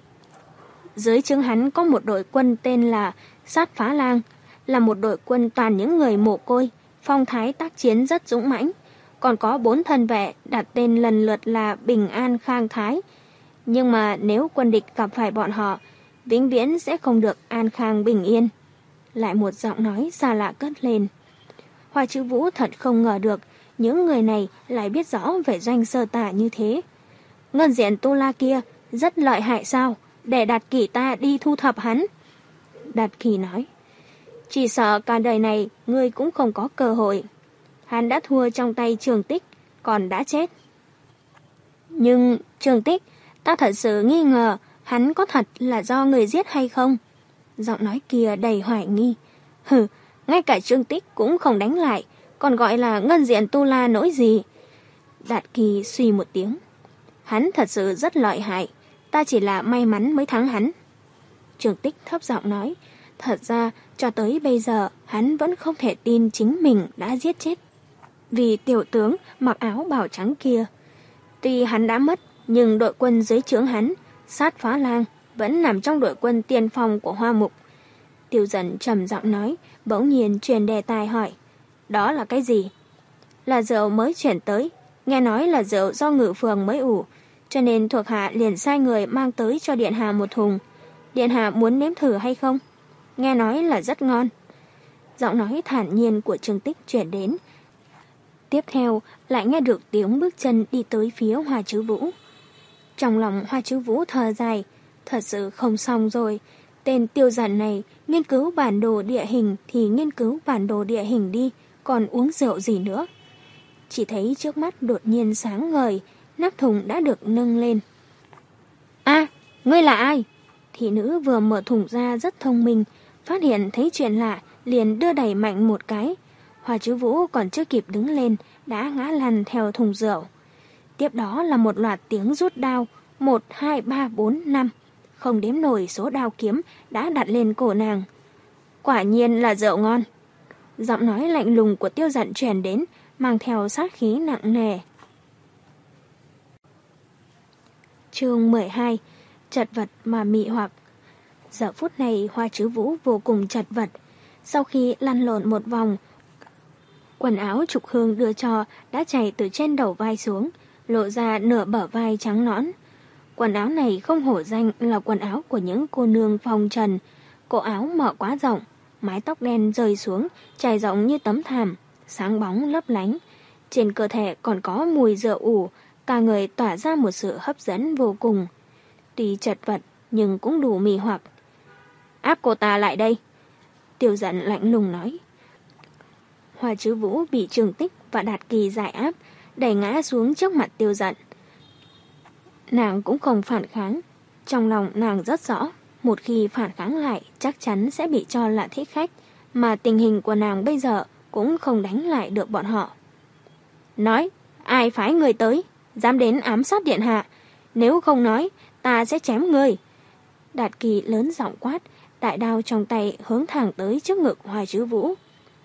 Dưới trướng hắn có một đội quân tên là Sát Phá Lang, là một đội quân toàn những người mồ côi, phong thái tác chiến rất dũng mãnh. Còn có bốn thân vệ đặt tên lần lượt là Bình An, Khang Thái. Nhưng mà nếu quân địch gặp phải bọn họ, vĩnh viễn sẽ không được an khang bình yên. Lại một giọng nói xa lạ cất lên. Hoa Trứ Vũ thật không ngờ được những người này lại biết rõ về Doanh Sơ Tà như thế. Ngân Diện Tu La kia rất lợi hại sao, để Đạt Kỳ ta đi thu thập hắn? Đạt Kỳ nói. Chỉ sợ cả đời này ngươi cũng không có cơ hội. Hắn đã thua trong tay Trường Tích, còn đã chết. Nhưng Trường Tích, ta thật sự nghi ngờ hắn có thật là do người giết hay không? Giọng nói kia đầy hoài nghi. Hừ, ngay cả Trường Tích cũng không đánh lại, còn gọi là Ngân Diện Tu La nỗi gì? Đạt Kỳ suy một tiếng. Hắn thật sự rất lợi hại, ta chỉ là may mắn mới thắng hắn. Trường Tích thấp giọng nói. Thật ra, cho tới bây giờ, hắn vẫn không thể tin chính mình đã giết chết vì tiểu tướng mặc áo bào trắng kia. Tuy hắn đã mất, nhưng đội quân dưới trướng hắn Sát Phá Lang vẫn nằm trong đội quân tiên phong của Hoa Mục. Tiêu Dần trầm giọng nói, bỗng nhiên truyền đề tài hỏi. Đó là cái gì? Là rượu mới chuyển tới. Nghe nói là rượu do Ngự Phường mới ủ, cho nên thuộc hạ liền sai người mang tới cho Điện Hạ một thùng. Điện Hạ muốn nếm thử hay không? Nghe nói là rất ngon. Giọng nói thản nhiên của Trương Tích chuyển đến. Tiếp theo lại nghe được tiếng bước chân đi tới phía Hoa Trứ Vũ. Trong lòng Hoa Trứ Vũ thở dài, thật sự không xong rồi. Tên Tiêu Dần này nghiên cứu bản đồ địa hình thì nghiên cứu bản đồ địa hình đi, còn uống rượu gì nữa. Chỉ thấy trước mắt đột nhiên sáng ngời, nắp thùng đã được nâng lên. À, ngươi là ai? Thị nữ vừa mở thùng ra rất thông minh, phát hiện thấy chuyện lạ, liền đưa đẩy mạnh một cái. Hoa Trứ Vũ còn chưa kịp đứng lên, đã ngã lăn theo thùng rượu. Tiếp đó là một loạt tiếng rút đao, một, hai, ba, bốn, năm. Không đếm nổi số đao kiếm đã đặt lên cổ nàng. Quả nhiên là rượu ngon. Giọng nói lạnh lùng của Tiêu Dận truyền đến, mang theo sát khí nặng nề. Chương mười hai. Chật vật mà mị hoặc. Giờ phút này Hoa Trứ Vũ vô cùng chật vật. Sau khi lăn lộn một vòng, quần áo Trục Hương đưa cho đã chảy từ trên đầu vai xuống, lộ ra nửa bờ vai trắng nõn. Quần áo này không hổ danh là quần áo của những cô nương phong trần. Cổ áo mở quá rộng, mái tóc đen rơi xuống, trải rộng như tấm thảm, sáng bóng lấp lánh. Trên cơ thể còn có mùi rượu ủ, cả người tỏa ra một sự hấp dẫn vô cùng. Tuy chật vật nhưng cũng đủ mị hoặc. Áp cô ta lại đây. Tiêu Dận lạnh lùng nói. Hoa Trứ Vũ bị Trường Tích và Đạt Kỳ giải áp, đẩy ngã xuống trước mặt Tiêu Dận. Nàng cũng không phản kháng. Trong lòng nàng rất rõ, một khi phản kháng lại chắc chắn sẽ bị cho là thích khách, mà tình hình của nàng bây giờ cũng không đánh lại được bọn họ. Nói, ai phái người tới, dám đến ám sát Điện Hạ, nếu không nói, ta sẽ chém người. Đạt Kỳ lớn giọng quát, đại đao trong tay hướng thẳng tới trước ngực Hoa Trứ Vũ.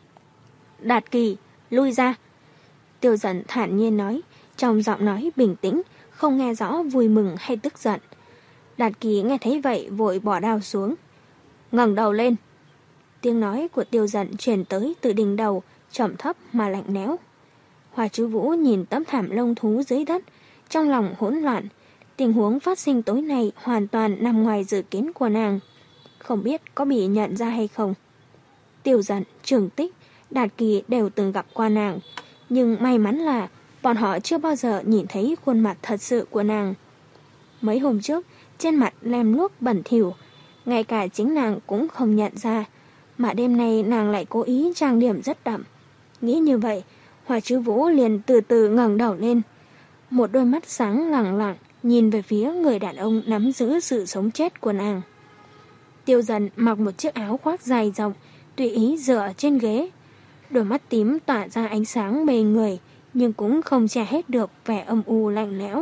Đạt Kỳ, lui ra. Tiêu Dận thản nhiên nói, trong giọng nói bình tĩnh, không nghe rõ vui mừng hay tức giận. Đạt Kỳ nghe thấy vậy vội bỏ đao xuống. Ngẩng đầu lên. Tiếng nói của Tiêu Dận truyền tới từ đỉnh đầu, trầm thấp mà lạnh lẽo. Hoa Trứ Vũ nhìn tấm thảm lông thú dưới đất, trong lòng hỗn loạn. Tình huống phát sinh tối nay hoàn toàn nằm ngoài dự kiến của nàng. Không biết có bị nhận ra hay không. Tiêu Dận, Trường Tích, Đạt Kỳ đều từng gặp qua nàng, nhưng may mắn là bọn họ chưa bao giờ nhìn thấy khuôn mặt thật sự của nàng. Mấy hôm trước, trên mặt lem luốc bẩn thỉu, ngay cả chính nàng cũng không nhận ra, mà đêm nay nàng lại cố ý trang điểm rất đậm. Nghĩ như vậy, Hoa Trứ Vũ liền từ từ ngẩng đầu lên. Một đôi mắt sáng lẳng lặng nhìn về phía người đàn ông nắm giữ sự sống chết của nàng. Tiêu Dần mặc một chiếc áo khoác dài rộng, tùy ý dựa trên ghế. Đôi mắt tím tỏa ra ánh sáng mê người, nhưng cũng không che hết được vẻ âm u lạnh lẽo.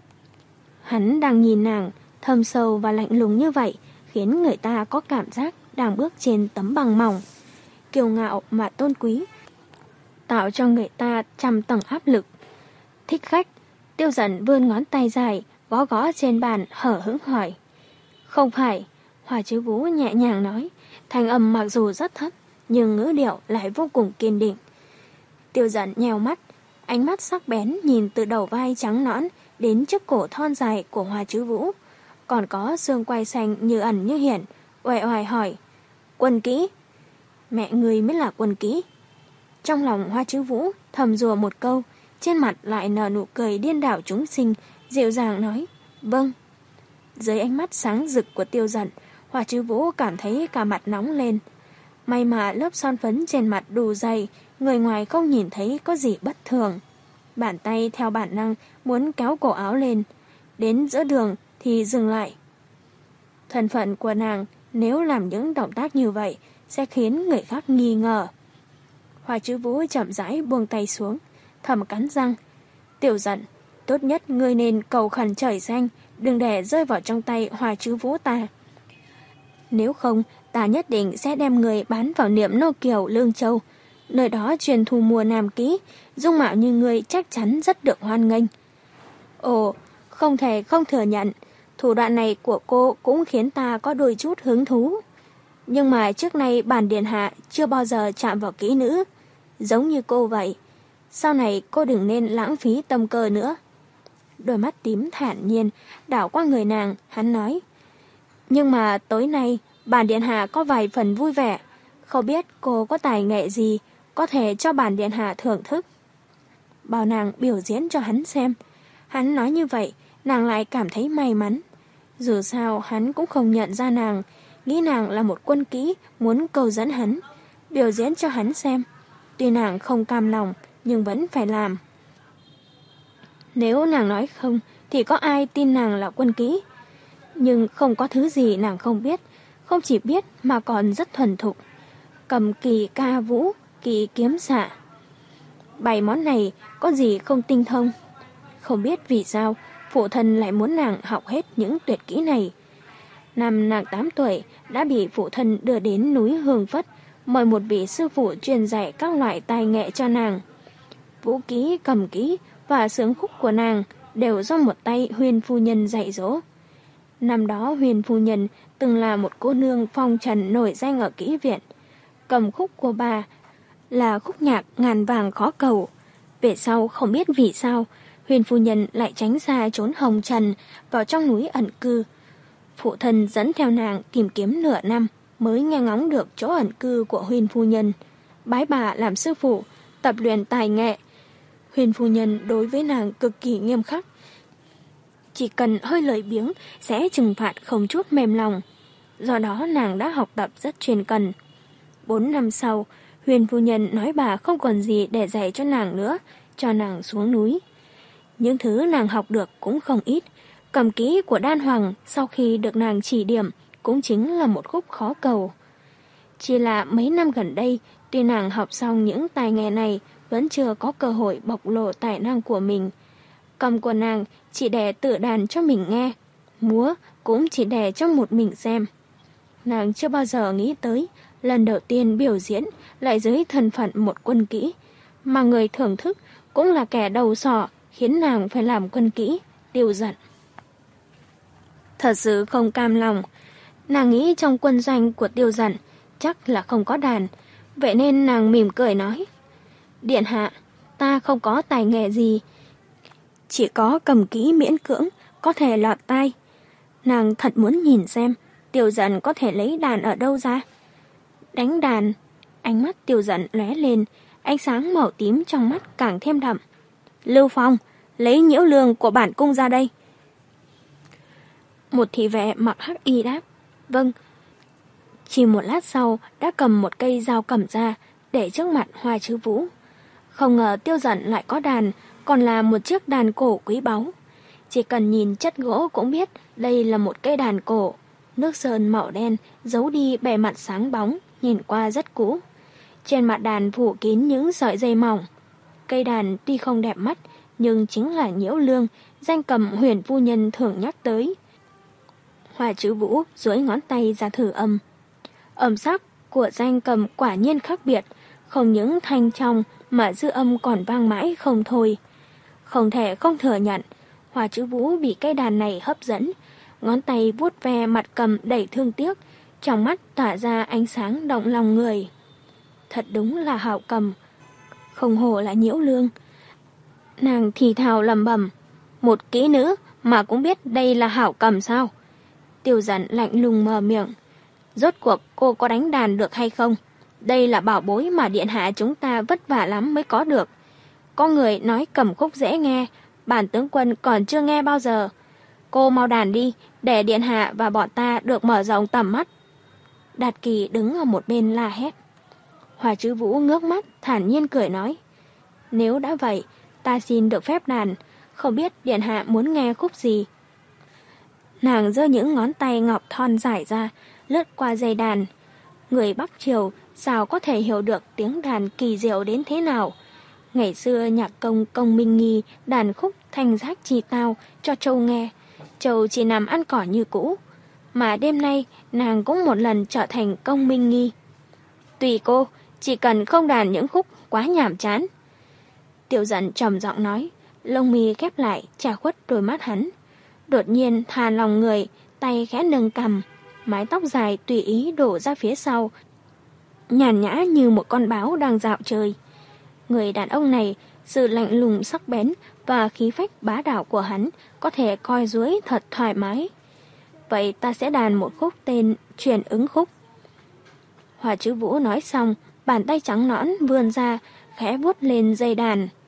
Hắn đang nhìn nàng, thâm sâu và lạnh lùng như vậy, khiến người ta có cảm giác đang bước trên tấm bằng mỏng. Kiêu ngạo mà tôn quý, tạo cho người ta trăm tầng áp lực. Thích khách, Tiêu Dần vươn ngón tay dài, gõ gõ trên bàn, hở hững hỏi. Không phải, Hoa Trứ Vũ nhẹ nhàng nói, thanh âm mặc dù rất thấp, nhưng ngữ điệu lại vô cùng kiên định. Tiêu Dần nheo mắt, ánh mắt sắc bén nhìn từ đầu vai trắng nõn đến chiếc cổ thon dài của Hoa Trứ Vũ, còn có xương quai xanh như ẩn như hiện, oai oai hỏi, Quân kỹ? Mẹ người mới là quân kỹ. Trong lòng Hoa Trứ Vũ thầm rùa một câu, trên mặt lại nở nụ cười điên đảo chúng sinh, dịu dàng nói, vâng. Dưới ánh mắt sáng rực của Tiêu Dần, Hoa Trứ Vũ cảm thấy cả mặt nóng lên. May mà lớp son phấn trên mặt đủ dày, người ngoài không nhìn thấy có gì bất thường. Bàn tay theo bản năng muốn kéo cổ áo lên, đến giữa đường thì dừng lại. Thân phận của nàng nếu làm những động tác như vậy sẽ khiến người khác nghi ngờ. Hoa Trứ Vũ chậm rãi buông tay xuống, thầm cắn răng. Tiểu Dần, tốt nhất ngươi nên cầu khẩn trời xanh, đừng để rơi vào trong tay Hoa Trứ Vũ ta. Nếu không, ta nhất định sẽ đem người bán vào Niệm Nô Kiều Lương Châu. Nơi đó truyền thu mua nam kỹ, dung mạo như ngươi chắc chắn rất được hoan nghênh. Ồ, không thể không thừa nhận, Thủ đoạn này của cô cũng khiến ta có đôi chút hứng thú. Nhưng mà trước nay bản điện hạ chưa bao giờ chạm vào kỹ nữ, giống như cô vậy. Sau này cô đừng nên lãng phí tâm cơ nữa. Đôi mắt tím thản nhiên đảo qua người nàng, hắn nói. Nhưng mà tối nay bản điện hạ có vài phần vui vẻ, không biết cô có tài nghệ gì có thể cho bản điện hạ thưởng thức. Bảo nàng biểu diễn cho hắn xem. Hắn nói như vậy, nàng lại cảm thấy may mắn. Dù sao hắn cũng không nhận ra nàng, nghĩ nàng là một quân kỹ muốn cầu dẫn hắn, biểu diễn cho hắn xem. Tuy nàng không cam lòng, nhưng vẫn phải làm. Nếu nàng nói không, thì có ai tin nàng là quân kỹ. Nhưng không có thứ gì nàng không biết, không chỉ biết mà còn rất thuần thục. Cầm kỳ ca vũ, kỳ kiếm xạ. Bảy món này có gì không tinh thông. Không biết vì sao phụ thân lại muốn nàng học hết những tuyệt kỹ này. Năm nàng tám tuổi đã bị phụ thân đưa đến núi Hương Phất, mời một vị sư phụ truyền dạy các loại tài nghệ cho nàng. Vũ kỹ, cầm kỹ và sướng khúc của nàng đều do một tay Huyền phu nhân dạy dỗ. Năm đó Huyền phu nhân từng là một cô nương phong trần nổi danh ở kỹ viện. Cầm khúc của bà là khúc nhạc ngàn vàng khó cầu. Về sau không biết vì sao Huyền phu nhân lại tránh xa trốn hồng trần vào trong núi ẩn cư. Phụ thân dẫn theo nàng tìm kiếm nửa năm mới nghe ngóng được chỗ ẩn cư của Huyền phu nhân, bái bà làm sư phụ, tập luyện tài nghệ. Huyền phu nhân đối với nàng cực kỳ nghiêm khắc. Chỉ cần hơi lười biếng sẽ trừng phạt không chút mềm lòng. Do đó nàng đã học tập rất chuyên cần. Bốn năm sau, Huyền phu nhân nói bà không còn gì để dạy cho nàng nữa, cho nàng xuống núi. Những thứ nàng học được cũng không ít. Cầm kỹ của Đan Hoàng sau khi được nàng chỉ điểm cũng chính là một khúc khó cầu. Chỉ là mấy năm gần đây, tuy nàng học xong những tài nghệ này, vẫn chưa có cơ hội bộc lộ tài năng của mình. Cầm của nàng chỉ để tự đàn cho mình nghe, múa cũng chỉ để cho một mình xem. Nàng chưa bao giờ nghĩ tới, lần đầu tiên biểu diễn lại dưới thân phận một quân kỹ, mà người thưởng thức cũng là kẻ đầu sỏ khiến nàng phải làm quân kỹ, Tiêu Dận. Thật sự không cam lòng, nàng nghĩ trong quân doanh của Tiêu Dận chắc là không có đàn, vậy nên nàng mỉm cười nói. Điện hạ, ta không có tài nghệ gì, chỉ có cầm kỹ miễn cưỡng, có thể lọt tai. Nàng thật muốn nhìn xem, Tiêu Dận có thể lấy đàn ở đâu ra. Đánh đàn, ánh mắt Tiêu Dận lóe lên, ánh sáng màu tím trong mắt càng thêm đậm. Lưu Phong, lấy nhiễu lương của bản cung ra đây. Một thị vệ mặc hắc y đáp, vâng. Chỉ một lát sau đã cầm một cây dao cầm ra để trước mặt Hoa Trư Vũ. Không ngờ Tiêu Dận lại có đàn, còn là một chiếc đàn cổ quý báu. Chỉ cần nhìn chất gỗ cũng biết đây là một cây đàn cổ. Nước sơn màu đen giấu đi bề mặt sáng bóng, nhìn qua rất cũ. Trên mặt đàn phủ kín những sợi dây mỏng. Cây đàn tuy không đẹp mắt, nhưng chính là nhiễu lương, danh cầm Huyền phu nhân thường nhắc tới. Hoa Trư Vũ duỗi ngón tay ra thử âm. Âm sắc của danh cầm quả nhiên khác biệt, không những thanh trong mà dư âm còn vang mãi không thôi. Không thể không thừa nhận, Hoa Trư Vũ bị cây đàn này hấp dẫn, ngón tay vuốt ve mặt cầm đầy thương tiếc, trong mắt tỏa ra ánh sáng động lòng người. Thật đúng là hảo cầm, không hổ là nhiễu lương. Nàng thì thào lẩm bẩm, một kỹ nữ mà cũng biết đây là hảo cầm sao? Tiêu Dận lạnh lùng mở miệng, rốt cuộc cô có đánh đàn được hay không? Đây là bảo bối mà điện hạ chúng ta vất vả lắm mới có được. Có người nói cầm khúc dễ nghe, bản tướng quân còn chưa nghe bao giờ. Cô mau đàn đi, để điện hạ và bọn ta được mở rộng tầm mắt. Đạt Kỳ đứng ở một bên la hét. Hoa Trư Vũ ngước mắt, thản nhiên cười nói, nếu đã vậy, ta xin được phép đàn, không biết điện hạ muốn nghe khúc gì. Nàng giơ những ngón tay ngọc thon dài ra, lướt qua dây đàn. Người Bắc Triều sao có thể hiểu được tiếng đàn kỳ diệu đến thế nào. Ngày xưa nhạc công Công Minh Nghi đàn khúc thanh giác chi tao cho Châu nghe, Châu chỉ nằm ăn cỏ như cũ. Mà đêm nay nàng cũng một lần trở thành Công Minh Nghi. Tùy cô, chỉ cần không đàn những khúc quá nhàm chán. Tiêu Dận trầm giọng nói, lông mi khép lại, che khuất đôi mắt hắn. Đột nhiên thả lòng người, tay khẽ nâng cằm, mái tóc dài tùy ý đổ ra phía sau, nhàn nhã như một con báo đang dạo chơi. Người đàn ông này, sự lạnh lùng sắc bén và khí phách bá đạo của hắn có thể coi dưới thật thoải mái. Vậy ta sẽ đàn một khúc tên Truyền ứng khúc. Hoa Chứ Vũ nói xong, bàn tay trắng nõn vươn ra, khẽ vuốt lên dây đàn.